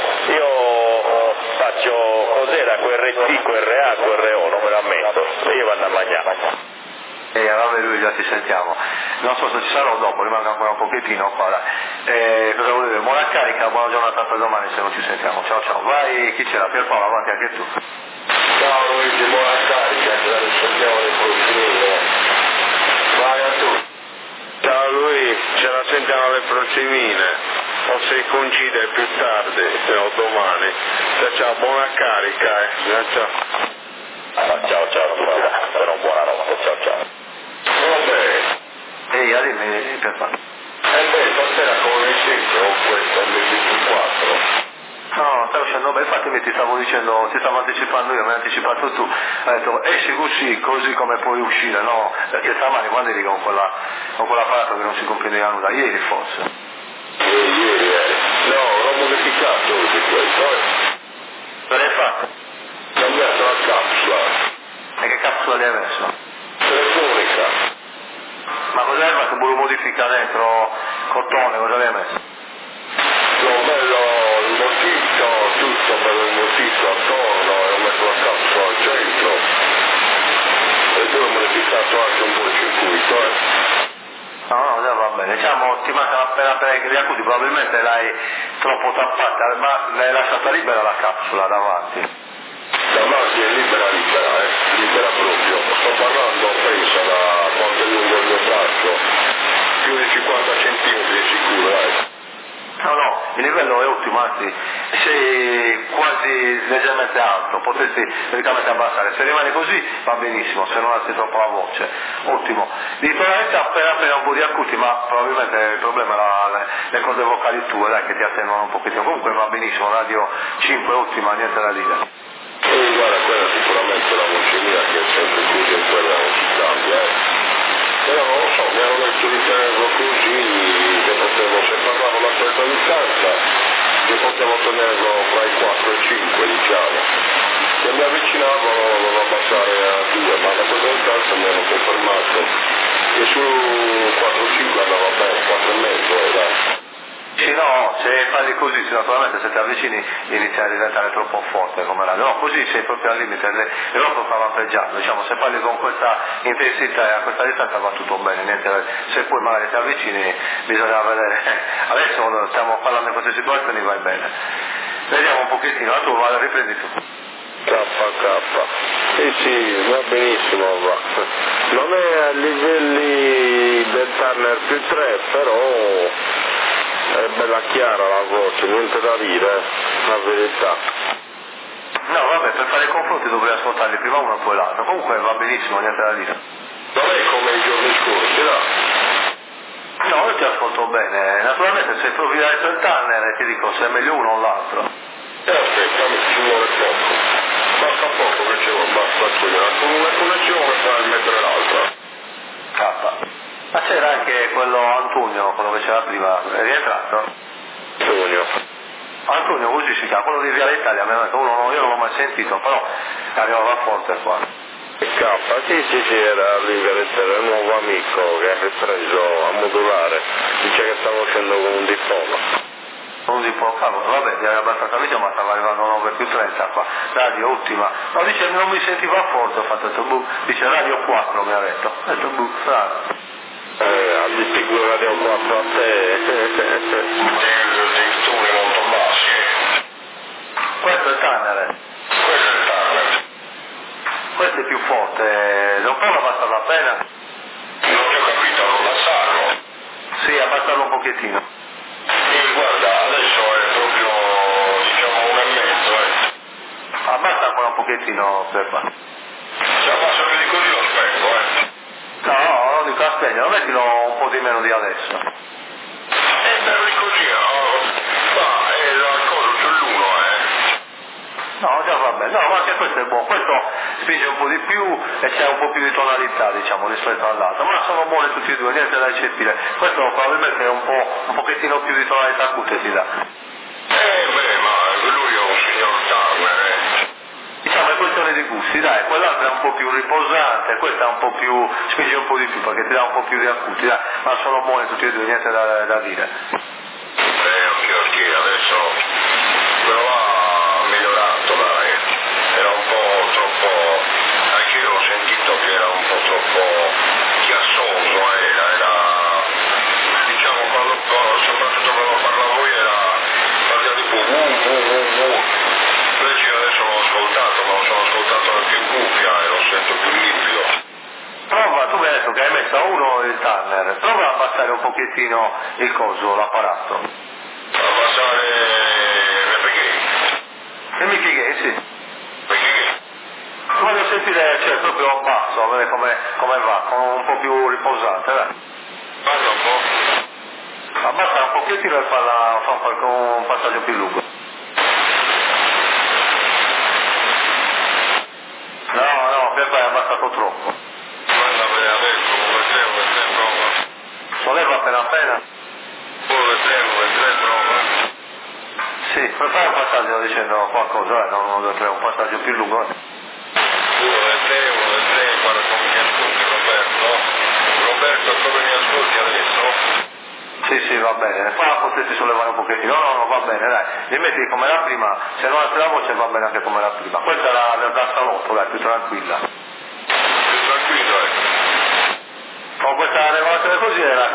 Io faccio cos'era quel R T, quel R A, quel R O, non me lo ammetto, e io vado a mangiare. E allora lui già ti sentiamo, non so se ci sarò dopo, rimango ancora un pochettino qua. Eh, cosa vuol dire? Buona carica, buona giornata per domani se non ci sentiamo, ciao ciao. Vai, chi c'era? Pierpaolo, avanti anche tu. Ciao Luigi, buona carica, ce la riscendiamo le prossime. Vai a tu. Ciao Luigi, ce la sentiamo alle prossimine. O se coincide più tardi, se no domani. Ciao ciao, buona carica, eh. Ciao ciao. Ah, ciao ciao a tutti, però buonanotte, ciao ciao. Vabbè. Ehi, dimmi Pierpaolo. E beh, stasera come mi sento con questo M ventiquattro? No, stai uscendo bene, infatti mi ti stavo dicendo, ti stavo anticipando io, mi hai anticipato tu, hai detto esci così, così come puoi uscire, no? Perché stamani quando eri con, quella, con quell'apparato che non si comprendeva nulla, ieri forse. Ieri, ieri, eh. No, l'ho modificato di questo, eh. Cosa hai fatto? Ho cambiato la capsula. E che capsula gli hai messo? Telefonica. Ma cosa hai fatto? Volevo modifica dentro cotone, cosa l'hai messo? L'ho bello il motito, tutto bello il motito attorno e ho messo la capsula al centro. E poi ho modificato anche un po' il circuito, eh. bene, diciamo ti mancano appena appena gli acuti, probabilmente l'hai troppo tappata, ma l'hai lasciata libera la capsula davanti. Davanti è libera libera, eh, libera proprio. Sto parlando, penso, da quanto è lungo il mio braccio, più di cinquanta centimetri sicuro, eh. No, no, il livello è ottimo, anzi sei quasi leggermente alto, potresti praticamente abbassare, se rimane così va benissimo, se non alzi troppo la voce, ottimo. Di tonalità appena appena un po' di acuti, ma probabilmente il problema è la, le, le corde vocali tue, dai, che ti attenuano un pochettino, comunque va benissimo, radio cinque ottima, niente da dire. E guarda, quella sicuramente la voce mia che è sempre così e quella non si cambia, eh. Però non lo so, mi hanno detto di tenerlo così, che potevo, se parlavo alla solita distanza, che potevo tenerlo fra i quattro e i cinque, diciamo. Se mi avvicinavo non abbassare a due, ma da questa distanza mi hanno confermato che su quattro cinque andava bene, quattro e mezzo, eh, dai. Sì, no, se parli così, se naturalmente se ti avvicini inizia a diventare troppo forte come radio, no, così sei proprio al limite, le, le robe sta lampeggiando, diciamo, se parli con questa intensità e a questa distanza va tutto bene, niente, se poi magari ti avvicini bisogna vedere, adesso stiamo parlando in queste situazioni, vai bene, vediamo un pochettino, tu vai, riprendi tu. K K, sì sì, va benissimo, va. Non è a livelli del Turner più tre, però è bella chiara la voce, niente da dire, la verità. No, vabbè, per fare i confronti dovrei ascoltarli prima uno e poi l'altro, comunque va benissimo, niente da dire. Non è come i giorni scorsi, no? No, io ti ascolto bene, naturalmente se provi a essere il Turner ti dico se è meglio uno o l'altro. E aspetta, ci vuole poco. Basta poco che ci vuole, basta togliere una connessione per mettere l'altra. K. Ma c'era anche quello Antonio, quello che c'era prima, è rientrato? Antonio. Antonio così si chiama, quello di Viale Italia, mi ha detto, uno, no, io non l'ho mai sentito, però arrivava forte qua. K, sì sì sì, era l'Inverettere, il nuovo amico che ha preso a modulare, dice che stava uscendo con un diploma. Un diploma, cavolo, vabbè, ti era abbastanza vicino, ma stava arrivando nove più trenta qua, radio ottima. No, dice non mi sentiva forte, ho fatto detto, buh, dice radio quattro mi ha detto, ho detto buh, strano. Eh, ha di sicuro radio quattro a te. Dei toni molto bassi. Questo è il Turner. Questo è il Turner. Questo è più forte, non prova a abbassarlo appena? Non ti ho capito, non abbassarlo? Sì, abbassarlo un pochettino. Sì, guarda, adesso è proprio, diciamo, un e mezzo, eh. Abbassa ancora un pochettino, Peppa. Se abbassa più di così lo spengo, eh. No, non dico a spegnere, mettilo un po' di meno di adesso. E bello di così, oh. Ma è la cosa sull'uno, eh. No, già va bene, no, ma anche questo è buono, questo spinge un po' di più e c'è un po' più di tonalità, diciamo, rispetto all'altro, ma sono buoni tutti e due, niente da eccepire. Questo probabilmente è un po' un pochettino più di tonalità acute ti dà. Eh beh, ma lui è un signor Turner, eh. Diciamo è questione di gusti, dai, quell'altro è un po' più riposante, questa è un po' più, spinge un po' di più perché ti dà un po' più di acuti, dai, ma sono buoni tutti e due, niente da, da dire. Eh, ok, ok, adesso però ha migliorato, dai, era un po' troppo, anche io l'ho sentito che era un po' troppo chiassoso, era, era diciamo quando, soprattutto quando parlavo io era, parliamo di uh, uh, uh, uh. Invece io adesso l'ho ascoltato, ma lo sono ascoltato anche in cuffia e lo sento più limpido. Prova, tu mi hai detto che hai messo a uno il Turner, prova a abbassare un pochettino il coso, l'apparato. Abbassare le preghe. E mi chiedi, sì. Perché? Voglio sentire, cioè, proprio a basso, a vedere come, come va, con un po' più riposante, dai. Guarda un po'. Abbassa un pochettino e fa, la, fa un, un passaggio più lungo. No, no, per fare è abbassato troppo. Guarda bene adesso, come tre, come tre, prova. Solleva appena appena. Come tre, come tre, prova. Sì, per fare un passaggio dicendo qualcosa, eh, non uno, due, tre, un passaggio più lungo. Eh. Uno due tre, uno due tre, guarda come mi ascolti Roberto. Roberto, come mi ascolti adesso? Sì, sì, va bene. Qua potresti sollevare un pochettino. No, no, no, va bene, dai. Li metti come la prima, se non alzi la voce va bene anche come la prima. Questa è la, la da salotto, dai, più tranquilla. Più tranquillo, eh. Con questa elevazione così era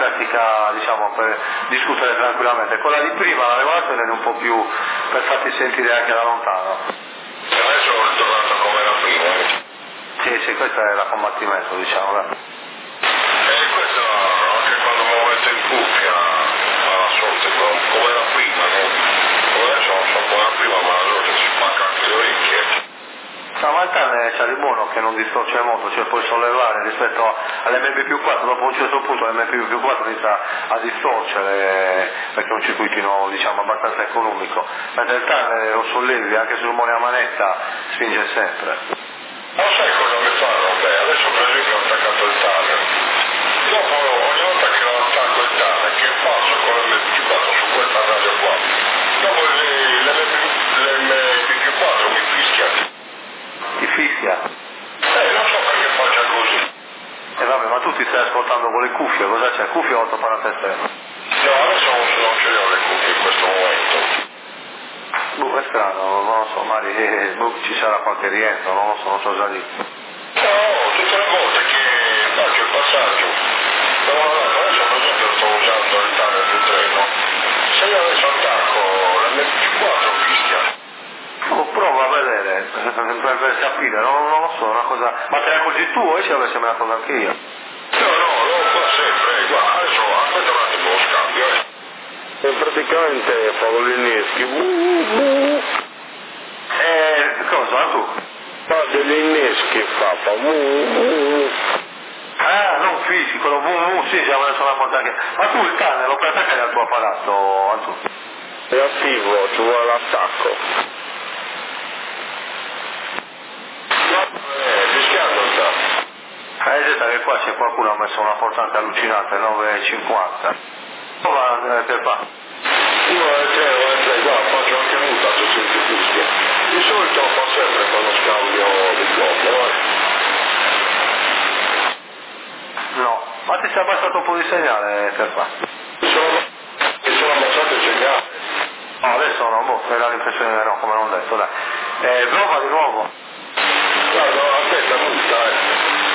pratica, diciamo, per discutere tranquillamente. Quella di prima, la regolazione era un po' più per farti sentire anche da lontano. Adesso è ritornato come era prima. Eh. Sì, sì, questo è il combattimento, diciamo. Dai. E questo anche quando muovete in cuffia, alla sorte come era prima, no? Adesso non so come era prima, ma allora si spacca anche le orecchie. Stamattina c'è di buono che non distorce molto, cioè puoi sollevare rispetto all'M P più quattro, dopo un certo punto l'M P più quattro inizia a distorcere perché è un circuitino, diciamo, abbastanza economico, mentre il tunnel lo sollevi anche sul rumore a manetta, spinge sempre. Non sai cosa mi fanno? Beh, adesso per esempio ho attaccato il tunnel, dopo ogni volta che lo attacco il tunnel, che passo con l'M P più quattro su questa radio qua, dopo l'M P più quattro mi fischia. Ti fischia? Eh, non so perché faccia così. E eh, vabbè, ma tu ti stai ascoltando con le cuffie, cosa c'è? Cuffie o altoparlante esterno? No, adesso non, non ce le ho le cuffie in questo momento. Boh, è strano, non lo so, magari eh, boh, ci sarà qualche rientro, non lo so, non so già dire. No, tutte le volte che faccio il passaggio, no, no, adesso per esempio sto usando il tunnel del treno, se io adesso attacco l'M P quattro fischia. Oh, prova a vedere, per, per capire, non, non lo so, una cosa... Ma te ne accorgi tu o ci avessi me la cosa anche io? No, no, lo fa sempre, guarda, adesso aspetta un attimo lo scambio, eh. E praticamente fa con l'inneschi. Uh, uh. Eh, cosa, tu? Fa degli inneschi, fa, fa. Uh, uh. Ah, non fisico, lo vu, sì, già me ne sono accorto anche. Ma tu il tunnel lo puoi attaccare al tuo apparato, Antu? È attivo, ci vuole l'attacco. Eh, detto che qua c'è qualcuno ha messo una portante allucinante, nove e cinquanta. Prova, eh, che fa? Uno è tre, uno è tre, guarda, faccio anche multa se senti fischia. Di solito lo fa sempre quando scambio di blocco, eh. No, ma ti sei abbassato un po' di segnale, che fa? Mi sono, mi sono abbassato il segnale. No, adesso no, boh, mi dà l'impressione che no, come non detto, dai. Eh, prova di nuovo. Guarda, aspetta, multa, eh.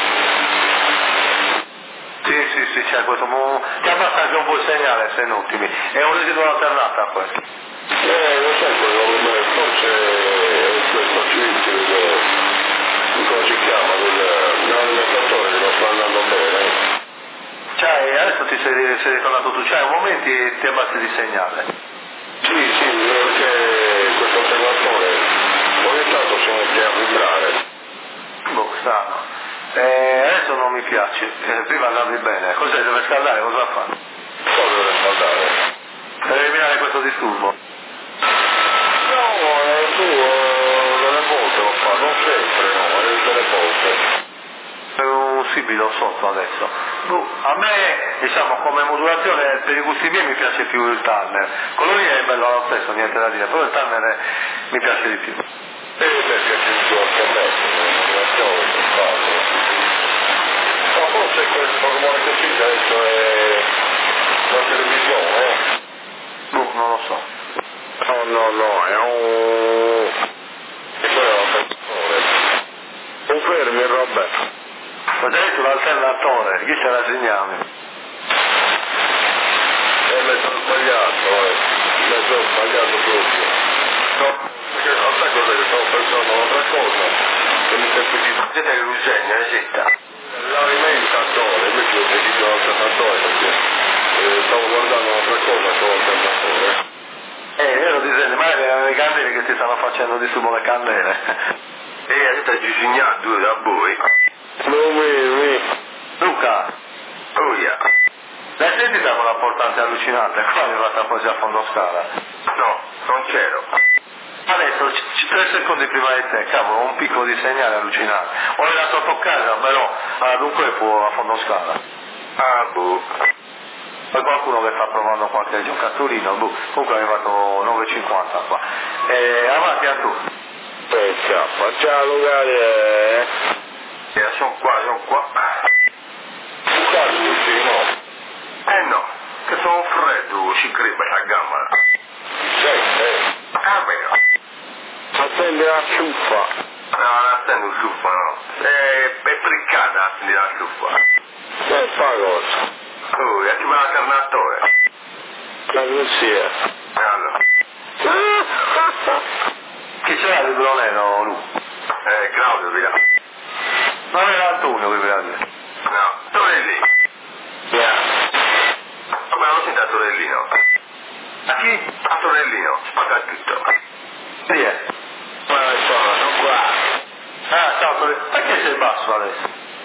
Sì, sì, sì, c'è questo, ti abbassa anche un po' il segnale, sei inutili. È un residuo alternato a questo. Eh, lo sai quello, forse è questo chip, come si chiama, l'alimentatore che non sta andando bene. Cioè, adesso ti sei, sei ritornato tu, cioè, un momento e ti abbassi di segnale. Sì, sì, perché questo alternatore ogni tanto si mette a vibrare. Boh, strano. Eh, adesso non mi piace, eh, prima andavi bene, cos'è, deve scaldare, cosa fa? Cosa deve scaldare? Per eliminare questo disturbo. No, eh, tu eh, delle volte lo fa, non sempre, no, eh, delle volte. È un sibilo sotto adesso. Boh, a me, diciamo, come modulazione per i gusti miei mi piace più il tunnel. Quello lì è bello lo stesso, niente da dire, però il tunnel è, mi piace di più. E perché ci sono anche a me, modulazione che fa. Ma forse questo rumore che si adesso è la televisione, eh? Boh, non lo so. No, no, no, è un... E quello è l'alternatore. Confermi, Roberto. Ho già detto l'alternatore, chi ce la segniamo? È mezzo sbagliato, eh. Mezzo sbagliato proprio. No, perché a te cosa che stavo pensando un'altra cosa. Che mi semplifica. Siete che Lucegna, è città. L'alimentatore, invece ho deciso l'alternatore perché eh, stavo guardando un'altra cosa con l'alternatore. Eh, io lo disegno, magari erano le candele che ti stanno facendo disturbo le candele. E avete disegnato due da voi. Non mi, Luca, Oh yeah. l'hai sentita quella portante allucinante? Qua è arrivata quasi a fondo scala. No, non c'ero. Adesso, c- c- tre secondi prima di te, cavolo, un picco di segnale allucinante. O era sotto casa, però, ah, dunque può a fondo scala. Ah, boh. Poi qualcuno che sta provando qualche giocattolino, boh, comunque è arrivato nove e cinquanta qua. E avanti a tu. e scappa. Ciao, Lucario. Eh, sono qua, sono qua. Lucario, sì, no. Eh no, che sono freddo, si crepa la gamma. Sì, eh. Ah, vero. Attendi la ciuffa. No, non attendo il ciuffa, no. È, è friccata, attendi la ciuffa. Che fa cosa? Oh, e ti va l'alternatore? La corsia. E allora? Chi c'era di Broneno, Lu? Eh, Claudio, via. Non era Antonio che veniva lì. No, Torelli. Yeah. Come non sento a Torellino? A chi? A Torellino, spacca tutto. Chi è? Ma non sono, non qua. Ah, ciao, Torellino. Perché sei basso adesso?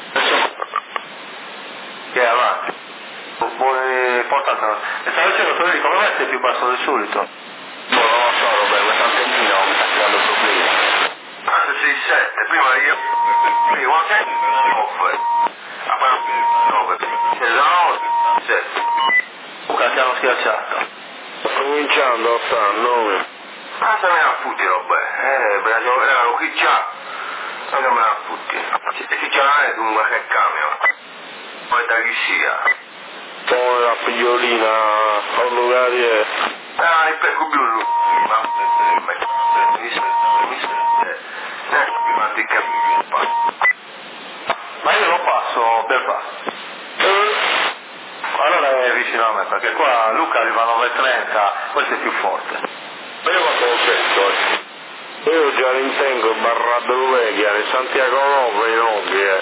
Che è avanti? Buone portatelo. E stavo dicendo, Torellino, come mai sei più basso del solito? No, non lo so, Roberto, questo antennino mi sta creando problemi. Adesso sei sette, prima io... Prima quando sei... nove. Ah, ma nove. Sei nove, sette. Luca ti hanno schiacciato. Sto cominciando a fare nove. Ah, se me la futti, Robè. Eh, me la devo vedere con chi c'ha. Non me la futti. E chi c'ha è dunque che cambio. Poi da chi sia. Poi la figliolina al lugario. Ah, il pecco blu. Ma... Mi sente, mi sente. Eh, ma ti capisco. Ma io lo passo per passo. Allora è vicino a me, perché qua Luca arriva a nove e trenta, questo è più forte. Ma io quanto ho detto, eh? Io già rintengo il barrato vecchia, nel Santiago nove in oggi, eh.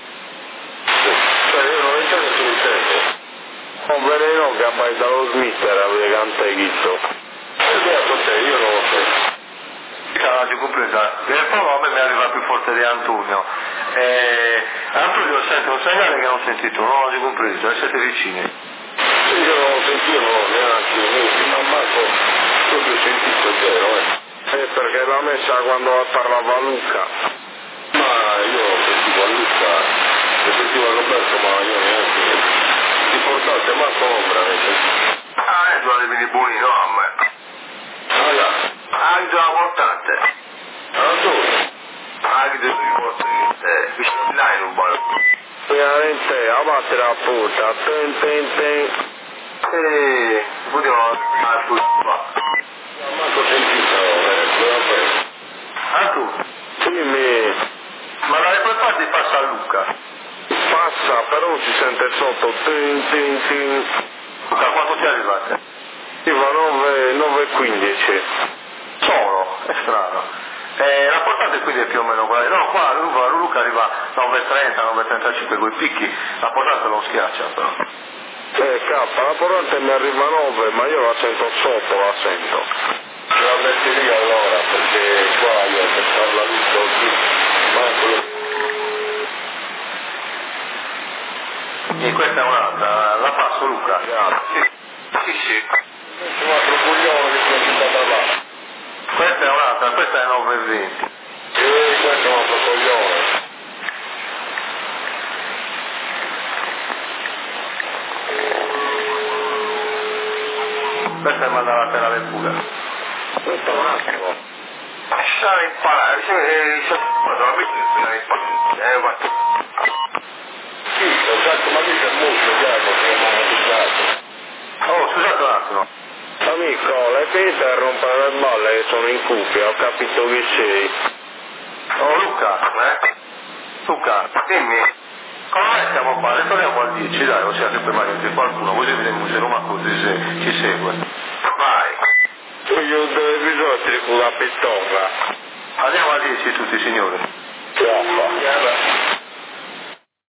Cioè io non intendo che intendo. Non ve ne no che abbai dallo smitter a vedere cantare chitto. E detto te, io non lo so. L'ho compresa, il fono a me mi arriva più forte di Antonio. E Antonio sente un segnale che non senti tu, non l'ho compreso, e siete vicini. Io non lo sentivo neanche, ma manco proprio sentito zero, eh. Eh, perché l'ha messa quando parlava a Luca. Ma io lo sentivo a Luca, lo sentivo a Roberto, ma io neanche. L'importante è manco l'ombra, invece. Ah, è già dei buoni, no, a me. Allora, Ah, è già importante. Antonio, Ah, che devo importante. Eh, vicino là in un buono. veramente, avanti la porta, ten ten ten. Eh, potevo al tutto qua. Manco sentito, eh, vabbè. Ah tu? Dimmi, Ma dalle tue parti passa a Luca. passa, però si sente sotto, tin tin tin. Luca, quando ti arrivate? Arriva nove e quindici. Solo, è strano. Eh, la portata quindi è più o meno quella. No, qua Luca, Luca arriva a nove e trenta, nove e trentacinque con i picchi, la portata non schiaccia però. Eh, K, la portante mi arriva a nove, ma io la sento sotto, la sento. La metti lì allora, perché qua io per farla lì così, manco. E questa è un'altra, la passo Luca. Sì, sì, sì. Un altro coglione che si è buttata là. Questa è un'altra, questa è nove e venti. E questo è un altro coglione. Questa è mandata laterale pure. Aspetta un attimo. Lasciare imparare, se eh, se guarda, la metto in imparare. Eh, guarda. Sì, esatto, ma mica è molto chiaro che mi hanno buttato. Oh, scusate un attimo. Amico, le finite a rompere le balle che sono in cuffia, ho capito chi sei. Oh Luca, Eh? Luca, Dimmi. come mai stiamo qua? Ritorniamo al dieci, dai, ossia che prima che qualcuno, voi vedremo se Roma così se ci segue. Vai. Io dove bisogna con la pistola. Andiamo al dieci tutti signori. Ciao.